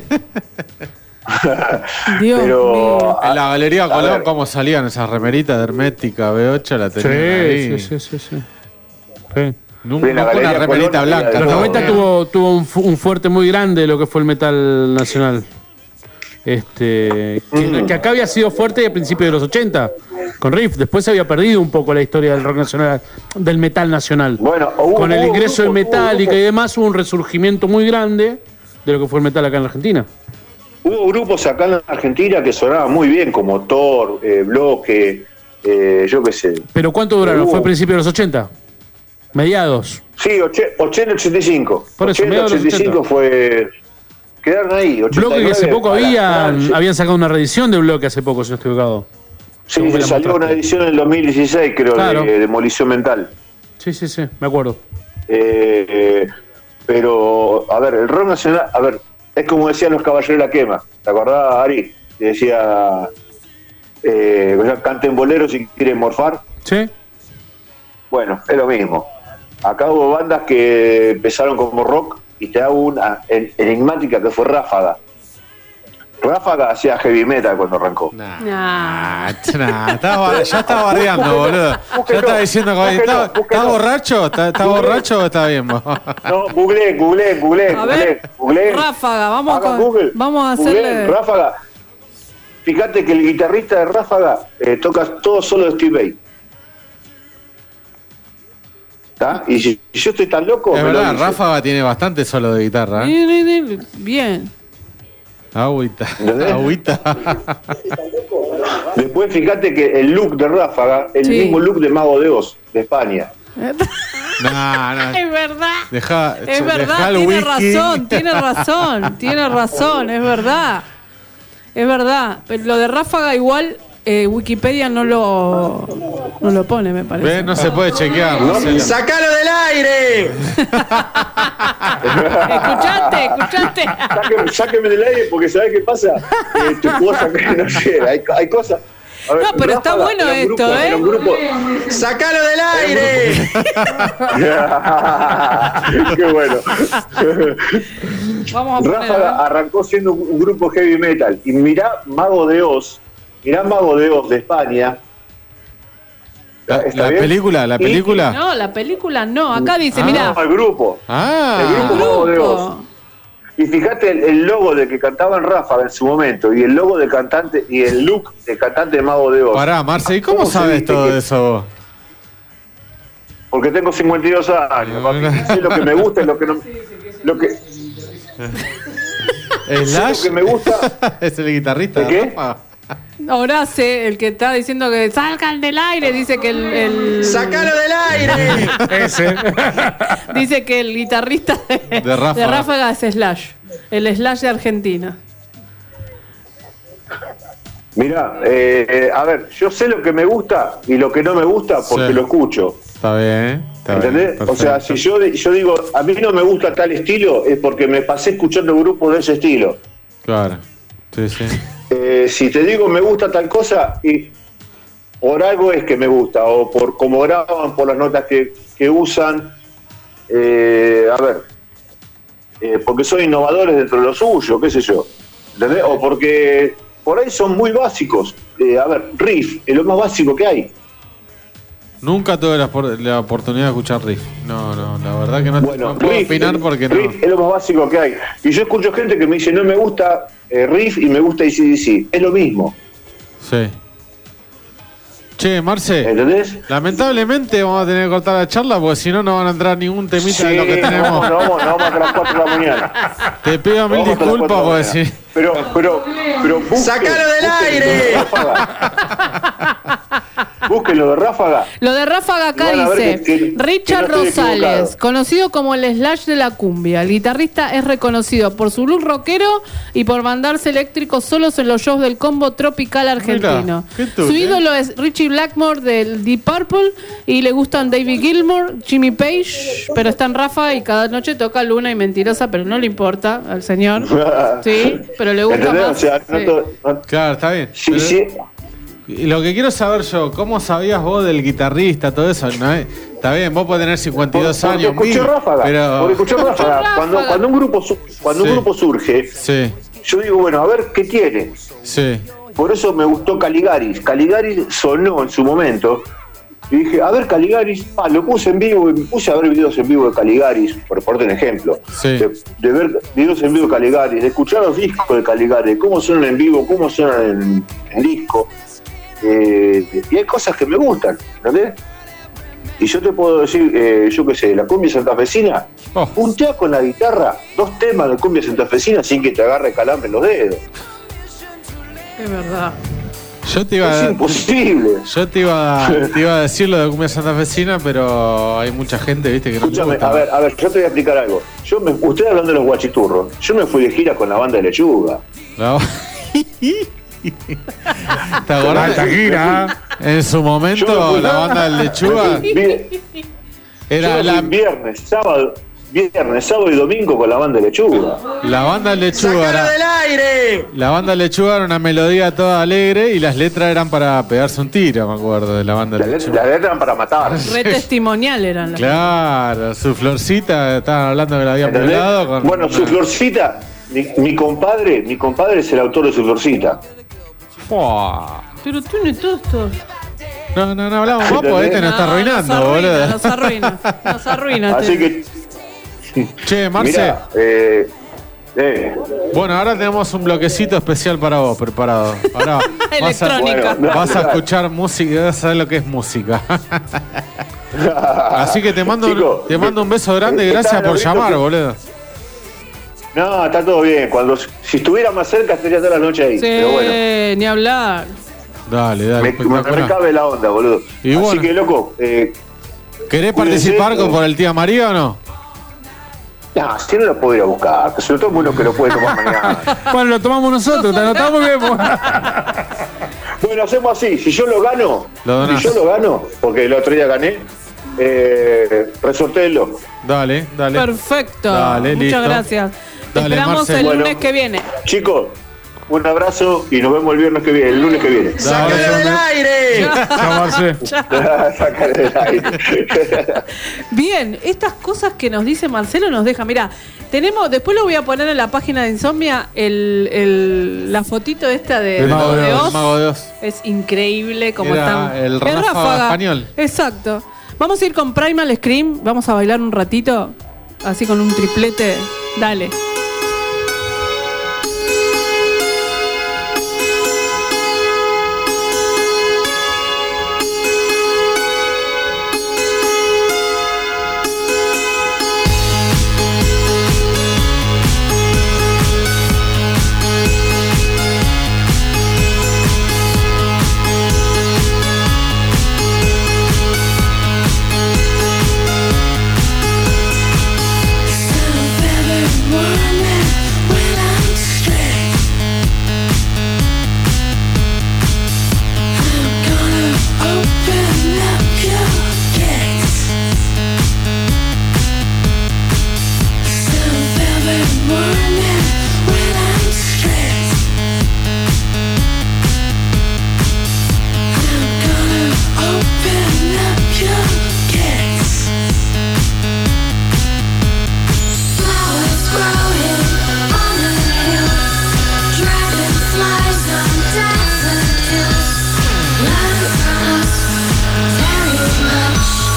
Dios Pero. En la Galería a Colón, ver. ¿cómo salían esas remeritas de Hermética B ocho? La Sí, tenían ahí. sí, sí, sí, sí. Sí. Nunca En la nunca una Galería remerita Colón, blanca. en Los No, noventa no. tuvo, tuvo un, fu- un fuerte muy grande de lo que fue el metal nacional. Este, que, Mm. que acá había sido fuerte a principios de los ochenta, con Riff. Después se había perdido un poco la historia del rock nacional, del metal nacional. Bueno, hubo- con el hubo ingreso de grupos, hubo Metallica grupos. y demás, hubo un resurgimiento muy grande de lo que fue el metal acá en la Argentina. Hubo grupos acá en la Argentina que sonaban muy bien, como Thor, eh, Bloque, eh, yo qué sé. ¿Pero cuánto duraron? Hubo- ¿Fue a principios de los ochenta? ¿Mediados? Sí, oche- ochenta ochenta y cinco. Por eso, ochenta mediados de los ochenta y cinco fue. Quedaron ahí. Bloque que ochenta y hace nueve poco para- habían, sí. habían sacado una reedición de Bloque hace poco, si no estoy equivocado. Sí, Según me la salió mostraste. una edición en el dos mil dieciséis, creo, Claro. de Demolición Mental. Sí, sí, sí, me acuerdo. Eh, eh, pero, a ver, el rock nacional, a ver, es como decían los Caballeros de la Quema. ¿Te acordás, Ari? Que decía, eh, canten boleros si quieren morfar. Sí. Bueno, es lo mismo. Acá hubo bandas que empezaron como rock y te hago una en- enigmática que fue Ráfaga. Ráfaga hacía heavy metal cuando arrancó. Nah, Nah. nah, estaba- ya está bardeando, boludo. Ya búsquelo, está diciendo que búsquelo, está, búsquelo. ¿está borracho? ¿Está, está Búsquelo. borracho o está bien? vos? No, googleé, googleé, googleé, A ver, googleé. Ráfaga, vamos, Haga con- Google, vamos a googleé, hacerle. Ráfaga. Fíjate que el guitarrista de Ráfaga eh, toca todo solo de Steve Vai. ¿Está? Y si yo estoy tan loco. Es me lo verdad, dice. Ráfaga tiene bastante solo de guitarra. ¿eh? Ni- ni- ni- Bien. Agüita, ¿Entendés? agüita. Después fíjate que el look de Ráfaga es Sí. el mismo look de Mago de Oz, de España. Nah, nah. Es verdad. Deja, Es dejá verdad, el tiene whisky. razón, tiene razón, tiene razón, es verdad. Es verdad. Pero lo de Ráfaga igual eh, Wikipedia no lo no lo pone, me parece. Ve, no se puede chequear. No sé. ¡Sácalo del aire! ¿Escuchaste? ¿Escuchaste? Sáqueme, sáqueme del aire porque ¿sabes qué pasa? Eh, te puedo sacar, no sé, hay, hay cosas. A ver, No, pero está Ráfaga bueno era un esto, grupo- ¿eh? era un grupo- ¡Sácalo del aire! Qué bueno. Vamos a poner. Ráfaga arrancó siendo un, un grupo heavy metal. Y mirá Mago de Oz, mirá Mago de Oz de España. La, ¿Está la bien? película, la Y- película. No, la película no. Acá dice, Ah. mirá. No, el grupo. Ah, El grupo Mago de Oz. Grupo. Y fíjate el, el logo de que cantaban Ráfaga en su momento y el logo de cantante y el look de cantante de Mago de Oz. pará, Marce, ¿y cómo, ¿Cómo se sabes viste todo que- eso vos? Porque tengo cincuenta y dos años, papi. Sé lo que me gusta y lo que no. Lo que, ¿Slash? lo que me gusta. ¿Es el guitarrista? ¿De qué? Ráfaga? Horace, el que está diciendo que salgan del aire, dice que el, el- ¡Sácalo del aire! Ese. dice que el guitarrista de, De Ráfaga. de Ráfaga es Slash, el Slash de Argentina. Mirá, eh, eh, a ver, yo sé lo que me gusta y lo que no me gusta porque Sí. lo escucho. Está bien, está bien. ¿Entendés? O sea, perfecto. si yo, di- yo digo, a mí no me gusta tal estilo, es porque me pasé escuchando grupos de ese estilo. Claro, sí, sí. Eh, si te digo me gusta tal cosa, y por algo es que me gusta, o por cómo graban, por las notas que, que usan. Eh, a ver, eh, porque son innovadores dentro de lo suyo, qué sé yo. ¿Entendés? O porque por ahí son muy básicos. Eh, a ver, riff es lo más básico que hay. Nunca tuve la, por- la oportunidad de escuchar riff. No, no, la verdad que no, Bueno, no puedo riff, opinar porque no. riff es lo más básico que hay. Y yo escucho gente que me dice, no me gusta eh, riff y me gusta A C D C. Es lo mismo. Sí. Che, Marce. ¿Entendés? Lamentablemente vamos a tener que cortar la charla porque si no, no van a entrar ningún temita Sí, de lo que tenemos. no, no, vamos, no vamos hasta las cuatro de la mañana. Te pido mil Vamos hasta las disculpas cuatro de la porque mañana. sí. Pero, pero, pero. busquen- ¡Sácalo del busquen aire! lo de Ráfaga. Busquen lo de Ráfaga. Lo de Ráfaga acá Y van a ver dice, que- que- Richard que no estoy Rosales, equivocado. conocido como el Slash de la cumbia. El guitarrista es reconocido por su look rockero y por mandarse eléctricos solos en los shows del combo tropical argentino. qué tuyo, Su ¿eh? ídolo es Richie Blackmore del Deep Purple y le gustan David Gilmour, Jimmy Page, pero está en Ráfaga y cada noche toca Luna y Mentirosa, pero no le importa al señor. Sí, pero le gusta ¿Entendés? más. O sea, no Sí. to- no- Claro, está bien. Sí, Pero- sí. Y lo que quiero saber yo, ¿cómo sabías vos del guitarrista, todo eso? ¿No? Está bien, vos podés tener cincuenta y dos Porque años, escuché mil, Ráfaga. pero... Porque escuché Ráfaga. Cuando, cuando un grupo su- cuando Sí. un grupo surge, Sí, yo digo, bueno, a ver qué tiene. sí. Por eso me gustó Caligaris. Caligaris sonó en su momento. Y dije, a ver, Caligaris, ah, lo puse en vivo y me puse a ver videos en vivo de Caligaris, por ponerte un ejemplo. Sí. De, de ver videos en vivo de Caligaris, de escuchar los discos de Caligaris, cómo suenan en vivo, cómo suenan en, en disco. Eh, y hay cosas que me gustan, ¿entendés? Y yo te puedo decir, eh, yo qué sé, la cumbia santafesina, Oh. punteás con la guitarra dos temas de cumbia santafesina sin que te agarre calambre en los dedos. Es verdad. Yo te iba Es a... imposible. Yo te iba, a, te iba a decir lo de cumbia santafesina, pero hay mucha gente, viste, que no le Escúchame, gusta. a ver, a ver, yo te voy a explicar algo. Yo me, ustedes hablando de los guachiturros, yo me fui de gira con la banda de Lechuga. No. ¿Te acordás? Alta gira. En su Yo me momento, fui- la banda del Lechuga Vi- era yo me fui la, viernes, sábado, viernes, sábado y domingo con la banda de Lechuga. la banda del Lechuga. ¡Sácalo Era, del aire! la banda del Lechuga era una melodía toda alegre y las letras eran para pegarse un tiro, me acuerdo, de la banda Las del letras Lechuga. las letras eran para matar. Re testimonial eran las Claro, su florcita, estaban hablando que la habían ¿Entendés? violado con. Bueno, su una- florcita, mi, mi compadre, mi compadre es el autor de su florcita. Fua. Pero tiene todo esto. No, no, no hablamos más porque este nos está arruinando, nos arruina, boludo. Nos arruina, nos arruina. Así este. que, Che, Marce. mirá, eh, eh, Bueno, ahora tenemos un bloquecito especial para vos preparado. Ahora vas a, Electrónica. Bueno, vas a dale. escuchar música y vas a saber lo que es música. Así que te mando, Chico, te mando un beso grande y está gracias por ahorita llamar, que- boludo. no, está todo bien. Cuando, si estuviera más cerca estaría toda la noche ahí. Sí, Pero bueno, ni hablar. Dale, me, dale. me espectacular. recabe la onda, boludo. Y Así bueno. que, loco, eh, ¿Querés cuídense, participar con, eh. por el tía María o no? no, si no lo puedo ir a buscar, que sobre todo es bueno que lo puede tomar mañana. Bueno, lo tomamos nosotros, te anotamos y vemos. Bueno, hacemos así. Si yo lo gano, Lo donás. si yo lo gano, porque el otro día gané, eh, resortéelo. Dale, dale. Perfecto. Dale, Muchas listo. gracias. Te Dale, esperamos Marce. el Bueno. lunes que viene. Chicos, un abrazo y nos vemos el viernes que viene, el lunes que viene. ¡Sácalo del aire! Chao, Marce. Sácale del aire. Bien, estas cosas que nos dice Marcelo nos deja. Mira, tenemos, después lo voy a poner en la página de Insomnia, el, el- la fotito esta de, El mago de Oz. Oz. Mago de Oz. Es increíble como Era están. el Es Ráfaga español. Exacto. Vamos a ir con Primal Scream. Vamos a bailar un ratito. Así con un triplete. Dale.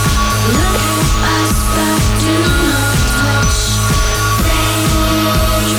Look at us, but do not touch. They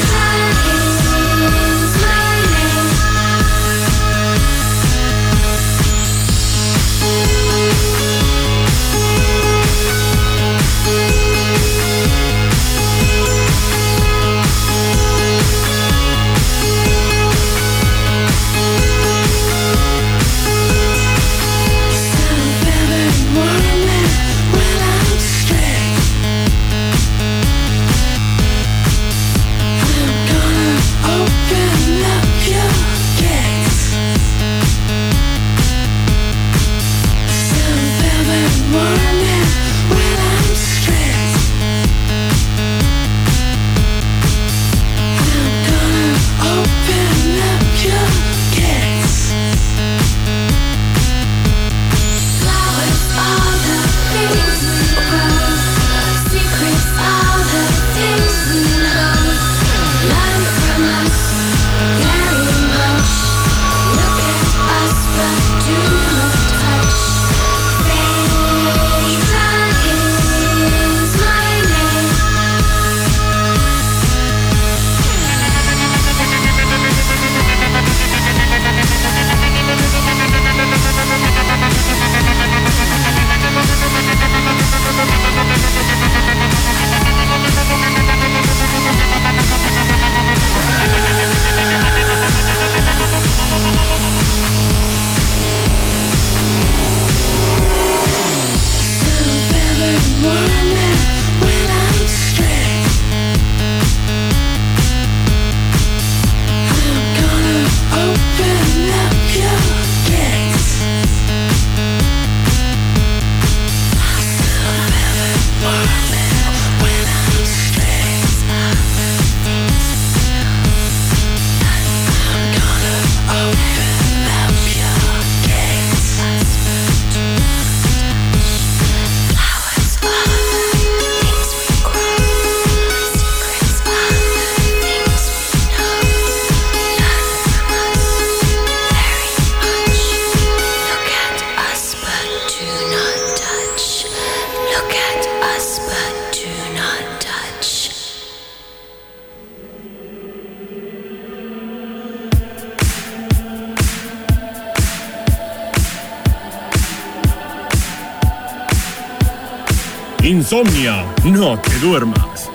Insomnia, no te duermas.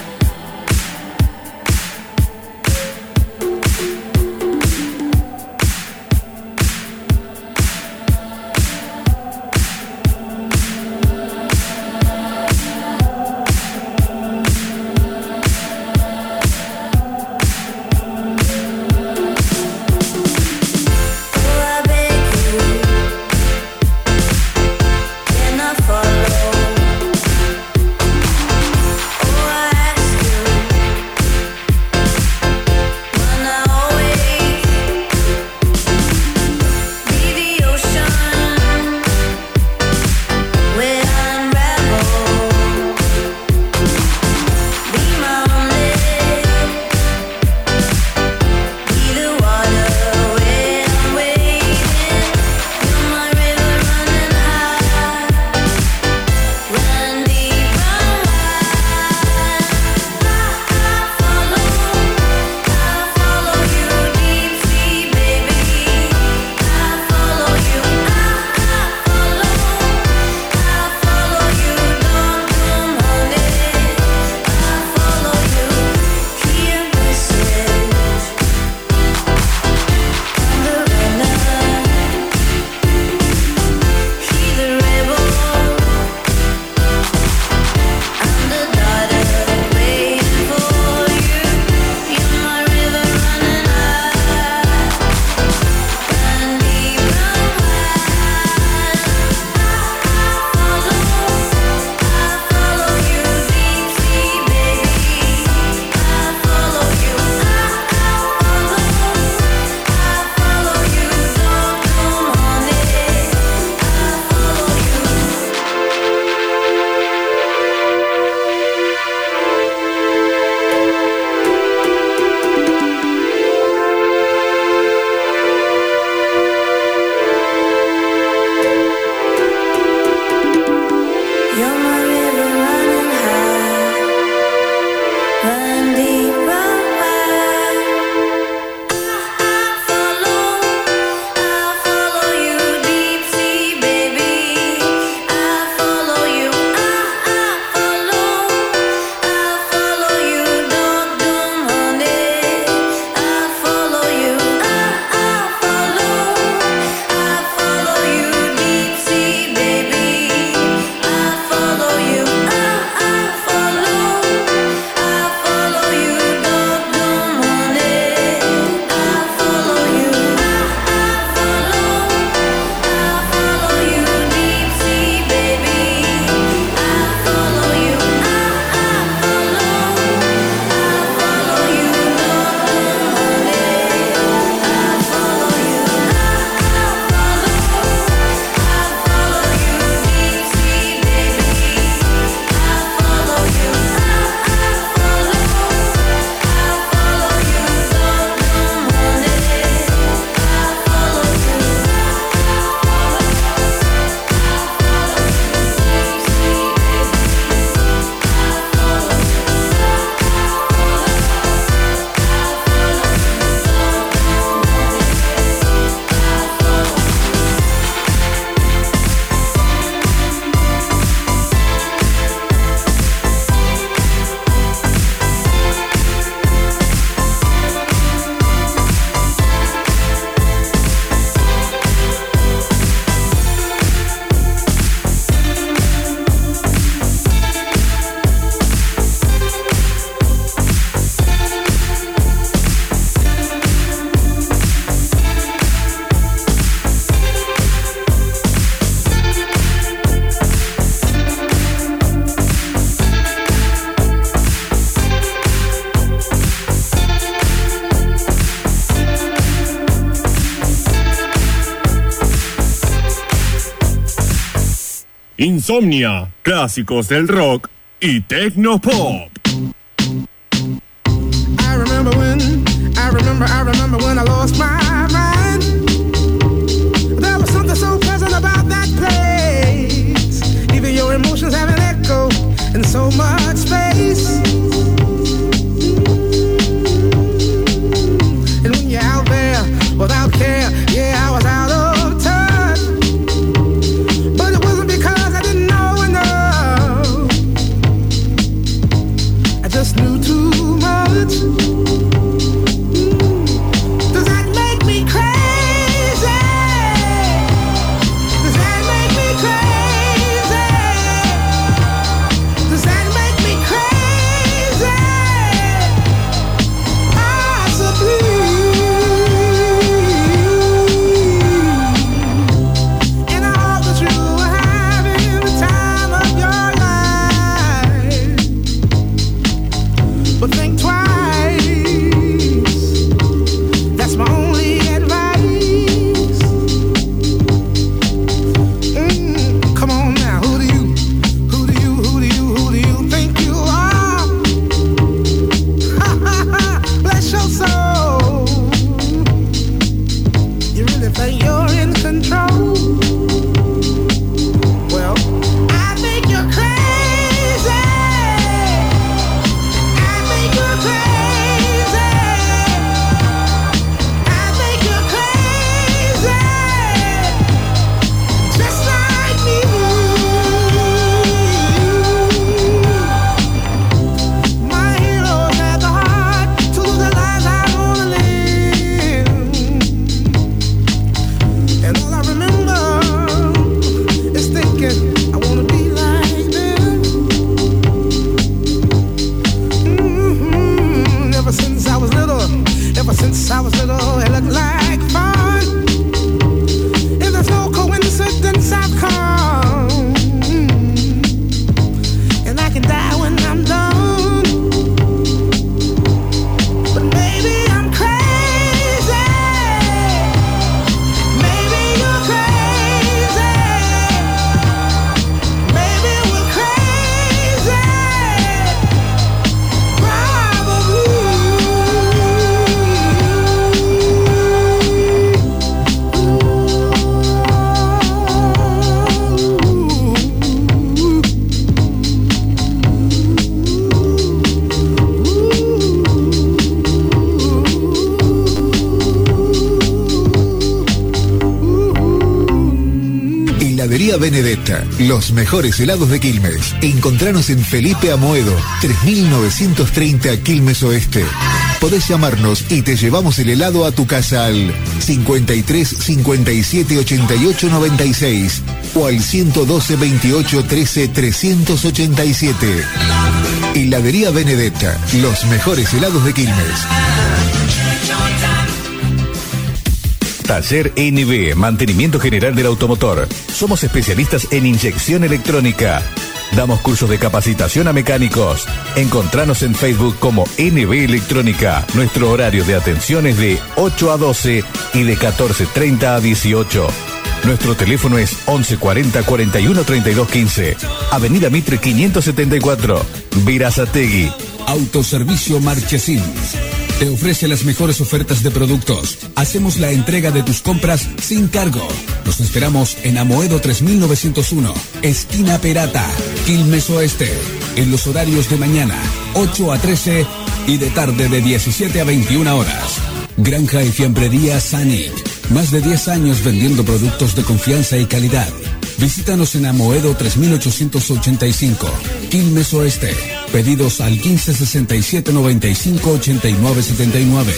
Insomnia, clásicos del rock y Tecnopop. I remember when, I remember, I remember when I lost my mind. There was something so pleasant about that place. Even your emotions have an echo in so much space. And when you're out there without care, yeah, I was out of touch. But it wasn't because I didn't know enough. just knew too much. Does that make me crazy? Does that make me crazy? Does that make me crazy? Possibly. And I hope that you are having the time of your life. But think twice. That's my only advice. Mm, come on now, who do you, who do you, who do you, who do you think you are? Bless your soul. You really think you're in control? Well, I think you're crazy. I think you're crazy. I think you're crazy. Just like me. My heroes had the heart to lose the lives I wanna live. And all I remember is thinking I wanna be like them. Mhm. Ever since I was little, ever since I was little, it looked like fun. And there's no coincidence I've come. And I can die when I'm done. But maybe I'm crazy. Maybe you're crazy. Maybe we're crazy. Heladería Benedetta, los mejores helados de Quilmes. Encontranos en Felipe Amoedo, tres mil novecientos treinta Quilmes Oeste. Podés llamarnos y te llevamos el helado a tu casa al cincuenta y tres cincuenta y siete ochenta y ocho noventa y seis o al ciento doce veintiocho trece trescientos ochenta y siete. Heladería Benedetta, los mejores helados de Quilmes. Taller N B, Mantenimiento General del Automotor. Somos especialistas en inyección electrónica. Damos cursos de capacitación a mecánicos. Encontranos en Facebook como N B Electrónica. Nuestro horario de atención es de ocho a doce y de catorce treinta a dieciocho. Nuestro teléfono es once cuarenta cuarenta y uno treinta y dos quince. Avenida Mitre quinientos setenta y cuatro, Verazategui. Autoservicio Marchesín te ofrece las mejores ofertas de productos. Hacemos la entrega de tus compras sin cargo. Nos esperamos en Amoedo tres mil novecientos uno, esquina Perata, Quilmes Oeste, en los horarios de mañana, ocho a trece y de tarde de diecisiete a veintiuna horas. Granja y fiambrería Sanic. Más de diez años vendiendo productos de confianza y calidad. Visítanos en Amoedo tres mil ochocientos ochenta y cinco, Quilmes Oeste. Pedidos al quince sesenta y siete noventa y cinco ochenta y nueve setenta y nueve.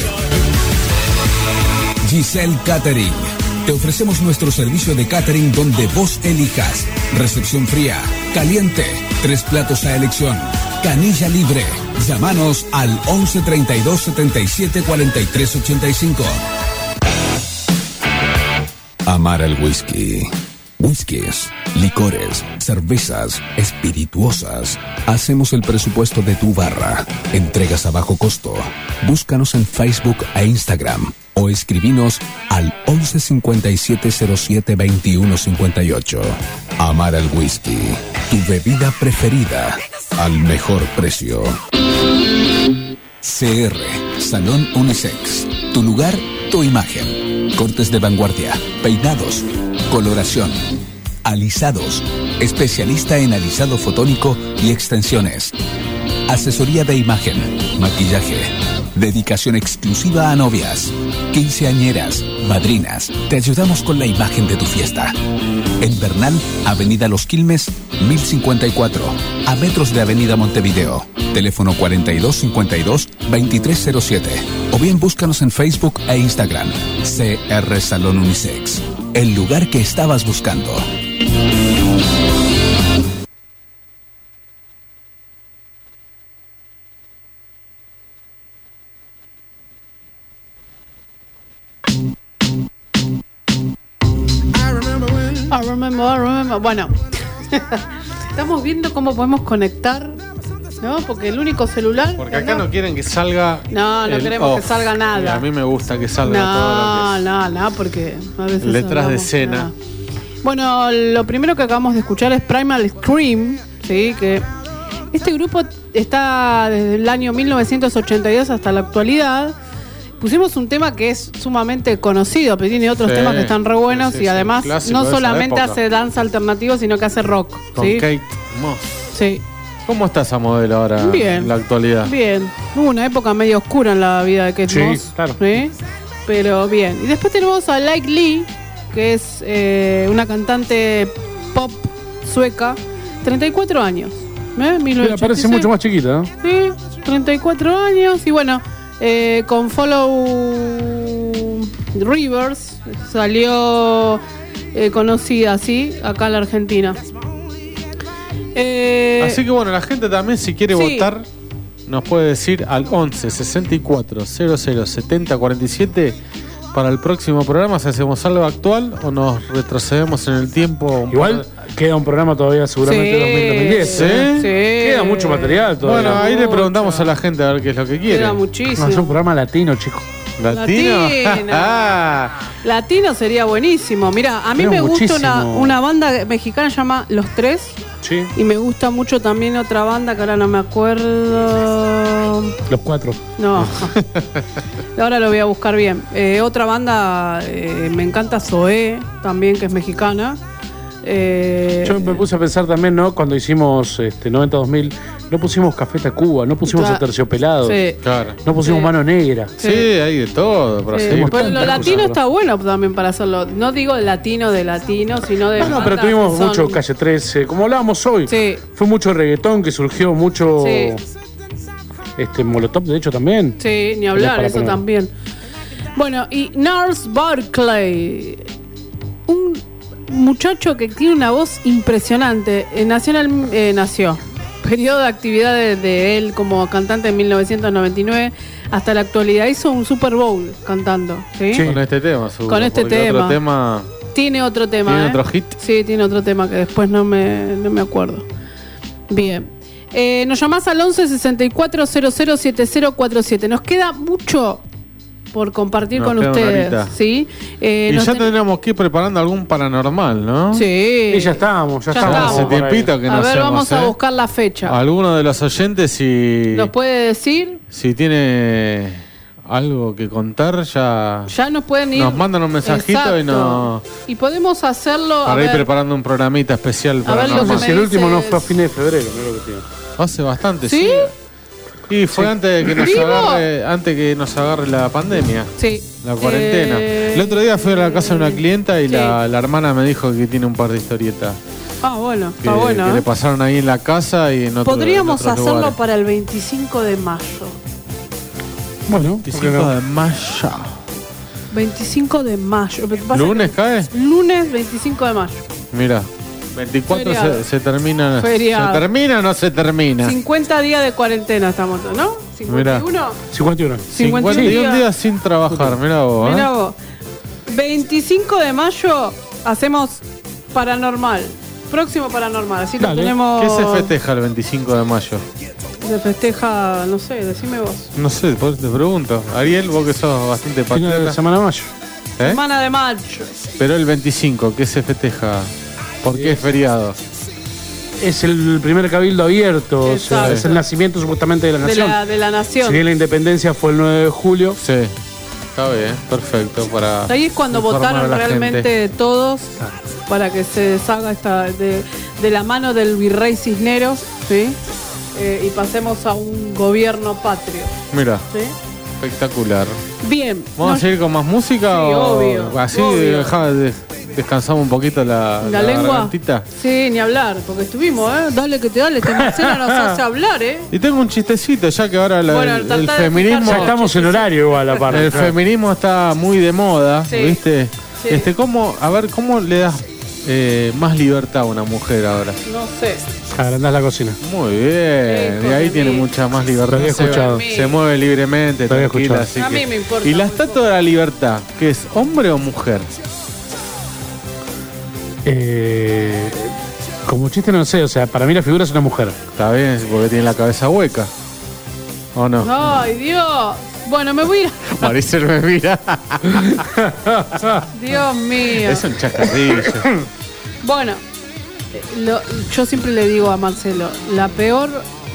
Giselle Catering. Te ofrecemos nuestro servicio de catering donde vos elijas. Recepción fría, caliente, tres platos a elección, canilla libre. Llámanos al once treinta y dos setenta y siete cuarenta y tres ochenta y cinco. Amar el whisky. Whiskies, licores, cervezas, espirituosas. Hacemos el presupuesto de tu barra. Entregas a bajo costo. Búscanos en Facebook e Instagram o escribinos al once cincuenta y siete cero siete veintiuno cincuenta y ocho. Amar el whisky, tu bebida preferida al mejor precio. C R, Salón Unisex. Tu lugar, tu imagen. Cortes de vanguardia, peinados, coloración, alisados, especialista en alisado fotónico y extensiones, asesoría de imagen, maquillaje, dedicación exclusiva a novias, quinceañeras, madrinas. Te ayudamos con la imagen de tu fiesta. En Bernal, Avenida Los Quilmes, mil cincuenta y cuatro, a metros de Avenida Montevideo. Teléfono cuarenta y dos cincuenta y dos, veintitrés cero siete. O bien búscanos en Facebook e Instagram. C R Salón Unisex. El lugar que estabas buscando. I remember, I remember. Bueno, estamos viendo cómo podemos conectar, ¿no? Porque el único celular. Porque acá no, no quieren que salga. No, no queremos off. que salga nada. Y a mí me gusta que salga no, todo lo que es. No, no, no, porque a veces. Letras de escena. Nada. Bueno, lo primero que acabamos de escuchar es Primal Scream, ¿sí? Que este grupo está desde el año mil novecientos ochenta y dos hasta la actualidad. Pusimos un tema que es sumamente conocido, pero tiene otros sí, temas que están re buenos sí, sí, y además no solamente hace danza alternativo, sino que hace rock. Con ¿sí? Kate Moss. Sí. ¿Cómo está esa modelo ahora bien, en la actualidad? Bien. Hubo una época medio oscura en la vida de Kate sí, Moss. Claro. ¿sí? Pero bien. Y después tenemos a Like Lee, que es eh, una cantante pop sueca, treinta y cuatro años. ¿eh? Mira, parece mucho más chiquita. ¿eh? Sí, treinta y cuatro años. Y bueno, eh, con Follow Rivers salió eh, conocida, ¿sí? Acá en la Argentina. Eh, Así que bueno, la gente también, si quiere sí. votar, nos puede decir al once sesenta y cuatro cero cero setenta cuarenta y siete para el próximo programa, si hacemos algo actual o nos retrocedemos en el tiempo. Igual de... queda un programa todavía seguramente sí, dos mil, dos mil diez. ¿sí? ¿eh? Sí. Queda mucho material todavía. Bueno, ahí mucho. Le preguntamos a la gente a ver qué es lo que quiere. Queda muchísimo. No, es un programa latino, chicos. ¿Latino? Latino. Latino sería buenísimo. Mira, a mí Creo me muchísimo. gusta una, una banda mexicana llamada Los Tres. Sí. Y me gusta mucho también otra banda que ahora no me acuerdo. Los Cuatro. No. Ahora lo voy a buscar bien. Eh, otra banda, eh, me encanta Zoé, también, que es mexicana. Eh, Yo me puse a pensar también, ¿no? Cuando hicimos este, noventa dos mil, no pusimos Café Tacuba, no pusimos claro. Aterciopelado, sí. claro. no pusimos sí. Mano Negra. Sí, sí hay de todo. Pero, sí. pero lo latino cosas, está bueno también para hacerlo. No digo latino de latino, sino de. No, no, pero tuvimos son... mucho Calle trece, como hablábamos hoy. Sí. Fue mucho reggaetón que surgió, mucho. Sí. Este Molotov, de hecho, también. Sí, ni hablar, eso poner. También. Bueno, y Gnarls Barkley, un muchacho que tiene una voz impresionante. Eh, nació, en el, eh, nació. Periodo de actividad de, de él como cantante en mil novecientos noventa y nueve hasta la actualidad. Hizo un Super Bowl cantando. ¿sí? Sí. Con este tema, seguro. Con este tema. Otro tema. Tiene otro tema. ¿Tiene ¿eh? otro hit? Sí, tiene otro tema que después no me, no me acuerdo. Bien. Eh, nos llamás al once sesenta y cuatro cero cero siete cero cuatro siete. Nos queda mucho por compartir nos con ustedes, ¿sí? Eh, y ya ten... tendríamos que ir preparando algún paranormal, ¿no? Sí. Y ya estábamos, ya, ya estábamos. Hace tiempito que no A ver, hacemos, vamos ¿eh? a buscar la fecha. ¿Alguno de los oyentes si nos puede decir? Si tiene algo que contar, ya ya nos pueden ir. Nos mandan un mensajito. Exacto. y nos y podemos hacerlo para a ir ver, preparando un programita especial para ver, no si el último no fue a fines de febrero, mira lo que tiene. Hace bastante, ¿sí? sí. Y fue sí. antes de que nos ¿Vivo? agarre, antes que nos agarre la pandemia. Sí. La cuarentena. Eh... El otro día fui a la casa de una clienta y sí. la, la hermana me dijo que tiene un par de historietas. Ah, bueno, que, está bueno. Que ¿eh? le pasaron ahí en la casa y en otro, Podríamos en otros hacerlo lugares. para el veinticinco de mayo. Bueno, veinticinco no? de mayo. veinticinco de mayo. ¿Lunes cae? Lunes veinticinco de mayo. Mira. veinticuatro se, se termina. Feriado. ¿Se termina o no se termina? cincuenta días de cuarentena estamos, ¿no? ¿cincuenta y uno? cincuenta y uno. cincuenta y uno días sin trabajar, mira vos. Mirá ¿eh? vos. veinticinco de mayo hacemos paranormal. Próximo paranormal. Así que tenemos. ¿Qué se festeja el veinticinco de mayo? Se festeja, no sé, decime vos. No sé, por eso te pregunto. Ariel, vos que sos bastante patriota. La semana de mayo. ¿Eh? Semana de mayo. Pero el veinticinco, ¿qué se festeja? ¿Por qué es feriado? Es el primer cabildo abierto, o sea, es el nacimiento supuestamente de la nación. De la, de la nación. Si bien la independencia fue el nueve de julio. Sí, está bien, perfecto. Para ahí es cuando votaron realmente gente. Todos ah. para que se deshaga esta de, de la mano del virrey Cisneros, ¿sí? Eh, y pasemos a un gobierno patrio. Mira, ¿sí? Espectacular. Bien. ¿Vamos no, a seguir con más música? Sí, o obvio. Así obvio. Deja de... descansamos un poquito la, ¿La, la lengua? gargantita. Sí, ni hablar, porque estuvimos, ¿eh? Dale que te dale, este Marcela nos hace hablar, ¿eh? Y tengo un chistecito, ya que ahora la- Bueno, el, tratá el de feminismo... fijarse. Ya estamos en horario igual, aparte. El claro. feminismo está muy de moda, Sí. ¿viste? Sí. Este, ¿cómo, a ver, ¿cómo le das eh, más libertad a una mujer ahora? No sé. Agrandás la cocina. Muy bien, Hijo y ahí de tiene mí. mucha más libertad. Lo había Se- escuchado. Se, mueve libremente, Lo había tranquila. escuchado. Así A que- mí me importa ¿Y la muy estatua de la libertad, qué es, hombre o mujer? Eh, como chiste no sé, o sea, para mí la figura es una mujer. Está bien, porque tiene la cabeza hueca. ¿O no? Ay, Dios. Bueno, me voy a ir. Maricel me mira. Dios mío. Es un chascarrillo. Bueno, eh, lo- yo siempre le digo a Marcelo, la peor,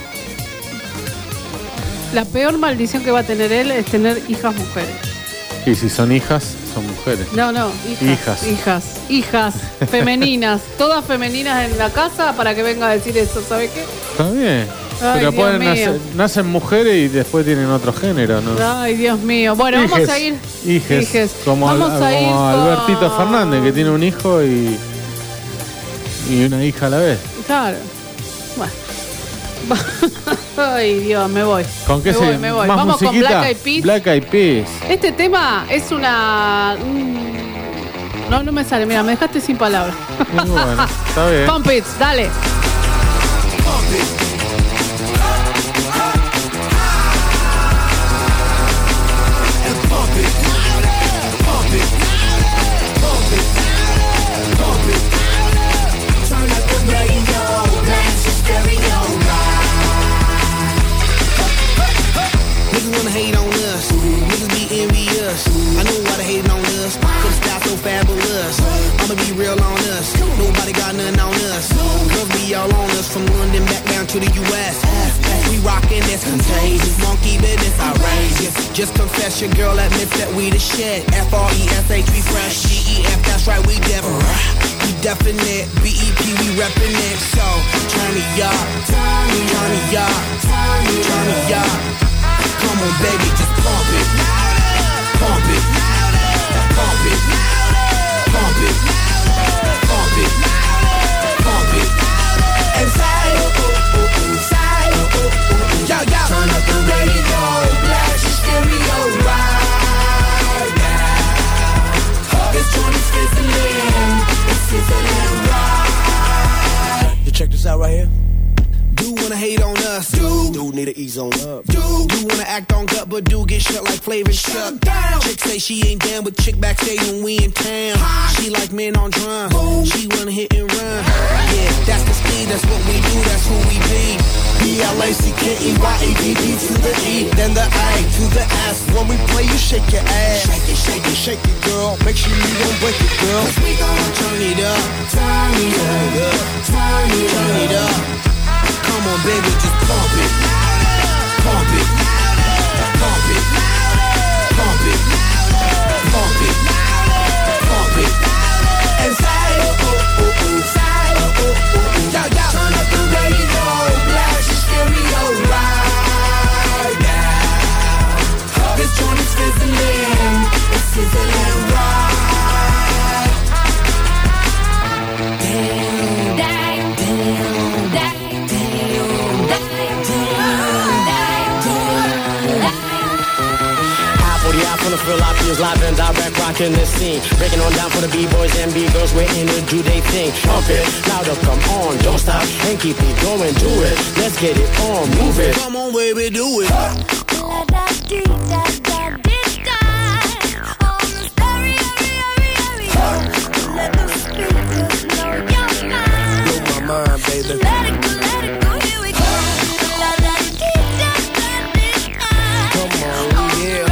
la peor maldición que va a tener él es tener hijas mujeres. Y si son hijas, son mujeres. No, no, hijas. Hijas. Hijas, hijas, femeninas, todas femeninas en la casa para que venga a decir eso, ¿sabe qué? Está bien. Ay, Pero Dios pueden mío. nacer, nacen mujeres y después tienen otro género, ¿no? Ay, Dios mío. Bueno, vamos Hijes. a ir. Hijes. Hijes. Como, vamos al- a ir como con- Albertito Fernández, que tiene un hijo y, y una hija a la vez. Claro. Bueno. Ay, Dios, me voy. ¿Con qué me se voy, me voy. más Vamos con musiquita? Black Eyed Peas. Black Eyed Peas. Este tema es una. mm, No, no me sale. Mira, me dejaste sin palabras. Muy bueno, está bien. Pump it, dale. Niggas wanna hate on us. Niggas be envious. I know why they hating on us. Cause style so fabulous. I'ma be real on us. Nobody got nothing on us. Girls be all on us from London back down to the U S We rockin' this contagious. Monkey business outrageous. Just confess your girl admits that we the shit. F R E S H we fresh. G E F that's right we different. We definite. B E P we reppin' it. So turn me up. Turn me up. Turn me up. Come on, baby, just pump it. Pump it. Pump it. Pump it. Pump it. Pump it. And say, ooh, ooh, ooh, say, ooh, ooh, ooh. Yo, yo. Turn up the radio, blast your stereo right now. This joint is sizzling, it's sizzling right. You check this out right here. Do wanna hate on us, do do need to ease on up, do do wanna act on gut, but do get shut like Flavor Shut down. Chick say she ain't down, but chick backstage when we in town. She like men on drum, she wanna hit and run. Yeah, that's the speed, that's what we do, that's who we be. B L A C K E Y A D D to the E, then the A to the S. When we play, you shake your ass, shake it, shake it, shake it, girl. Make sure you don't break it, girl. 'Cause we gon' turn it up, turn it up, turn it up, turn it up. Come on, baby, just pump it. Pump it. Pump it. Pump it. Pump it. Pump it. And say, ooh, ooh, ooh, say, ooh, ooh, ooh. Yo, yo. Turn up the radio, blast your stereo right now. This joint is sizzling, it's sizzling right. Damn, damn, damn, damn. Full of real options, live and direct, rocking the scene. Breaking on down for the B-boys and B-girls, we're in to do they thing. Pump it, louder, come on, don't stop, and keep it going, do it. Let's get it on, move it. Come on, baby, do it. Blow my mind, baby. Let it go, let it go, here we go. Come on, yeah.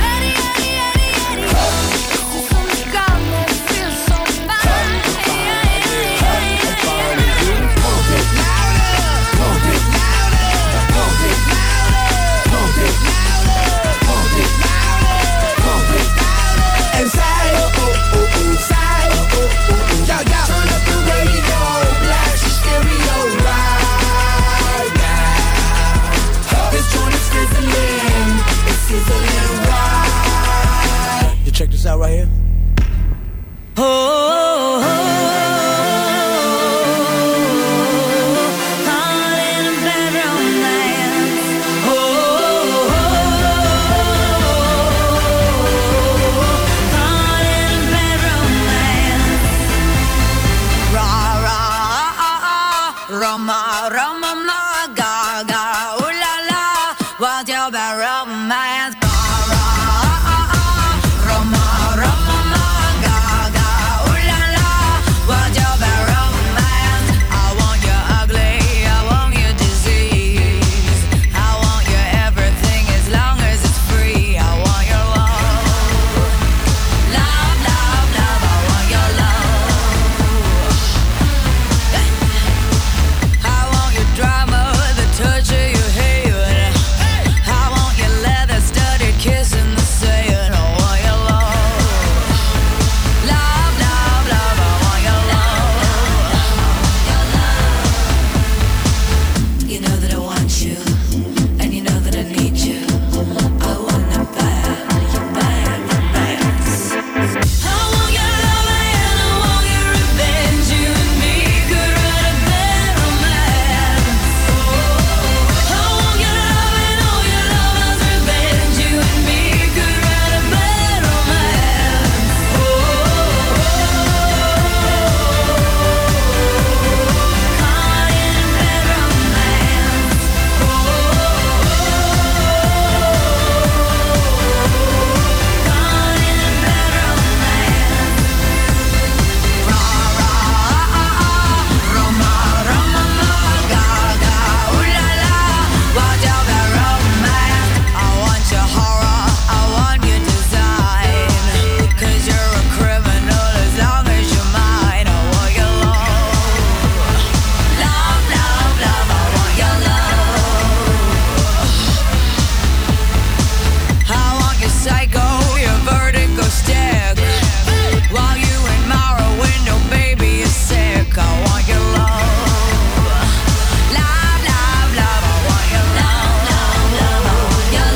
Check this out right here. Oh, oh, oh. What's your bad romance? Roma, Roma, Gaga, ooh la la. What's your bad romance? I want you ugly, I want you disease. I want you everything as long as it's free. I want your love, love, love, love. I want your love. I want your drama, the touch of your hair. Kissing the sand, I want your love. Love, love, love, I want your love. You know that I want you, and you know that I need you. I want it bad, bad, bad. I want your love and I want your revenge. You and me could write a bad romance. I want your love and all your lovers' revenge. You and me could write a bad romance. Oh, caught in a bad romance. Oh, caught in a bad romance. Ra ra Roma, Roma, Gaga, ooh la la. What's your bad romance? I want your horror, I want your design. Cause you're a criminal as long as you're mine. I want your love. Love, love, love, I want your love. I want your psycho, your vertigo stick. While you admire a window, baby, you're sick. I want your love. Love, love, love, I want your love. Love, love, I want your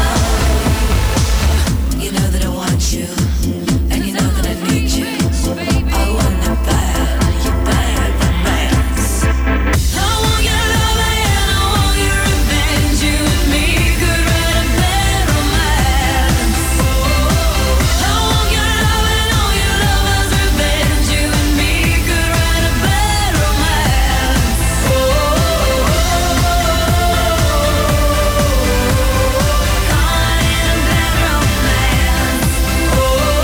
love. You know that I want you, and you know that I need you. I want it bad, bad, bad. I want your love and I want your revenge. You and me could write a bad romance. I want your love and all your lovers' revenge. You and me could write a bad romance. Oh, caught in a bad romance. Oh,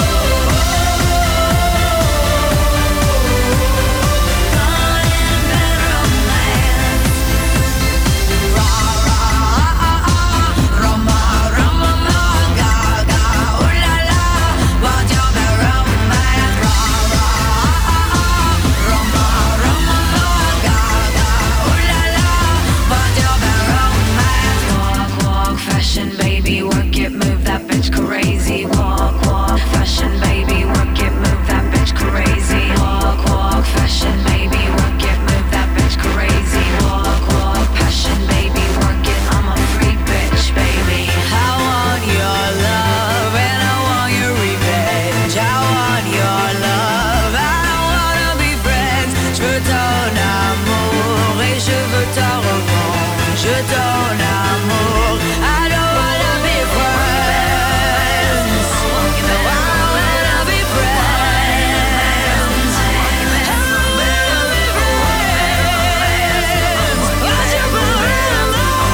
caught in a bad romance. Ra ra Roma, Roma, Gaga, ooh la la. What's your bad romance? Ra ra Roma, Roma, Gaga, ooh la la. What's your bad romance? Walk, walk, fashion, baby, work it, move that bitch crazy. Walk, walk, fashion, baby, work it, move that bitch crazy. Walk, walk, fashion, baby, work it, move that bitch crazy. Walk, walk, passion, baby, work it. I'm a freak bitch, baby. I want your love and I want your revenge. I want your love, I wanna be friends. Je veux ton amour et je veux ta revanche. Je ton amour, I don't wanna be friends. I wanna be friends. I wanna be friends. What's your bad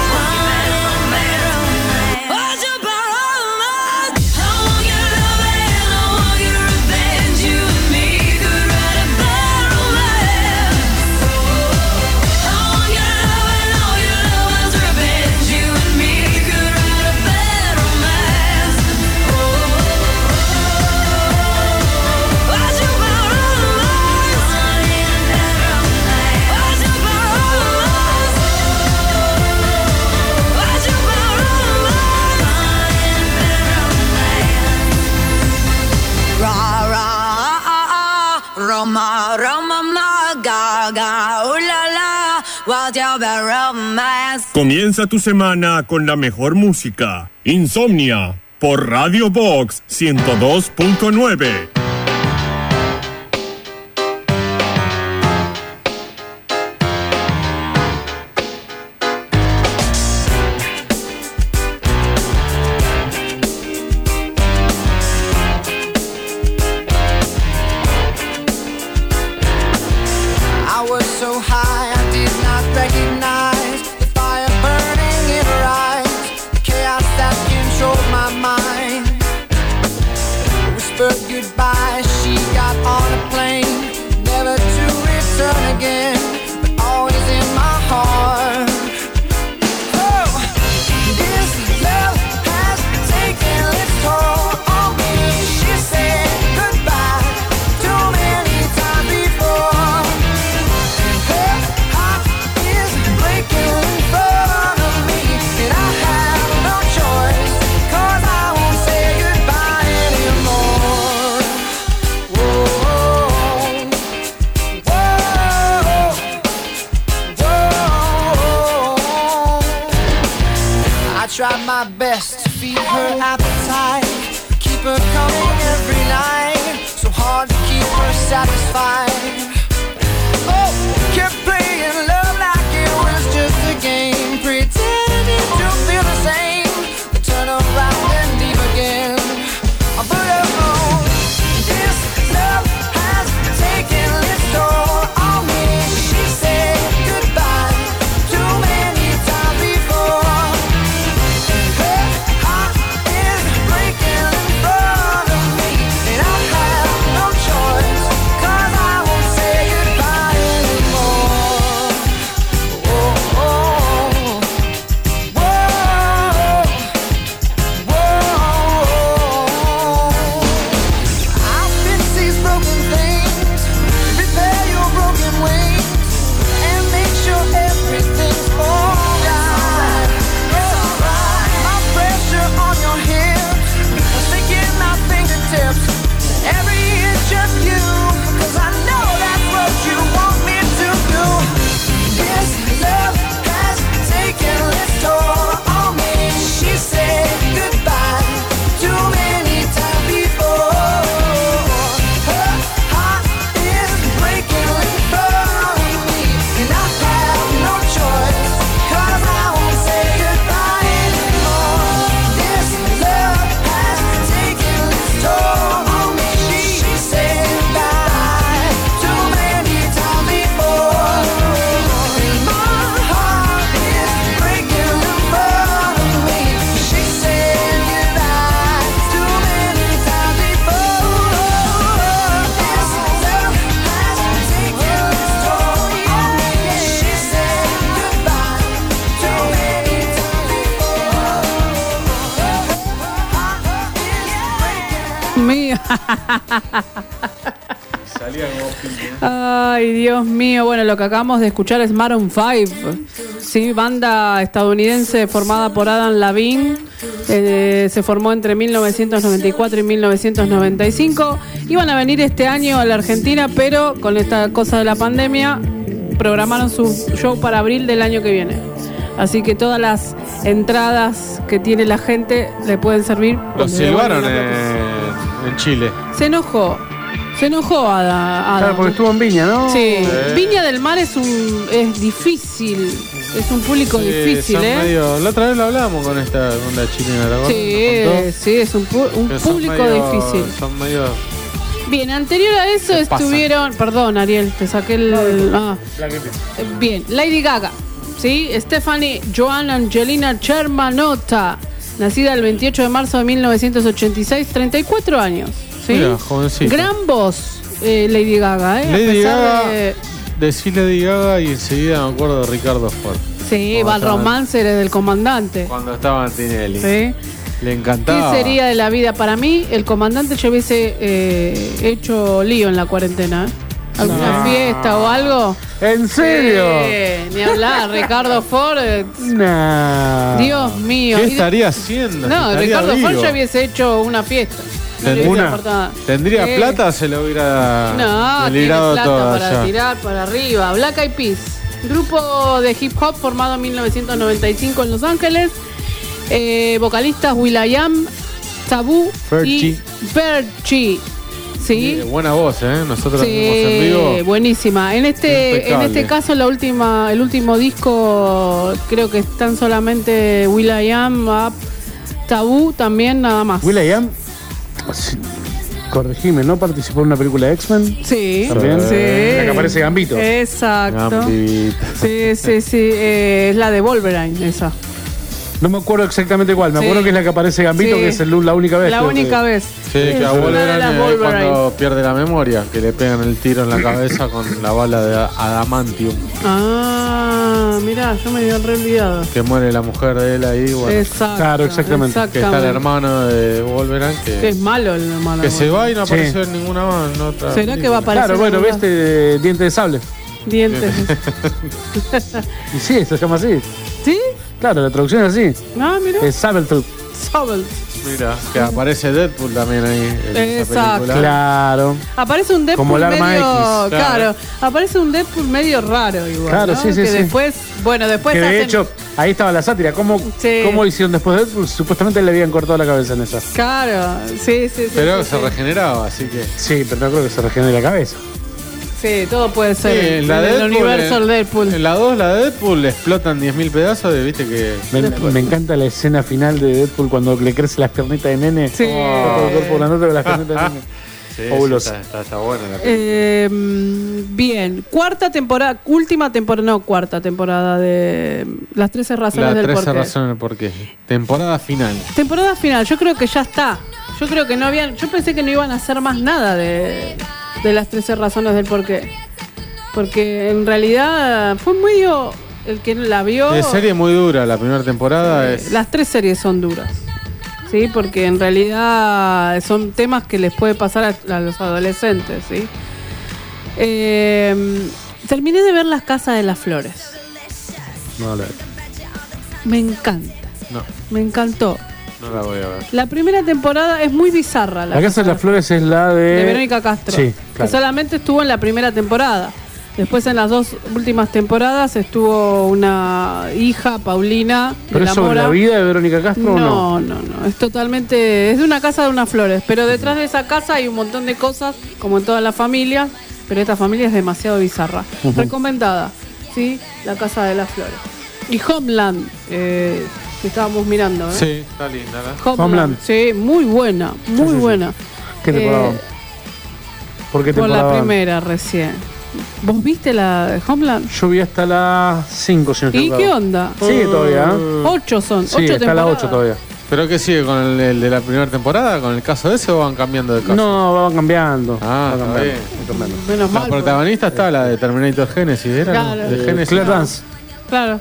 romance? What's your bad romance? I want your love and I want your revenge. You and me could write a bad romance. I want your love and all your lovers' revenge. You and me could write a bad romance. What's your bad romance? What's your bad romance? What's your bad romance? Ra ra Roma, Roma, Gaga, ooh la la. What's your bad romance? Comienza tu semana con la mejor música. Insomnia por Radio Box ciento dos punto nueve. so high I did not recognize the fire burning in her eyes. my mind. Whispered goodbye, she got on a plane, never to return again, but always in my heart. Oh, this love has taken its toll on me. She said goodbye too many times before. Her heart is breaking in front of me, and I have no choice, 'cause I won't say goodbye anymore. Whoa, whoa, whoa. I tried my best to feed her appetite, keep her coming every night, so hard to keep her satisfied. Oh, kept playing love like it was just a game, pretending to feel the same, but turn around and leave again. But oh, this love has taken its toll on me. She said goodbye too many times before. Her heart is breaking in front of me, and I have no choice, 'cause I won't say goodbye anymore. Oh, oh, whoa, whoa. I'll fix these broken things, repair your broken wings, and make sure everything's alright. It's alright. My pressure on your hips, sinking my fingertips, every inch of you, 'cause I know that's what you want me to do. This love has taken its toll on me. She said goodbye too many times before. Her heart is breaking in front of me, and I have no choice, 'cause I won't say goodbye anymore. This love has taken its toll on me. She said goodbye too many times before. And my heart is breaking in front of me. She said goodbye too many times before. This love has taken its toll on me. She said goodbye too many times Mío. Ay, Dios mío. Bueno, lo que acabamos de escuchar es Maroon cinco, sí, banda estadounidense formada por Adam Levine. Eh, se formó entre mil novecientos noventa y cuatro y mil novecientos noventa y cinco. Iban a venir este año a la Argentina, pero con esta cosa de la pandemia programaron su show para abril del año que viene. Así que todas las entradas que tiene la gente le pueden servir. Los silbaron en, en Chile. Se enojó. Se enojó Ada. Ada. Claro, porque estuvo en Viña, ¿no? Sí. Sí. Viña del Mar es un es difícil. Es un público Sí, difícil, son ¿eh? medio- la otra vez lo hablábamos con esta con la chilena, ¿la Sí, contó? sí, es un, pu- un Que son público medio- difícil. Son medio. Bien, anterior a eso Se pasan. estuvieron. Perdón, Ariel, te saqué el. ah. Bien, Lady Gaga, ¿sí? Stephanie Joan Angelina Germanotta, nacida el veintiocho de marzo de mil novecientos ochenta y seis, treinta y cuatro años, ¿sí? Mira, jovencita. Gran voz, eh, Lady Gaga, ¿eh? Lady a pesar Gaga, de. Decí Lady Gaga y enseguida me acuerdo de Ricardo Ford. Sí, Cuando va el estaba- romance del comandante. Cuando estaba Antinelli. Sí. Le ¿Qué encantaba. sería de la vida? Para mí, el comandante ya hubiese eh, hecho lío en la cuarentena. ¿eh? ¿Alguna No. fiesta o algo? ¿En serio? Sí, ni hablar, Ricardo Ford. eh, Nah. Dios mío. ¿Qué Y de- estaría haciendo? No, Estaría Ricardo Ford vivo. ya hubiese hecho una fiesta. No le hubiese Una. importado nada. ¿Tendría Sí. plata? Se lo hubiera No, tiene librado plata todo para allá. tirar para arriba. Black Eyed Peas, grupo de hip hop formado en mil novecientos noventa y cinco en Los Ángeles. Eh, vocalistas will.i.am, Taboo Fergie. y Fergie. Sí. Eh, Buena voz, ¿eh? Nosotros la vimos en Sí, vivo. buenísima. En este, en Impecable. este caso, la última, el último disco, creo que están solamente will.i.am, Up, Taboo también, nada más. will.i.am, sí, corregime, ¿no participó en una película de X-Men? Sí, También. sí. La que aparece Gambito. Exacto. Gambito. Sí, sí, sí. eh, es la de Wolverine, esa. No me acuerdo exactamente cuál. Me Sí. acuerdo que es la que aparece Gambito, Sí. que es el- la única vez. La creo única que- vez. Sí, que a Es una de Wolverine las es Wolverine. cuando pierde la memoria, que le pegan el tiro en la cabeza con la bala de adamantium. Ah, mirá, yo me había re olvidado. Que muere la mujer de él ahí. Bueno, Exacto. Claro, exactamente. Que está el hermano de Wolverine que, Que es malo el hermano. que se va y no Sí. apareció en ninguna más. En otra ¿Será que va a aparecer? Claro, bueno, en ves este diente de sable. Dientes. Y sí, se llama así. ¿Sí? Claro, la traducción es así. Ah, mira. Es Sabletooth. Sobel. Mira, que aparece Deadpool también ahí en esa Exacto. película. Claro. Aparece un Deadpool Como el arma medio. X. Claro. Claro. Aparece un Deadpool medio raro igual. Claro, ¿no? sí, sí, que sí. después, bueno, después Que de hacen- hecho, ahí estaba la sátira. ¿Cómo, Sí. ¿Cómo hicieron después de Deadpool? Supuestamente le habían cortado la cabeza en esa. Claro, sí, sí, sí. Pero sí, se sí. regeneraba, así que. Sí, pero no creo que se regenere la cabeza. Sí, todo puede Sí, ser. en en la el Deadpool, universo en- Deadpool. En la dos, la de Deadpool, le explotan diez mil pedazos y viste que. Me, me encanta la escena final de Deadpool cuando le crecen las piernitas de nene. Sí. Está todo el cuerpo grandote con las piernitas de nene. Sí, Fabuloso. sí, está, está, está buena la película. Eh, bien, cuarta temporada, última temporada, no, cuarta temporada de Las trece razones Las del trece porqué. razones del porqué. Temporada final. Temporada final, yo creo que ya está. Yo creo que no habían, yo pensé que no iban a hacer más nada de, de Las trece razones del porqué. Porque en realidad fue medio el que la vio. Es serie muy dura, la primera temporada es. Las tres series son duras. Sí, porque en realidad son temas que les puede pasar a, a los adolescentes, ¿sí? Eh, terminé de ver Las Casas de las Flores. No, la, Me encanta. no, Me encantó. no la voy a ver. La primera temporada es muy bizarra. La Casa de las Flores es la de. de Verónica Castro. Sí, Que claro. solamente estuvo en la primera temporada. Después en las dos últimas temporadas estuvo una hija, Paulina, de ¿Pero la es sobre Mora. la vida de Verónica Castro o no? No, no, no. Es totalmente. Es de una casa de unas flores. Pero detrás de esa casa hay un montón de cosas, como en todas las familias. Pero esta familia es demasiado bizarra. Ujú. Recomendada, ¿sí? La Casa de las Flores. Y Homeland, eh, que estábamos mirando, ¿eh? Sí, está linda, ¿no? Homeland. Homeland. Sí, muy buena, muy Sí, sí, sí. buena. ¿Qué temporada? Eh, ¿Por qué Por temporada? la van? primera recién. ¿Vos viste la de Homeland? Yo vi hasta las cinco, si no ¿Y estoy qué equivocado. onda? Sigue todavía, ¿eh? Ocho son, Sí, ocho está la temporadas. ocho todavía. ¿Pero qué sigue con el, el de la primera temporada? ¿Con el caso ese o van cambiando de caso? No, van cambiando. Ah, van está cambiando. bien. van cambiando. Menos La mal. protagonista está la de Terminator Genesis, ¿era? Claro. ¿No? De Eh, Genesis. Claire Dance. Claro.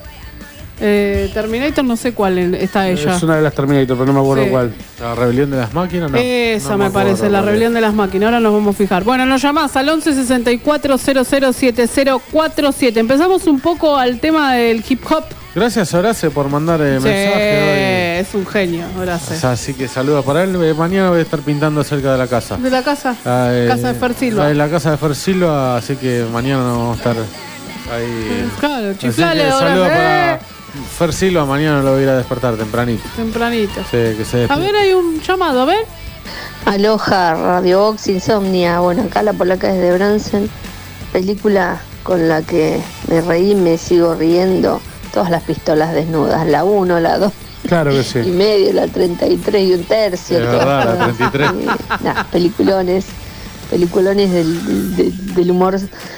Eh, Terminator no sé cuál en- está ella. Es una de las Terminator, pero no me acuerdo Sí. cuál. ¿La rebelión de las máquinas? No. Esa No me acuerdo parece, la cuál es. rebelión de las máquinas. Ahora nos vamos a fijar. Bueno, nos llamás al once sesenta y cuatro cero cero siete cero cuatro siete. Empezamos un poco al tema del hip hop. Gracias, Horace, por mandar eh, Sí, mensaje es un genio, hoy. Horace. O sea, así que saludos para él. Eh, Mañana voy a estar pintando cerca de la casa. De la casa. Ah, eh, Casa de Fer Silva. En la casa de Fer Silva, así que mañana nos vamos a estar ahí. Claro, Así que chiflale saludos ahora. para Eh, Fer Silva, mañana lo voy a ir a despertar tempranito. tempranito. Sí, que se A despierte. ver, hay un llamado, a ver. Aloha, Radio Box, Insomnia. Bueno, acá la polaca es de Bransen. Película con la que me reí, me sigo riendo. Todas las pistolas desnudas. La uno, la dos Claro que y sí. medio, la treinta y tres y un tercio. Es todas, verdad, la todas. treinta y tres. Eh, nah, peliculones. Peliculones del, del- del humor.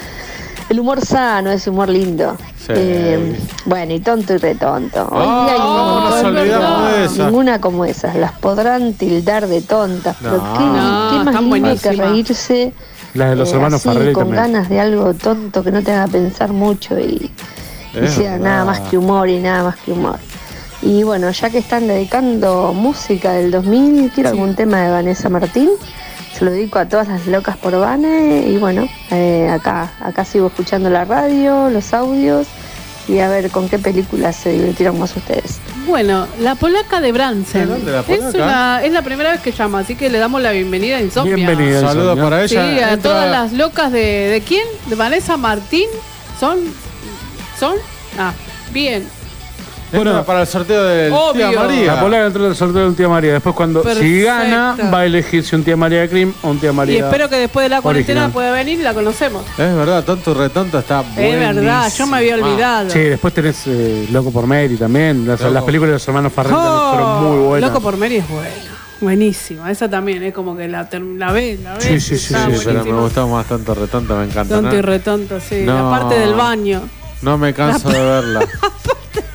El humor sano, ese humor lindo. Sí. Eh, bueno, y tonto y retonto. Hoy Ah, día hay un nos montón, olvidamos pero de esa. ninguna como esas. Las podrán tildar de tontas, pero No. qué, No, qué más están lindo que buenísimas. reírse. Las de los eh, hermanos así, Farrelly con también. ganas de algo tonto que no te haga pensar mucho y, y Es sea verdad. nada más que humor y nada más que humor. Y bueno, ya que están dedicando música del dos mil, quiero algún tema de Vanessa Martín. Se lo dedico a todas las locas por Vane. Y bueno, eh, acá, acá sigo escuchando la radio, los audios y a ver con qué películas se divirtieron más ustedes. Bueno, la polaca de Bransen. ¿De dónde la Es, polaca? una, es la primera vez que llama, así que le damos la bienvenida a Insomnia. Bienvenida. Saludos Insomnia. para Sí, ella. a Entra- todas las locas de. ¿De quién? ¿De Vanessa Martín? ¿Son? ¿Son? Ah, bien. entra Bueno, para el sorteo del obvio. Tía María. La polaca entró del sorteo de un Tía María. Después, cuando si Perfecto. gana, va a elegir si un Tía María de Cream o un Tía María. Y espero que después de la cuarentena original. pueda venir y la conocemos. Es verdad, tonto y retonto está Es verdad, yo me había buenísima. olvidado. Sí, después tenés eh, Loco por Mary también. Las, Loco. las películas de los hermanos Farrell también Oh, fueron muy buenas. Loco por Mary es buena. Buenísima. Esa también es como que la, ter- la ves, la ves. Sí, sí, sí, está Sí, pero me buenísima. gustó más tonto retonto, me encanta. Tonto ¿no? y retonto, sí. No. La parte del baño. No me canso de verla.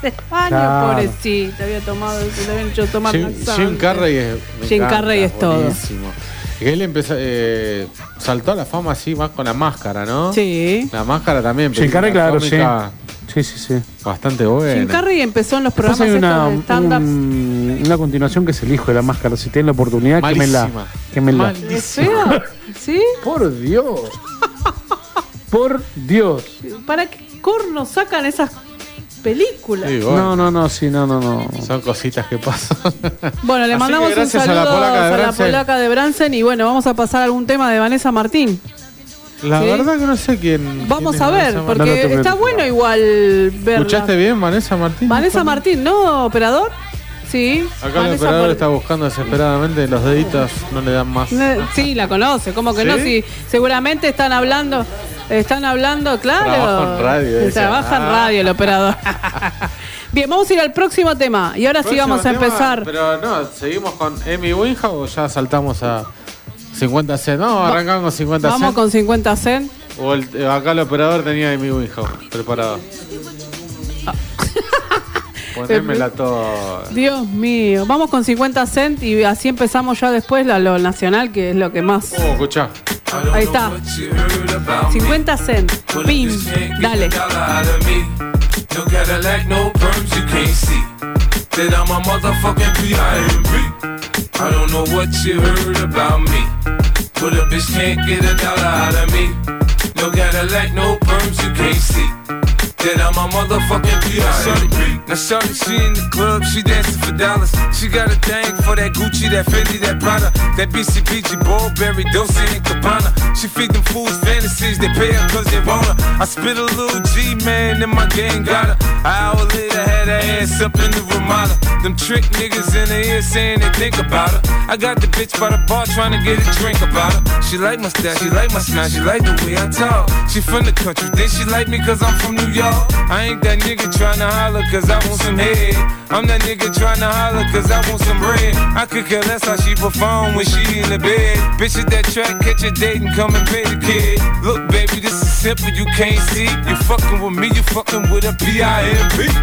del baño, Claro. pobrecito, había tomado, se le habían hecho tomar Jim, laxante. Jim Carrey es. me Jim encanta, Carrey es todo. buenísimo. Y que él empezó, eh, saltó a la fama así más con la máscara, ¿no? Sí. La máscara también. Jim Carrey, película claro, cómica sí. Sí, sí, sí. Bastante buena. Jim Carrey empezó en los Después programas hay una, estos de stand-up. un- una continuación que es El Hijo de la Máscara. Si tienen la oportunidad, quémenla. Malísima. Quémenla. ¿Es fea? ¿Sí? Por Dios. Por Dios. ¿Para qué corno sacan esas películas? Sí, bueno. No, no, no, sí, no, no, no. Son cositas que pasan. Bueno, le Así mandamos que un gracias saludo a la polaca de a la Bransen. polaca de Bransen y bueno, vamos a pasar a algún tema de Vanessa Martín. La ¿Sí? verdad que no sé quién. Vamos quién a es ver, Vanessa porque Martín. No, no, está no, bueno igual verla. ¿Escuchaste bien, Vanessa Martín? Vanessa Martín, ¿no, operador? Sí. Acá el Vanessa operador Mar- está buscando desesperadamente, los deditos no le dan más. Ne- Sí, la conoce, ¿cómo que ¿Sí? no? Sí, seguramente están hablando, están hablando, claro. Trabaja en radio, ella. Trabaja en Ah. radio el operador. Bien, vamos a ir al próximo tema. Y ahora sí Próximo vamos a tema, empezar. Pero no, ¿seguimos con Amy Winehouse o ya saltamos a cincuenta Cent? No, arrancamos con cincuenta Vamos Cent. con cincuenta Cent. O el, eh, acá el operador tenía Amy Winehouse preparado. Ponémela todo. Dios mío. Vamos con cincuenta Cent y así empezamos ya después la, lo nacional, que es lo que más. Oh, escuchá. Ahí está. cincuenta Cent. Pim. Dale. No Cadillac, no perms, you can't see that I'm a motherfucking P I M P. I don't know what you heard about me, but a bitch can't get a dollar out of me. No Cadillac, no perms, you can't see that I'm a motherfucking P I M P. Now shorty, she in the club, she dancing for dollars. She got a thing for that Gucci, that Fendi, that Prada, that B C B G, Burberry, Dolce and Gabbana. She feed them fools fantasies, they pay her cause they want her. I spit a little G, man, and my gang got her. An hour later, had her ass up in the Ramada. Them trick niggas in the ear saying they think about her. I got the bitch by the bar trying to get a drink about her. She like my style, she like my smile, she like the way I talk. She from the country, then she like me cause I'm from New York. I ain't that nigga tryna holler cause I want some head. I'm that nigga tryna holler cause I want some bread. I could care less how she perform when she in the bed. Bitch at that track, catch a date and come and pay the kid. Look baby, this is simple, you can't see. You fucking with me, you fucking with a P I M P.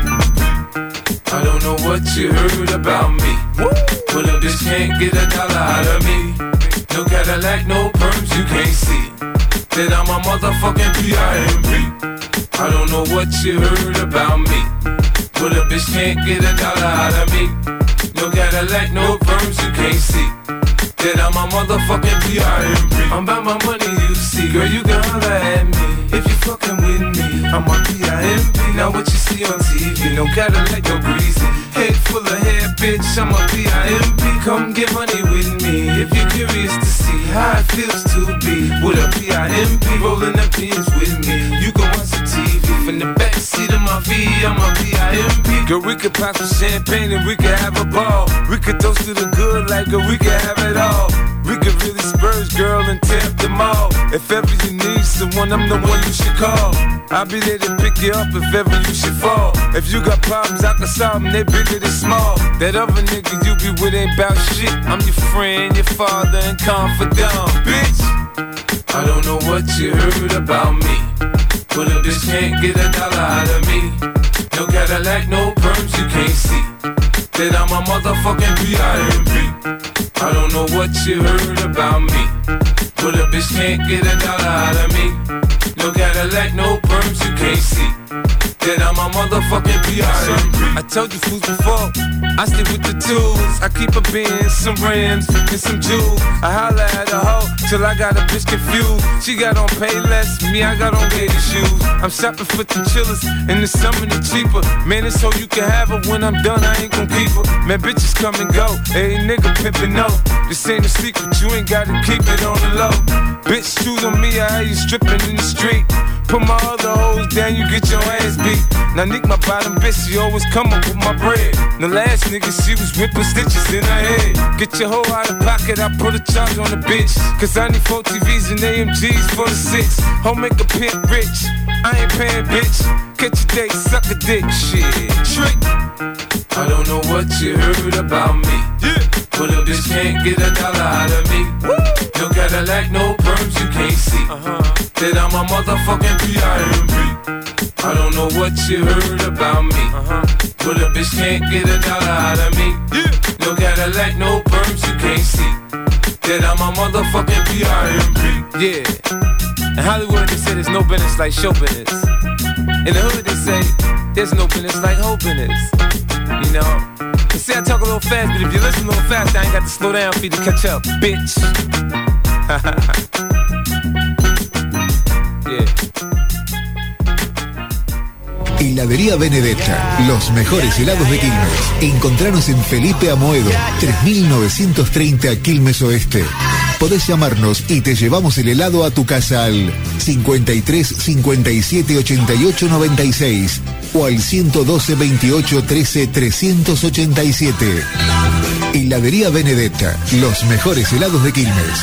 I don't know what you heard about me, but a bitch can't get a dollar out of me. No Cadillac, no perms, you can't see that I'm a motherfucking P I M P. I don't know what you heard about me, but a bitch can't get a dollar out of me. No Cadillac, no perms, you can't see that I'm a motherfucking P I M P. I'm about my money, you see, girl, you can holler at me if you fucking with me. I'm a P I M P. Now what you see on T V, no Cadillac, no greasy. Head full of hair, bitch, I'm a P I M P. Come get money with me if you're curious to see how it feels to be with a P I M P. Rolling the pins with me, you can watch the T V from the backseat of my V. I'm a P I M P. Girl, we could pop some champagne and we could have a ball. We could toast to the good like girl, we could have it all. We could really spurge, girl, and tear up them all. If ever you need someone, I'm the one you should call. I'll be there to pick you up if ever you should fall. If you got problems, I can solve them, they bigger than small. That other nigga you be with ain't bout shit. I'm your friend, your father, and confidant, bitch. I don't know what you heard about me, but a bitch can't get a dollar out of me. No Cadillac, no perms, you can't see that I'm a motherfucking P I M P. I don't know what you heard about me, but a bitch can't get a dollar out of me. No Cadillac, no perms, you can't see that I'm a motherfucking P I M P. I told you fools before, I stick with the tools. I keep a Benz, some rims, and some jewels. I holla at a hoe till I got a bitch confused. She got on Payless, me I got on gator shoes. I'm shopping for the chillers, and the summer the cheaper. Man, it's so you can have her. When I'm done, I ain't gon' keep her. Man, bitches come and go. Hey, nigga pimpin' no. This ain't a secret, you ain't gotta keep it on the low. Bitch, shoes on me, I hear you stripping in the street. Put my other hoes down, you get your ass beat. Now Nick, my bottom bitch, she always come up with my bread. The last nigga, she was whipping stitches in her head. Get your hoe out of pocket, I put a charge on the bitch. Cause I need four T Vs and A M Gs for the six. Home make a pimp rich, I ain't paying bitch. Catch a date, suck a dick, shit, trick. I don't know what you heard about me, yeah. But a bitch can't get a dollar out of me. Woo. No Cadillac, no perms, you can't see uh-huh. that I'm a motherfucking P I M P. I don't know what you heard about me, uh-huh. But a bitch can't get a dollar out of me. Yeah. No Cadillac, no perms, you can't see that I'm a motherfucking P I M P. Yeah. In Hollywood they say there's no business like show business. In the hood they say there's no business like hoe business. You know? They say I talk a little fast, but if you listen a little fast, I ain't got to slow down for you to catch up, bitch. Yeah. Heladería Benedetta, los mejores helados de Quilmes. Encontranos en Felipe Amoedo, tres mil novecientos treinta Quilmes Oeste. Podés llamarnos y te llevamos el helado a tu casa al cincuenta y tres cincuenta y siete ochenta y ocho noventa y seis o al ciento doce veintiocho trece trescientos ochenta y siete. Heladería Benedetta, los mejores helados de Quilmes.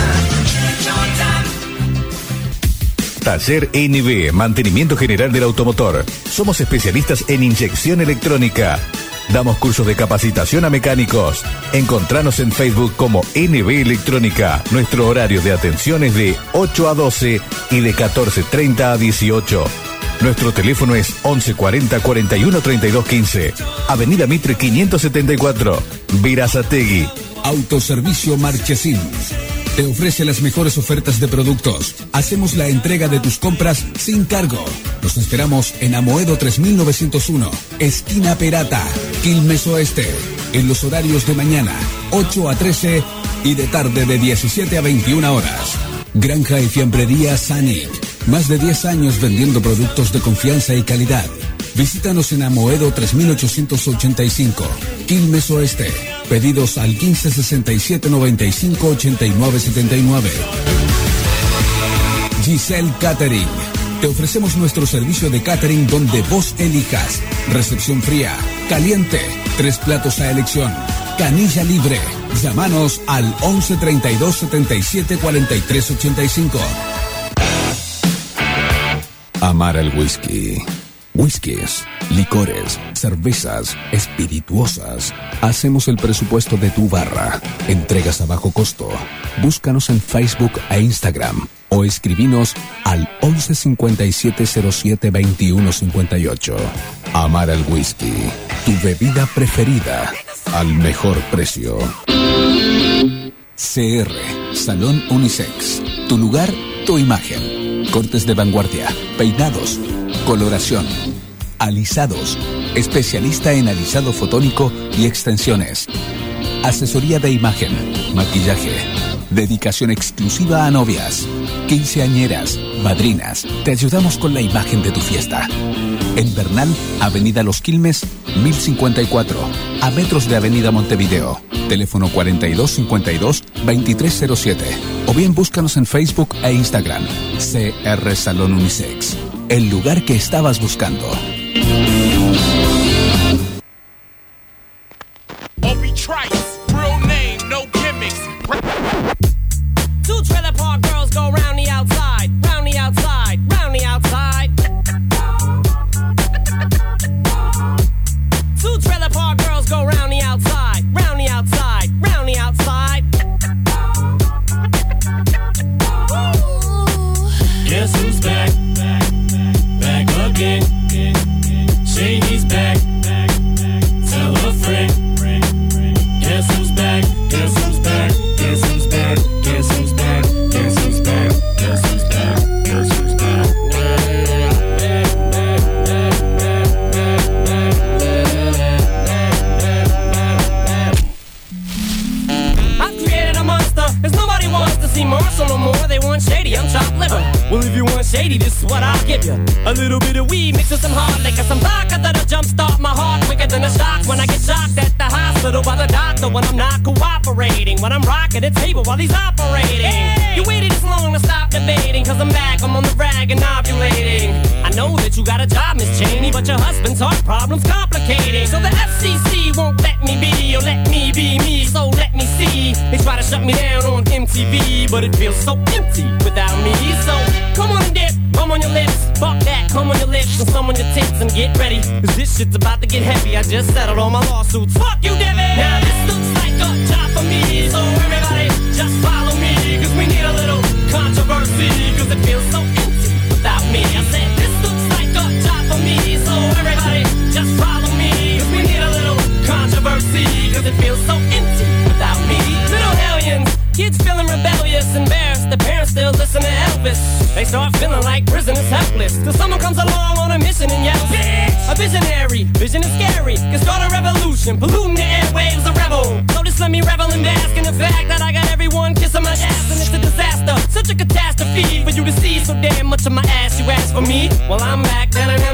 Taller N B, mantenimiento general del automotor. Somos especialistas en inyección electrónica. Damos cursos de capacitación a mecánicos. Encontranos en Facebook como N B Electrónica. Nuestro horario de atención es de ocho a doce y de catorce treinta a dieciocho. Nuestro teléfono es once cuarenta cuarenta y uno treinta y dos quince. Avenida Mitre quinientos setenta y cuatro, Verazategui. Autoservicio Marchesín te ofrece las mejores ofertas de productos. Hacemos la entrega de tus compras sin cargo. Los esperamos en Amoedo tres mil novecientos uno, esquina Perata, Quilmes Oeste. En los horarios de mañana, ocho a trece y de tarde de diecisiete a veintiuna horas. Granja y fiambrería Sanic. Más de diez años vendiendo productos de confianza y calidad. Visítanos en Amoedo tres mil ochocientos ochenta y cinco, Quilmes Oeste. Pedidos al quince sesenta y siete noventa y cinco ochenta y nueve setenta y nueve. Giselle Catering. Te ofrecemos nuestro servicio de catering donde vos elijas. Recepción fría, caliente, tres platos a elección, canilla libre. Llámanos al once treinta y dos setenta y siete cuarenta y tres ochenta y cinco. Amar el whisky. Whiskies, licores, cervezas, espirituosas. Hacemos el presupuesto de tu barra. Entregas a bajo costo. Búscanos en Facebook e Instagram o escribinos al once cincuenta y siete cero siete veintiuno cincuenta y ocho. Amar el whisky, tu bebida preferida al mejor precio. C R, Salón Unisex. Tu lugar, tu imagen. Cortes de vanguardia, peinados, coloración, alisados, especialista en alisado fotónico y extensiones, asesoría de imagen, maquillaje, dedicación exclusiva a novias, quinceañeras, madrinas. Te ayudamos con la imagen de tu fiesta. En Bernal, Avenida Los Quilmes, mil cincuenta y cuatro, a metros de Avenida Montevideo. Teléfono cuarenta y dos cincuenta y dos veintitrés cero siete. O bien búscanos en Facebook e Instagram. C R Salón Unisex. El lugar que estabas buscando. Obi Trice, real name, no gimmicks. Two trailer park girls go round the outside, round the outside, round the outside. Two trailer park girls go round the outside, round the outside, round the outside. Guess who's back? Back again. Shady's back. Tell a friend. Guess who's back? Guess who's back? Guess who's back? Guess who's back? Guess who's back? Guess who's back? Guess who's back? I've created a monster, 'cause nobody wants to see Marshall no more. They want Shady, I'm chopped liver. Well, if you want Shady, this is what I'll give you. A little bit of weed mixed with some hard liquor, some vodka that'll jumpstart my heart quicker than a shock when I get shocked at the hospital by the doctor when I'm not cooperating, when I'm rocking the table while he's operating. Hey! You waited this long to stop debating, 'cause I'm back, I'm on the rag and ovulating. I know that you got a job, Miss Cheney, but your husband's heart problem's complicating. So the F C C won't let me be, or let me be me, so let me see. They try to shut me down on M T V, but it feels so empty without me. So come on and dip, come on your lips, fuck that, come on your lips and some on your tits and get ready, 'cause this shit's about to get heavy. I just settled all my lawsuits, fuck you, Debbie. Now this looks like a job for me, so everybody just follow me, 'cause we need a little controversy, 'cause it feels so empty without me. I said this looks like a job Kids feeling rebellious, embarrassed, the parents still listen to Elvis. They start feeling like prisoners helpless, till someone comes along on a mission and yells, bitch! A visionary, vision is scary, can start a revolution, polluting the airwaves, a rebel. So just let me revel and bask in the fact that I got everyone kissing my ass, and it's a disaster, such a catastrophe for you to see so damn much of my ass. You ask for me, well I'm back.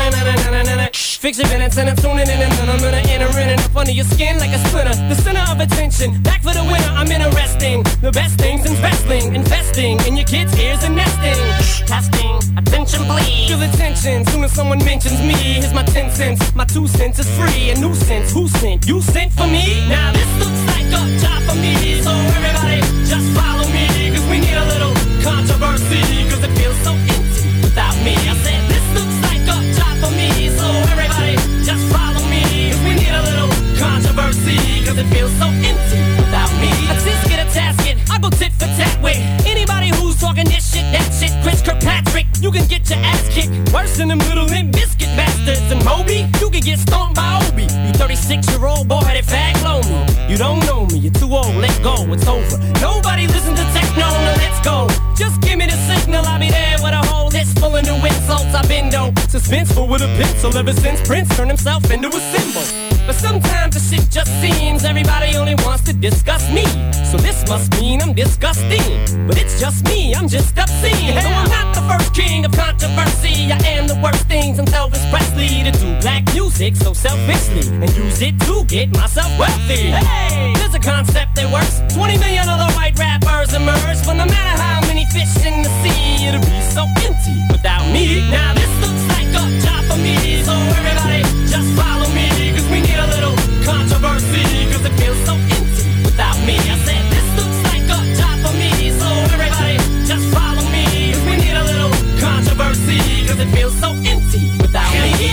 Fix your minutes and I'm tuning in, and then I'm gonna enter in and up under your skin like a splinter. The center of attention, back for the winner. I'm interesting. The best things in wrestling, investing in your kids' ears and nesting. Testing, attention please. Feel the tension, soon as someone mentions me. Here's my ten cents, my two cents is free. A nuisance, who sent? You sent for me? Now this looks like a job for me, so everybody just follow me, cause we need a little controversy, cause it feels so empty without me. I said this looks like a job for me, so everybody just follow me, cause we need a little controversy, cause it feels so empty without me. I just get a tasket, I go tit for tat with anybody who's talking this shit, that shit. Chris Kirkpatrick, you can get your ass kicked worse than them little Limp Biscuit bastards. And Moby, you can get stomped by Obi. You thirty-six year old boy that fag low me. You don't know me, you're too old, let go, it's over. Nobody listen to techno, no let's go. Just give me the signal, I'll be there with a whole list full of new insults. I've been dope, suspenseful with a pencil ever since Prince turned himself into a symbol. But sometimes the shit just seems everybody only wants to discuss me. So this must mean I'm disgusting. But it's just me, I'm just obscene. Though I'm not the first king of controversy, I am the worst things in Elvis Presley to do black music so selfishly and use it to get myself wealthy. Hey, there's a concept that works. twenty million other white rappers emerge, but no matter how many fish in the sea, it'll be so empty without me. Now this looks like a job for me, so everybody just follow me, cause we need a little controversy, cause it feels so empty without me. I said this looks like a job for me, so everybody just follow me, cause we need a little controversy, cause it feels so empty without me.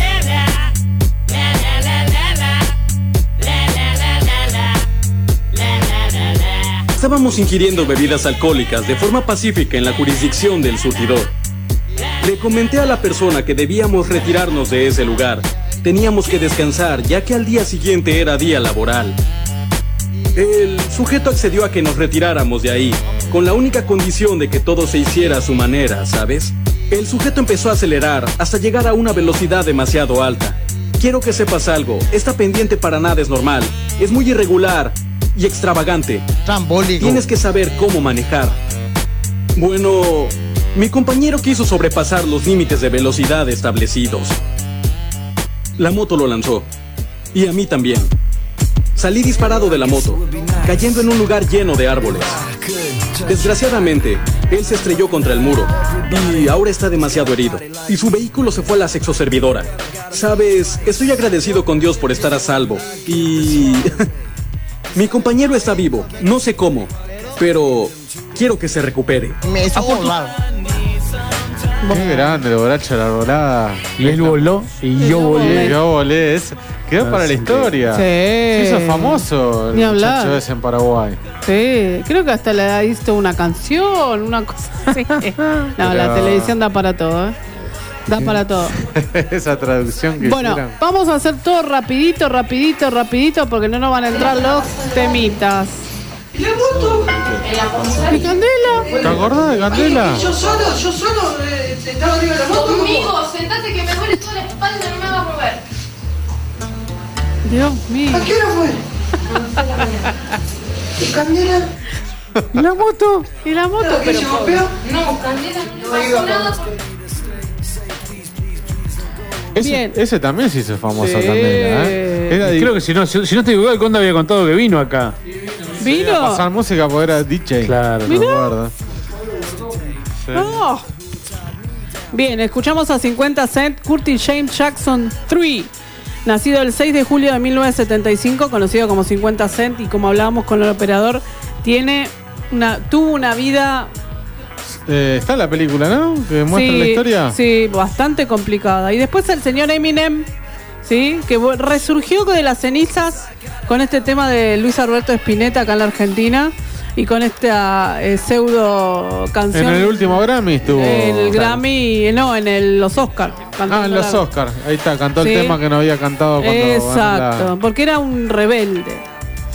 Estábamos ingiriendo bebidas alcohólicas de forma pacífica en la jurisdicción del surtidor. Le comenté a la persona que debíamos retirarnos de ese lugar. Teníamos que descansar, ya que al día siguiente era día laboral. El sujeto accedió a que nos retiráramos de ahí, con la única condición de que todo se hiciera a su manera, ¿sabes? El sujeto empezó a acelerar hasta llegar a una velocidad demasiado alta. Quiero que sepas algo, esta pendiente para nada es normal, es muy irregular y extravagante. Trambólico. Tienes que saber cómo manejar. Bueno, mi compañero quiso sobrepasar los límites de velocidad establecidos. La moto lo lanzó, y a mí también. Salí disparado de la moto, cayendo en un lugar lleno de árboles. Desgraciadamente, él se estrelló contra el muro, y ahora está demasiado herido, y su vehículo se fue a la sexoservidora. Sabes, estoy agradecido con Dios por estar a salvo, y... mi compañero está vivo, no sé cómo, pero quiero que se recupere. Me hizo volado. Qué grande, borracha la volada. Y él voló y yo volé. Yo volé. Es, quedó Ah, para la sí. historia. Sí. Se hizo famoso el Ni hablar. muchacho ese en Paraguay. Sí, creo que hasta le hizo una canción, una cosa así. No, Pero- la televisión da para todo, ¿eh? Da para todo. Esa traducción que Bueno, hicieron. vamos a hacer todo rapidito, rapidito, rapidito, porque no nos van a entrar los temitas. ¿Y la moto? ¿Y Candela? ¿Te acordás de Candela? Yo solo, yo solo eh, estaba arriba de la moto. Conmigo, sentate que me duele toda la espalda, no me hagas mover. Dios mío. ¿A qué hora fue? ¿Y Candela? ¿Y la moto? ¿Y la moto? ¿Pero qué, Pero se pobre. golpeó? No, Candela no No le iba pasó a nada. Ese, Bien. ese también se hizo famoso, Sí. Candela. ¿eh? Era Y creo que si no, si, si no te equivocado, el Conde había contado que vino acá. Iba a ¿Vino? pasar música porque era D J. Claro. Me Mirá. acuerdo. Sí. No. Bien, escuchamos a cincuenta Cent, Curtis James Jackson tres. Nacido el seis de julio de mil novecientos setenta y cinco, conocido como cincuenta Cent, y como hablábamos con el operador, tiene una, tuvo una vida... Eh, está la película, ¿no? Que muestra sí, la historia. Sí, bastante complicada. Y después el señor Eminem, ¿sí? Que vo- resurgió de las cenizas con este tema de Luis Alberto Spinetta acá en la Argentina y con esta eh, pseudo canción. En el último Grammy estuvo. En el Grammy, eh, no, en el- los Oscars. Ah, en los Oscars. Ahí está, cantó Sí. el tema que no había cantado cuando ganó Exacto, la- porque era un rebelde.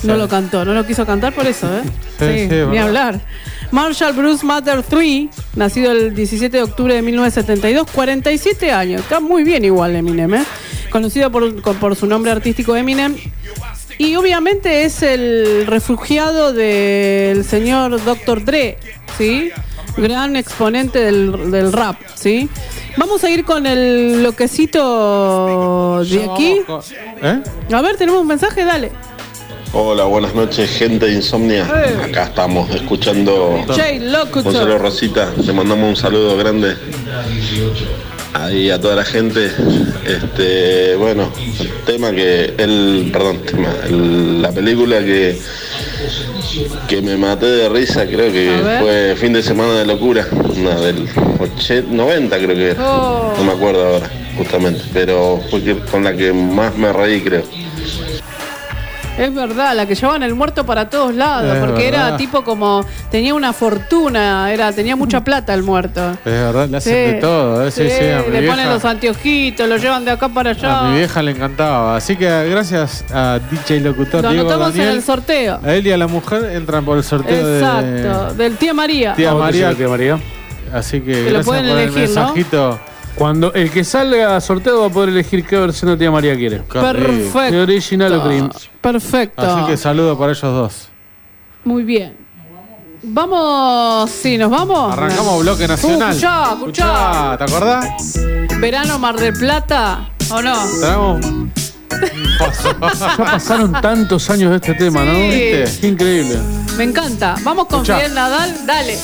No lo cantó, no lo quiso cantar por eso, ¿eh? Sí, sí, ni verdad. hablar. Marshall Bruce Mather tercero, nacido el diecisiete de octubre de mil novecientos setenta y dos, cuarenta y siete años. Está muy bien igual Eminem, ¿eh? Conocido por, por su nombre artístico Eminem. Y obviamente es el refugiado del señor doctor Dre, ¿sí? Gran exponente del, del rap, ¿sí? Vamos a ir con el bloquecito de aquí. ¿Eh? A ver, tenemos un mensaje, dale. Hola, buenas noches, gente de Insomnia. Eh. Acá estamos escuchando Jay Locutor. Gonzalo Rosita. Le mandamos un saludo grande ahí a toda la gente. Este, bueno, el tema que el, perdón, tema, el- la película que que me maté de risa, creo que fue Fin de Semana de Locura, una del ochenta, noventa creo que, Oh. no me acuerdo ahora justamente, pero fue que- con la que más me reí, creo. Es verdad, la que llevaban el muerto para todos lados, Es porque verdad. era tipo como, tenía una fortuna, era tenía mucha plata el muerto. Es verdad, le hacen de todo, ¿eh? Sí, sí, a mi le vieja- ponen los anteojitos, lo llevan de acá para allá. A mi vieja le encantaba. Así que gracias a D J Locutor Lo Diego anotamos en Daniel. el sorteo. A él y a la mujer entran por el sorteo Exacto, de del tía María. Tía ¿A vos te María. llega Tía María? Así que, Que lo gracias pueden por elegir, el ¿no? mensajito. Cuando el que salga sorteado va a poder elegir qué versión de Tía María quiere. Perfecto. ¿De original o cream? Perfecto. Así que saludo para ellos dos. Muy bien. Vamos, sí, nos vamos. Arrancamos bloque nacional. Uh, escuchá, escuchá. Escuchá, ¿te acordás? Verano Mar del Plata, ¿o no? Traemos un paso. Ya pasaron tantos años de este tema, ¿no? Sí. ¿Viste? Qué increíble. Me encanta. Vamos con Escuchá. Fidel Nadal, dale.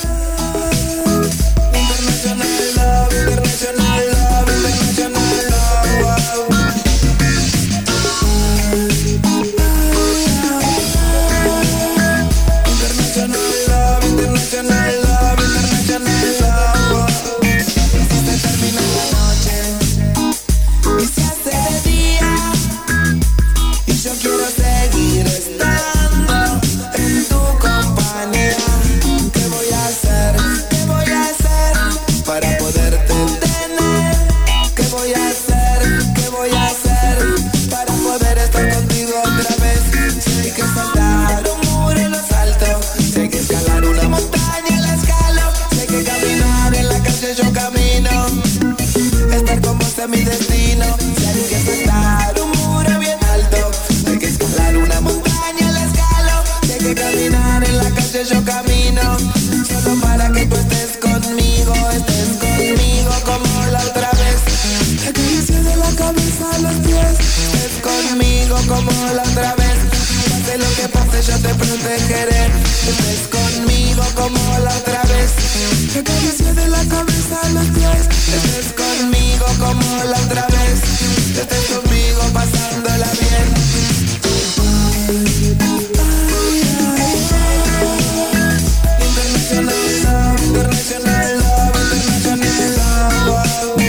Y se hace de día y yo quiero seguir estando en tu compañía. ¿Qué voy a hacer? ¿Qué voy a hacer para poderte tener? ¿Qué voy a hacer? ¿Qué voy a hacer para poder estar contigo otra vez? Si hay que saltar un muro lo salto, si hay que escalar una montaña la escalo, si hay que caminar en la calle yo camino. Estar con vos es mi destino. Si hay que saltar un muro bien alto, hay que escalar una montaña la escalo, si hay que caminar en la calle yo camino. Solo para que tú estés conmigo, estés conmigo como la otra vez. Te acaricio de la cabeza a los pies, estés conmigo como la otra vez. Pase lo que pase yo te protegeré, estés conmigo como la otra vez. Te acaricio de la cabeza a los pies, estés conmigo como la otra vez. Estés conmigo pasándola bien. International love, international love, international love.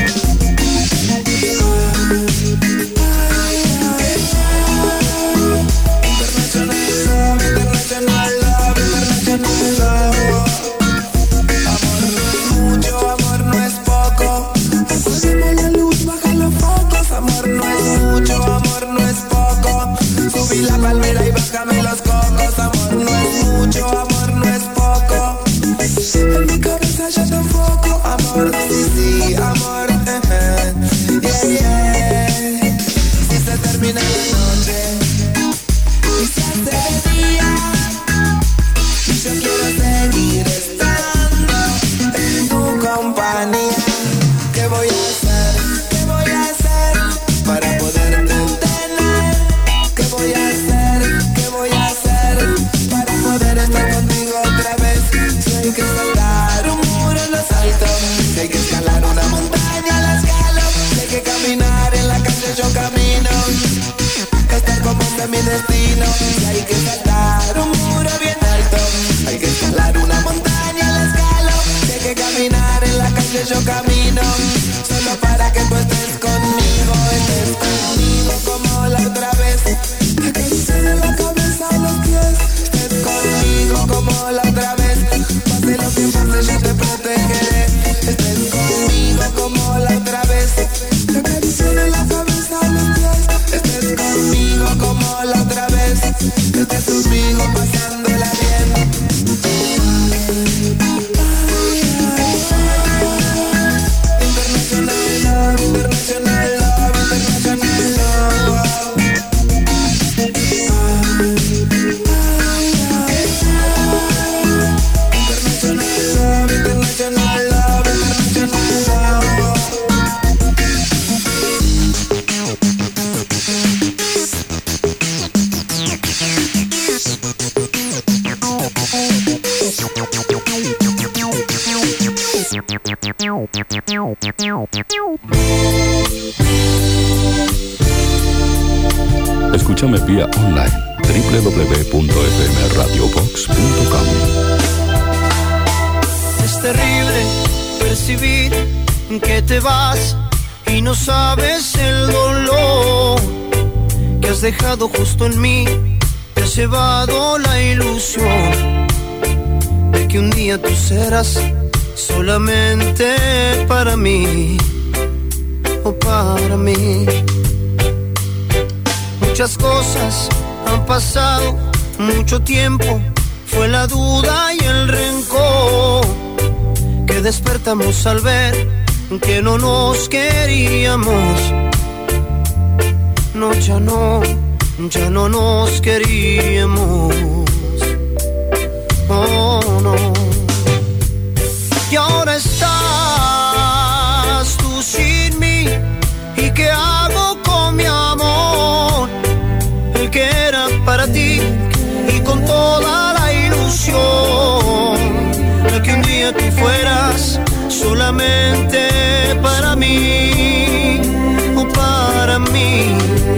International love, international love, international love. Amor no es mucho, amor no es poco. Apagamos la luz, baja los focos. Amor no es mucho, amor no es poco. Subí la palmera y bájame los cocos. Amor no es mucho, amor no es poco. En mi cabeza yo te enfoco. Amor, sí, sí, amor. eh, eh. Yeah, yeah. Si se termina la noche y se hace de día, y yo quiero seguir estando en tu compañía. ¿Qué voy a hacer? ¿Qué voy a hacer para poderte tener? ¿Qué voy a hacer? ¿Qué voy a hacer para poder estar contigo otra vez? Si hay que saltar un muro lo salto, si hay que escalar una montaña la escalo, si hay que caminar en la calle yo camino. Estar con vos es mi destino. Si hay que saltar un muro bien alto, hay que escalar una montaña la escalo, si hay que caminar en la calle yo camino. Solo para que tú estés conmigo, estés conmigo como la otra vez. Te acaricio de la cabeza a los pies, estés conmigo como la otra vez. Pase lo que pase yo te protegeré, estés conmigo como la otra vez. Te acaricio de la cabeza a los pies, estés conmigo como la otra vez. Estés pásala bien. International love, international love, international love. International love, international love. Escúchame vía online doble u doble u doble u punto f m radio box punto com. Es terrible percibir que te vas y no sabes el dolor que has dejado justo en mí. Te has llevado la ilusión de que un día tú serás solamente para mí o para mí. Muchas cosas han pasado, mucho tiempo, fue la duda y el rencor que despertamos al ver que no nos queríamos. No, ya no, ya no nos queríamos. Oh, no. Y ahora estás tú sin mí. ¿Y qué hago con mi amor? El que era para ti y con toda la ilusión de que un día tú fueras solamente para mí o para mí.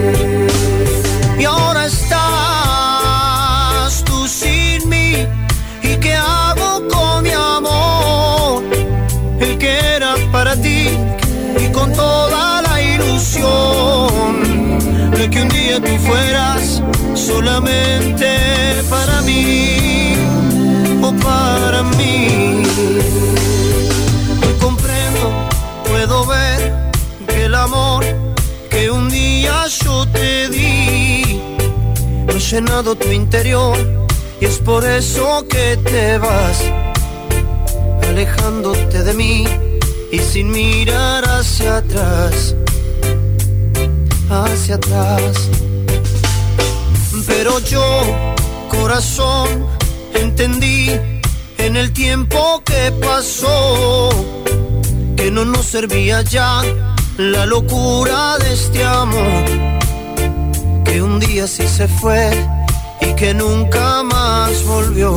Y ahora estás tú sin mí. ¿Y qué hago con mi amor? El que era para ti y con toda la ilusión de que un día tú fueras solamente para mí o para mí. Hoy comprendo, puedo ver que el amor que un día yo te di ha llenado tu interior y es por eso que te vas alejándote de mí y sin mirar hacia atrás, hacia atrás. Pero yo, corazón, entendí en el tiempo que pasó que no nos servía ya la locura de este amor, que un día sí se fue y que nunca más volvió,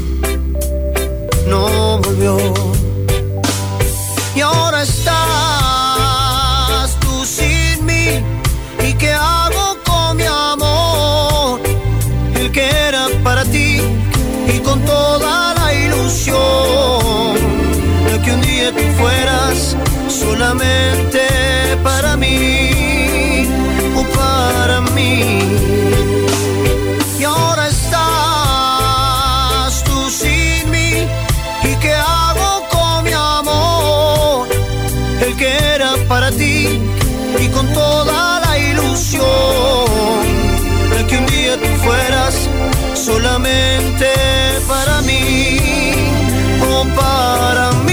no volvió. Y ahora estás tú sin mí. ¿Y qué hago con mi amor? El que era para ti y con toda la ilusión de que un día tú fueras solamente para mí o para mí. Y ahora estás tú sin mí. ¿Y qué hago con mi amor? El que era para ti y con toda la ilusión de que un día tú fueras solamente para mí o para mí.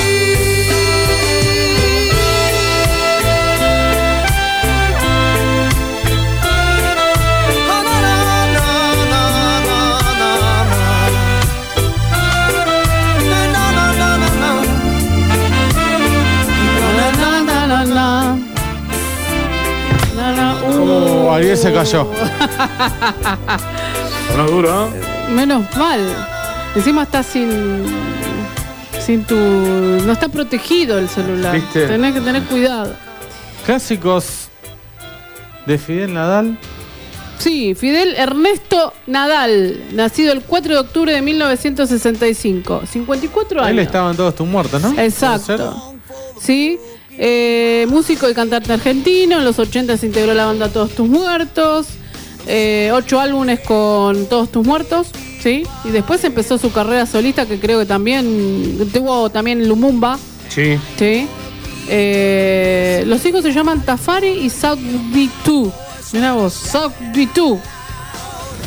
Uh, Ariel se cayó. No duro, ¿eh? Menos mal. Encima está sin. Sin tu. No está protegido el celular. ¿Viste? Tenés que tener cuidado. Clásicos de Fidel Nadal. Sí, Fidel Ernesto Nadal, nacido el cuatro de octubre de mil novecientos sesenta y cinco. cincuenta y cuatro años. Él estaban todos tus muertos, ¿no? Exacto. Sí. Eh, músico y cantante argentino. En los ochenta se integró la banda Todos Tus Muertos. Eh, ocho álbumes con Todos Tus Muertos, ¿sí? Y después empezó su carrera solista, que creo que también tuvo también Lumumba. Sí. ¿Sí? Eh, los hijos se llaman Tafari y South B dos. Mirá vos, South B dos.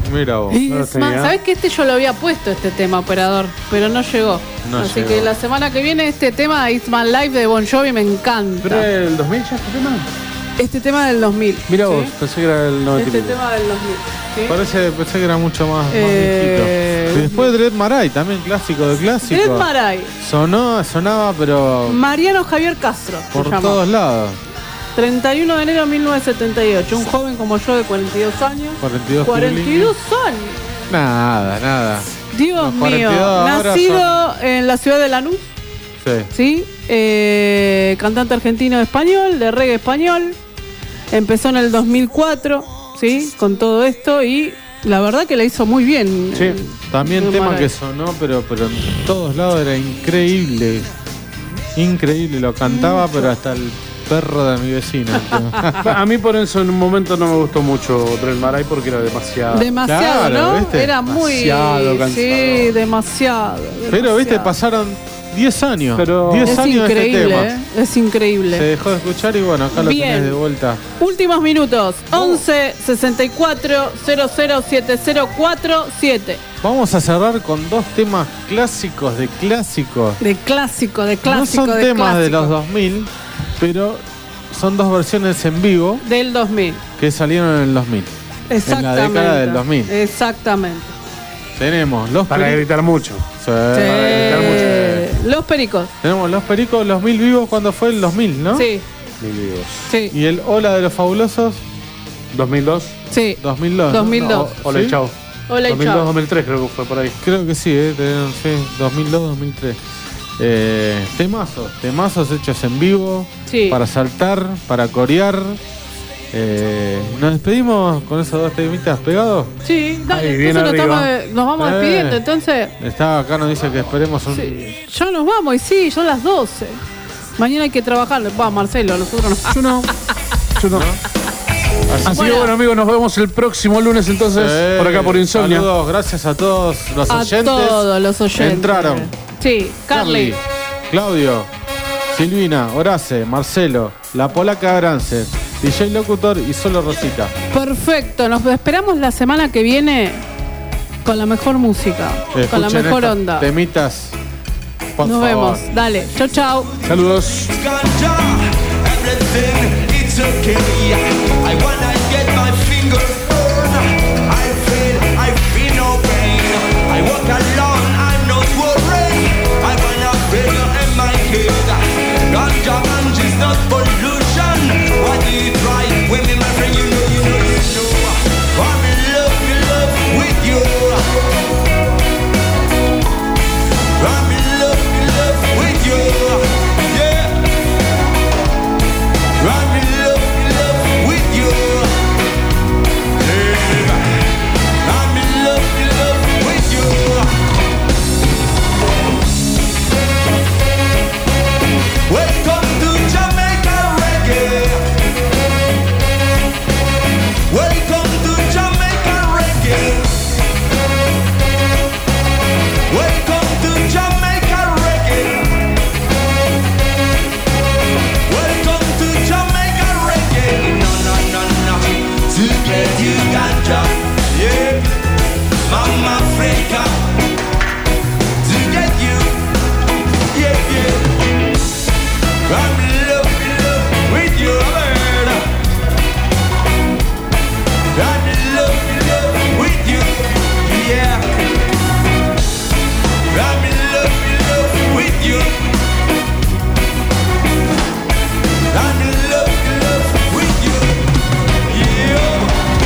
Mira vos. Y No es tenía. más, ¿sabés que este yo lo había puesto, este tema, operador? Pero no llegó. No Así llegó. que la semana que viene este tema, It's My Life de Bon Jovi, me encanta. ¿Pero el dos mil ya este tema? Este tema del dos mil. Mira ¿sí? vos, pensé que era el noventa y Este pico. tema del dos mil. ¿sí? Parece, pensé que era mucho más, más Eh, viejito. Y después Dread Marai, también clásico de clásico. Dread Marai. Sonó, sonaba, pero Mariano Javier Castro. se por llama. todos lados. treinta y uno de enero de mil novecientos setenta y ocho. Un joven como yo de cuarenta y dos años. cuarenta y dos cuarenta y dos años. Nada, nada. Dios Los mío. cuarenta y dos ahora Nacido en la ciudad de Lanús. Sí. ¿Sí? Eh, cantante argentino de español, de reggae español. Empezó en el dos mil cuatro, ¿sí? Con todo esto y la verdad que la hizo muy bien. Sí, también Dread tema Marai. que sonó, pero, pero en todos lados era increíble. Increíble, lo cantaba, pero hasta el perro de mi vecino. A mí por eso en un momento no me gustó mucho Dread Marai porque era demasiado. Demasiado, Claro, ¿no? ¿viste? Era muy. Demasiado cansado. Sí, demasiado. Pero, viste, demasiado. pasaron diez años. Pero- diez Es años de este increíble, tema. ¿eh? Es increíble. Se dejó de escuchar y bueno, acá lo Bien. tenés de vuelta. Últimos minutos. once sesenta y cuatro cero cero siete cero cuatro siete. Vamos a cerrar con dos temas clásicos de clásicos. De clásico, de clásico, no son de temas de clásico. los dos mil, pero son dos versiones en vivo Del dos mil. que salieron en el dos mil. En la Exactamente. década del dos mil. Exactamente. Tenemos los Para Peri- gritar mucho. Sí. Eh, Los Pericos. Tenemos los Pericos, los mil vivos, cuando fue el dos mil, ¿no? Sí, Mil vivos. sí, Y el Hola de los Fabulosos, dos mil dos. sí. dos mil dos. ¿no? dos mil dos. No, Hola ¿sí? y chao. Hola y dos mil dos, chao. dos mil tres creo que fue por ahí. Creo que sí, ¿eh? Tenemos, sí, dos mil dos, dos mil tres. Eh, temazos, temazos hechos en vivo, Sí. para saltar, para corear. Eh, nos despedimos con esos dos temitas pegados. Sí, dale, Ahí, bien entonces nos, arriba. estamos, nos vamos Eh. despidiendo, entonces. Está acá, nos dice que esperemos un. Sí, ya nos vamos, y sí, son las doce. Mañana hay que trabajar. Va, Marcelo, nosotros no. Yo no. Yo no. Así Bueno. que bueno amigos, nos vemos el próximo lunes entonces Eh, por acá por Insomnia. Saludos, gracias a todos los A oyentes. todos los oyentes. Entraron Sí, Carly. Claudio, Silvina, Horace, Marcelo, la polaca Brance, D J Locutor y solo Rosita. Perfecto, nos esperamos la semana que viene con la mejor música, con la Escuchen mejor estas onda. Temitas. Por Nos favor. vemos. Dale, chau, chau. Saludos. Ganja, everything, it's okay. I wanna get my fingers burned. I feel, I feel no pain. I walk alone, I'm not worried. I wanna figure in my head. Ganja, ganja is not pollution. Why do you try? Women, my friend, you know, you know, you know. I'm in love, in love with you. I'm in love, in love with you. Yeah. I'm in love, in love with you. Yeah. I'm in love, in love with you. Welcome to Jamaica reggae. Welcome to Jamaica reggae. Welcome to Jamaica reggae. Welcome to Jamaica reggae. No, no, no, no. To get you ganja, yeah. Mama Africa. To get you, yeah, yeah. I'm in love, in love with you, man. I'm in love, in love with you, yeah. I'm in love, in love with you. I'm in love, in love with you. Yeah.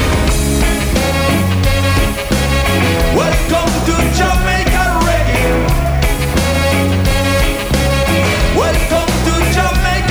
Welcome to Jamaica reggae. Welcome to Jamaica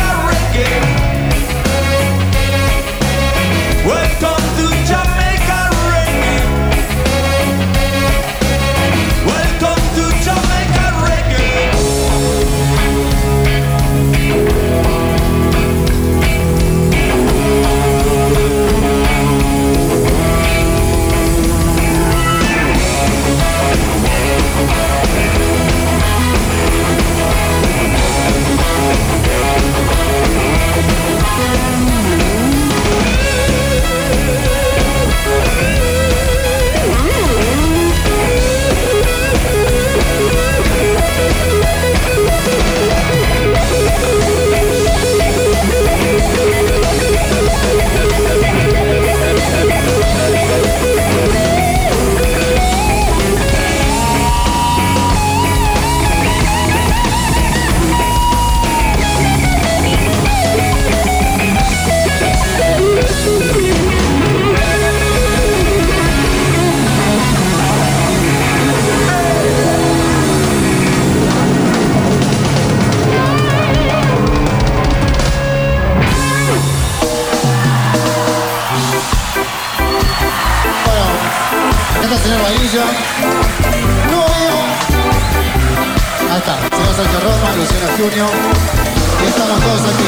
no veo. Ahí está, señor Sergio Roma, Luciano Junior. Y estamos todos aquí.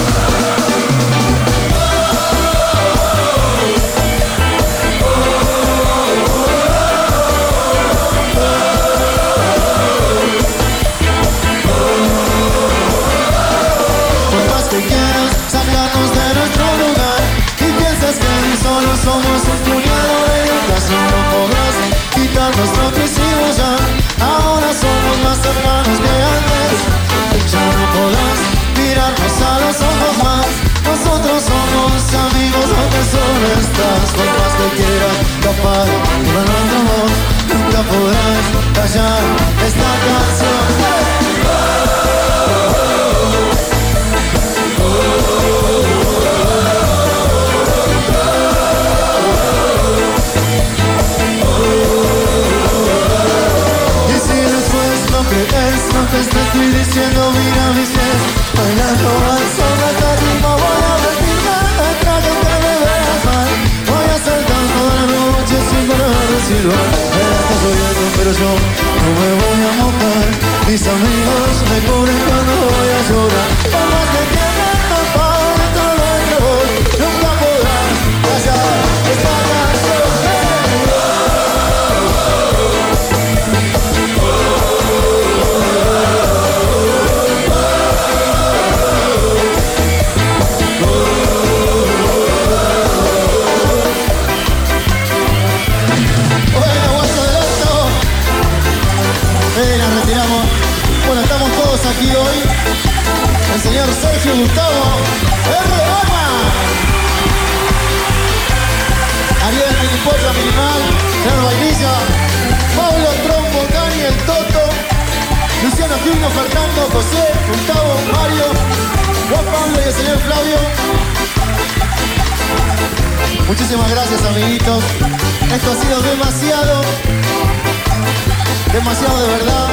Por más que quieras sacarnos de nuestro lugar y piensas que solo somos un puñado de locas, no podrás quitar nuestro que hicimos ya. Ahora somos más cercanos que antes. Ya no podrás mirarnos a los ojos más. Nosotros somos amigos aunque solo estás. Por más que quieras tapar con nuestro amor, nunca podrás callar esta canción. Y si después no crees lo que te estoy diciendo, mira mis pies bailando al sol de esta rima. Voy a vestirme para que te me veas mal. Voy a saltar toda la noche sin parar de silbar. Verás que soy algo, pero yo no me voy a mojar. Mis amigos me cubren cuando voy a llorar. Por más que quieran tapar dentro de nuestra voz, nunca podrás callar esta canción. Retiramos. Bueno, estamos todos aquí hoy. El señor Sergio Gustavo R. Roma, Ariel Minipotra Minimal, señor Vainilla, Pablo Trompo, Daniel Toto, Luciano Quino, Fernando, José, Gustavo, Mario, Juan Pablo y el señor Flavio. Muchísimas gracias, amiguitos. Esto ha sido demasiado. Demasiado de verdad.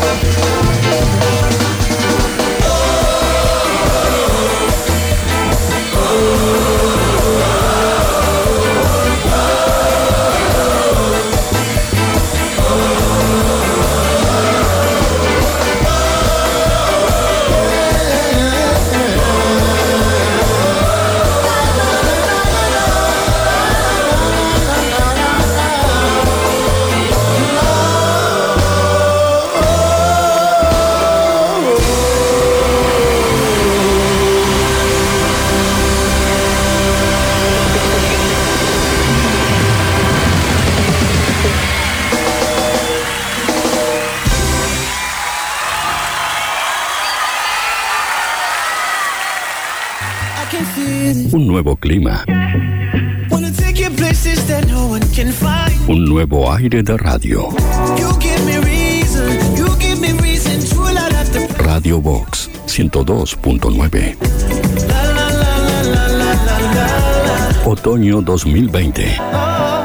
Un nuevo clima. Un nuevo aire de radio. Radio Box ciento dos punto nueve. Otoño dos mil veinte.